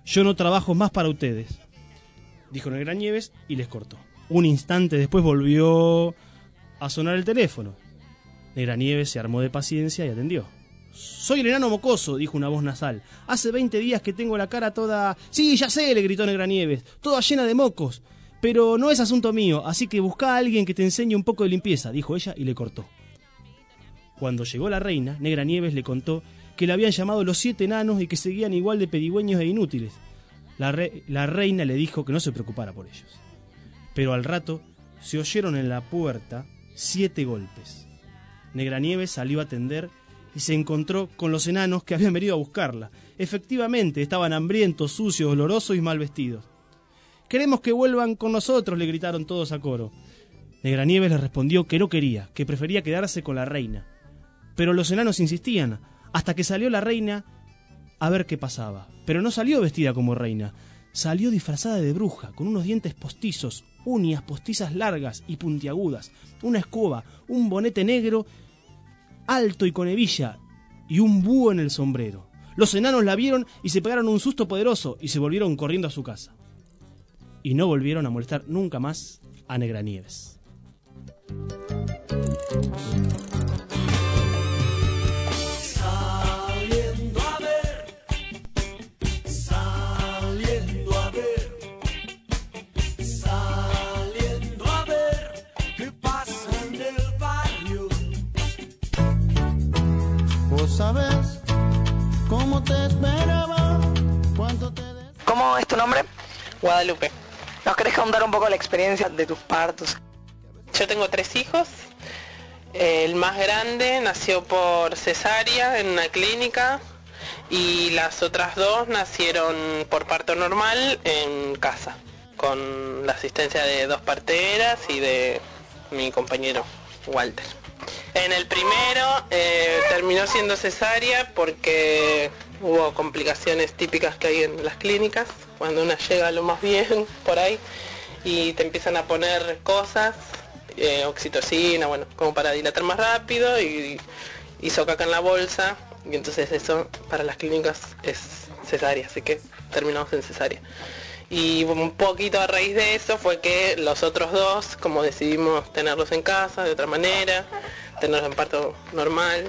yo no trabajo más para ustedes, dijo Negra Nieves y les cortó. Un instante después volvió a sonar el teléfono. Negra Nieves se armó de paciencia y atendió. Soy el enano mocoso, dijo una voz nasal. Hace veinte días que tengo la cara toda... Sí, ya sé, le gritó Negra Nieves, toda llena de mocos. Pero no es asunto mío, así que busca a alguien que te enseñe un poco de limpieza, dijo ella y le cortó. Cuando llegó la reina, Negra Nieves le contó que le habían llamado los siete enanos y que seguían igual de pedigüeños e inútiles. La, re- la reina le dijo que no se preocupara por ellos. Pero al rato se oyeron en la puerta siete golpes. Negra Nieves salió a atender y se encontró con los enanos que habían venido a buscarla. Efectivamente, estaban hambrientos, sucios, olorosos y mal vestidos. «Queremos que vuelvan con nosotros», le gritaron todos a coro. Negra Nieves les respondió que no quería, que prefería quedarse con la reina. Pero los enanos insistían, hasta que salió la reina a ver qué pasaba. Pero no salió vestida como reina, salió disfrazada de bruja, con unos dientes postizos, uñas postizas largas y puntiagudas, una escoba, un bonete negro alto y con hebilla, y un búho en el sombrero. Los enanos la vieron y se pegaron un susto poderoso y se volvieron corriendo a su casa. Y no volvieron a molestar nunca más a Negra Nieves. Saliendo a ver, saliendo a ver, saliendo a ver qué pasa en el barrio. Vos sabés cómo te esperaba, cuánto te... ¿Cómo es tu nombre? Guadalupe. ¿Nos querés contar un poco la experiencia de tus partos? Yo tengo tres hijos. El más grande nació por cesárea en una clínica y las otras dos nacieron por parto normal en casa, con la asistencia de dos parteras y de mi compañero Walter. En el primero eh, terminó siendo cesárea porque hubo complicaciones típicas que hay en las clínicas, cuando una llega lo más bien por ahí y te empiezan a poner cosas, eh, oxitocina, bueno, como para dilatar más rápido, y hizo caca en la bolsa, y entonces eso para las clínicas es cesárea, así que terminamos en cesárea. Y un poquito a raíz de eso fue que los otros dos, como decidimos tenerlos en casa de otra manera, tenerlos en parto normal.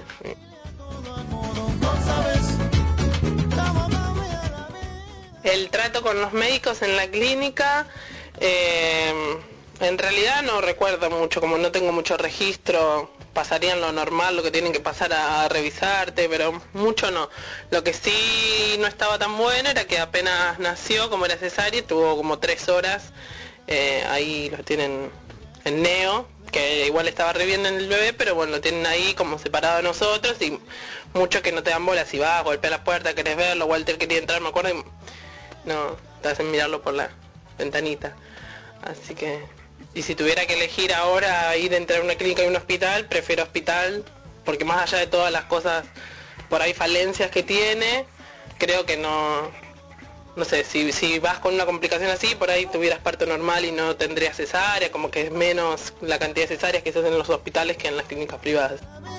El trato con los médicos en la clínica, eh, en realidad no recuerdo mucho, como no tengo mucho registro, pasarían lo normal, lo que tienen que pasar a, a revisarte, pero mucho no. Lo que sí no estaba tan bueno era que apenas nació, como era cesárea, tuvo como tres horas, eh, ahí lo tienen en neo, que igual estaba re bien en el bebé, pero bueno, lo tienen ahí como separado de nosotros, y mucho que no te dan bola, si vas, golpea la puerta, querés verlo, Walter quería entrar, me acuerdo, y no, te hacen mirarlo por la ventanita. Así que, y si tuviera que elegir ahora ir entre una clínica y un hospital, prefiero hospital, porque más allá de todas las cosas, por ahí falencias que tiene, creo que no, no sé, si, si vas con una complicación así, por ahí tuvieras parto normal y no tendrías cesárea, como que es menos la cantidad de cesáreas que se hacen en los hospitales que en las clínicas privadas.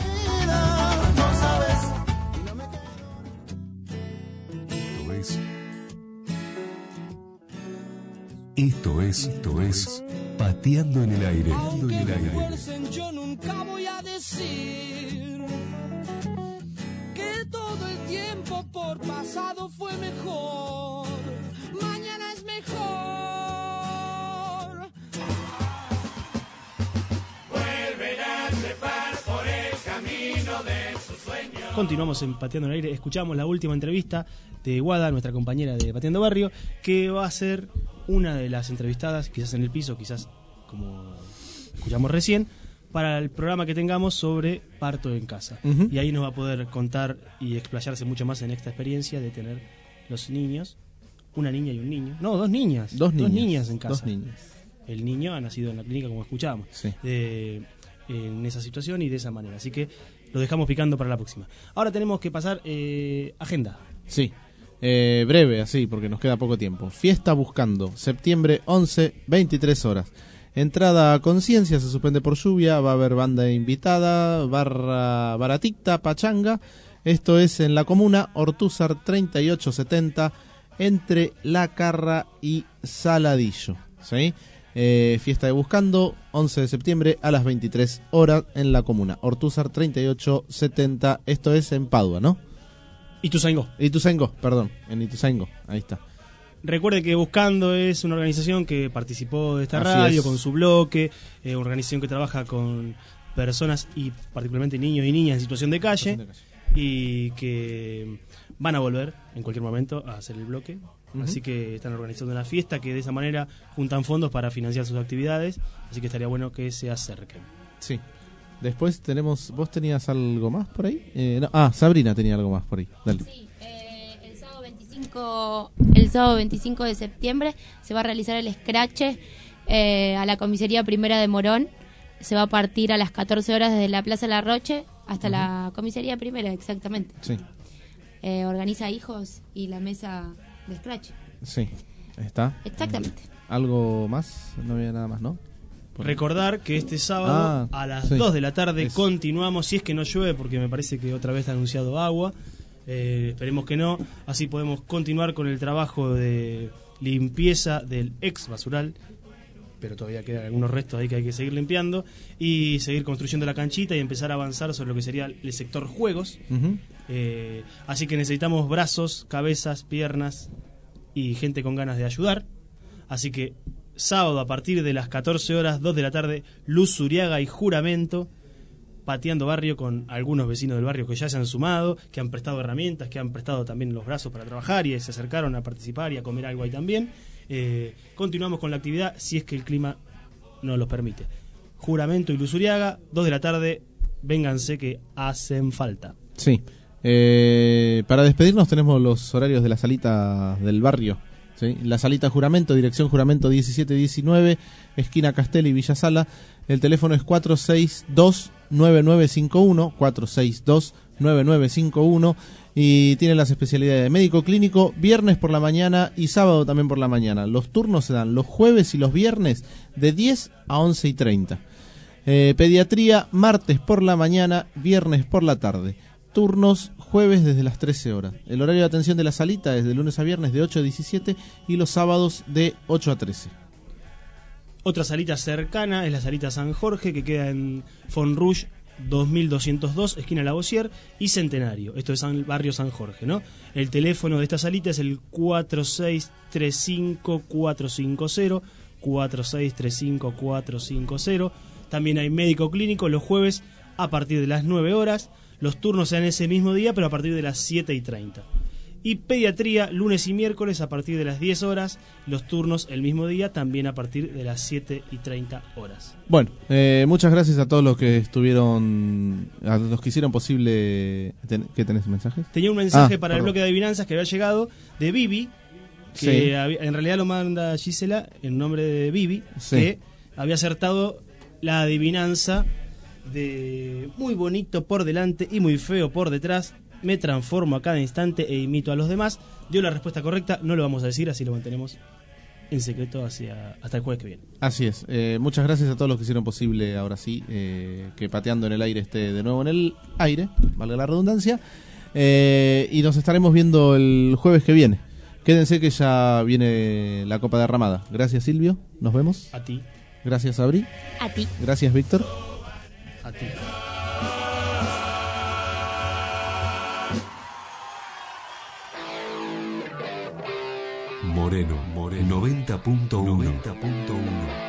Esto es, esto es Pateando en el Aire. Pateando en el aire. Fuercen, yo nunca voy a decir que todo el tiempo por pasado fue mejor. Mañana es mejor. Vuelven a trepar por el camino de sus sueños. Continuamos en Pateando en el Aire. Escuchamos la última entrevista de Guada, nuestra compañera de Pateando Barrio, que va a ser una de las entrevistadas, quizás en el piso, quizás como escuchamos recién, para el programa que tengamos sobre parto en casa. Uh-huh. Y ahí nos va a poder contar y explayarse mucho más en esta experiencia de tener los niños, una niña y un niño. No, dos niñas. Dos niñas, dos niñas en casa. Dos niñas. El niño ha nacido en la clínica, como escuchábamos, sí. de, en esa situación y de esa manera. Así que lo dejamos picando para la próxima. Ahora tenemos que pasar eh, agenda. Sí. Eh, breve, así, porque nos queda poco tiempo. Fiesta Buscando, septiembre once, veintitrés horas. Entrada a conciencia, se suspende por lluvia, va a haber banda invitada, barra baratita, pachanga. Esto es en la comuna Ortúzar treinta y ocho setenta, entre La Carra y Saladillo. ¿Sí? Eh, fiesta de Buscando, once de septiembre a las veintitrés horas en la comuna. Ortúzar treinta y ocho setenta, esto es en Padua, ¿no? Ituzaingó. Ituzaingó, perdón, en Ituzaingó, ahí está. Recuerde que Buscando es una organización que participó de esta Así radio es. con su bloque, eh, una organización que trabaja con personas y particularmente niños y niñas en situación de calle, Situación de calle. y que van a volver en cualquier momento a hacer el bloque. Ujú. Así que están organizando una fiesta que de esa manera juntan fondos para financiar sus actividades, así que estaría bueno que se acerquen. Sí. Después tenemos, ¿vos tenías algo más por ahí? Eh, no, ah, Sabrina tenía algo más por ahí, dale. Sí, eh, el sábado veinticinco, el sábado veinticinco de septiembre se va a realizar el scratch eh, a la comisaría primera de Morón. Se va a partir a las catorce horas desde la Plaza La Roche hasta Ujú. la comisaría primera, exactamente. Sí, Eh, organiza Hijos y la mesa de scratch. sí, ahí está. Exactamente. ¿Algo más? No había nada más, ¿no? Por- Recordar que este sábado Ah, a las sí. dos de la tarde Eso. continuamos, si es que no llueve, porque me parece que otra vez está anunciado agua. Eh, esperemos que no, así podemos continuar con el trabajo de limpieza del ex basural, pero todavía quedan algunos restos ahí que hay que seguir limpiando, y seguir construyendo la canchita y empezar a avanzar sobre lo que sería el sector juegos. Ujú. Eh, así que necesitamos brazos, cabezas, piernas y gente con ganas de ayudar. Así que sábado a partir de las catorce horas, dos de la tarde, Luz Zuriaga y Juramento, pateando barrio con algunos vecinos del barrio que ya se han sumado, que han prestado herramientas, que han prestado también los brazos para trabajar y se acercaron a participar y a comer algo ahí también. Eh, continuamos con la actividad si es que el clima nos lo permite. Juramento y Luz Zuriaga, dos de la tarde, vénganse que hacen falta. Sí. Eh, para despedirnos tenemos los horarios de la salita del barrio. ¿Sí? La salita Juramento, dirección Juramento diecisiete diecinueve, esquina Castel y Villa Sala. El teléfono es cuatro seis dos nueve nueve cinco uno, cuatro seis dos nueve nueve cinco uno, y tiene las especialidades de médico clínico, viernes por la mañana y sábado también por la mañana. Los turnos se dan los jueves y los viernes de diez a once y treinta. Eh, pediatría, martes por la mañana, viernes por la tarde. Turnos jueves desde las trece horas. El horario de atención de la salita es de lunes a viernes de ocho a diecisiete y los sábados de ocho a trece. Otra salita cercana es la salita San Jorge, que queda en Fonrouge dos mil doscientos dos, esquina Lavoisier y Centenario. Esto es San, barrio San Jorge, ¿no? El teléfono de esta salita es el cuatro seis tres cinco cuatro cinco cero, cuatro seis tres cinco cuatro cinco cero. También hay médico clínico los jueves a partir de las nueve horas. Los turnos sean ese mismo día, pero a partir de las siete y treinta. Y pediatría, lunes y miércoles a partir de las diez horas. Los turnos el mismo día, también a partir de las siete y treinta horas. Bueno, eh, muchas gracias a todos los que estuvieron, a los que hicieron posible. Ten, ¿Qué tenés mensajes? Tenía un mensaje Ah, para el perdón. bloque de adivinanzas que había llegado de Vivi, que Sí. había- en realidad lo manda Gisela en nombre de Vivi, Sí. que había acertado la adivinanza de muy bonito por delante y muy feo por detrás. Me transformo a cada instante e imito a los demás. Dio la respuesta correcta, no lo vamos a decir, así lo mantenemos en secreto hacia, hasta el jueves que viene. Así es. Eh, muchas gracias a todos los que hicieron posible, ahora sí, eh, que Pateando en el Aire esté de nuevo en el aire, valga la redundancia. Eh, y nos estaremos viendo el jueves que viene. Quédense que ya viene la Copa Derramada. Gracias, Silvio. Nos vemos. A ti. Gracias, Abri. A ti. Gracias, Víctor. A ti. Moreno, Moreno, noventa punto uno.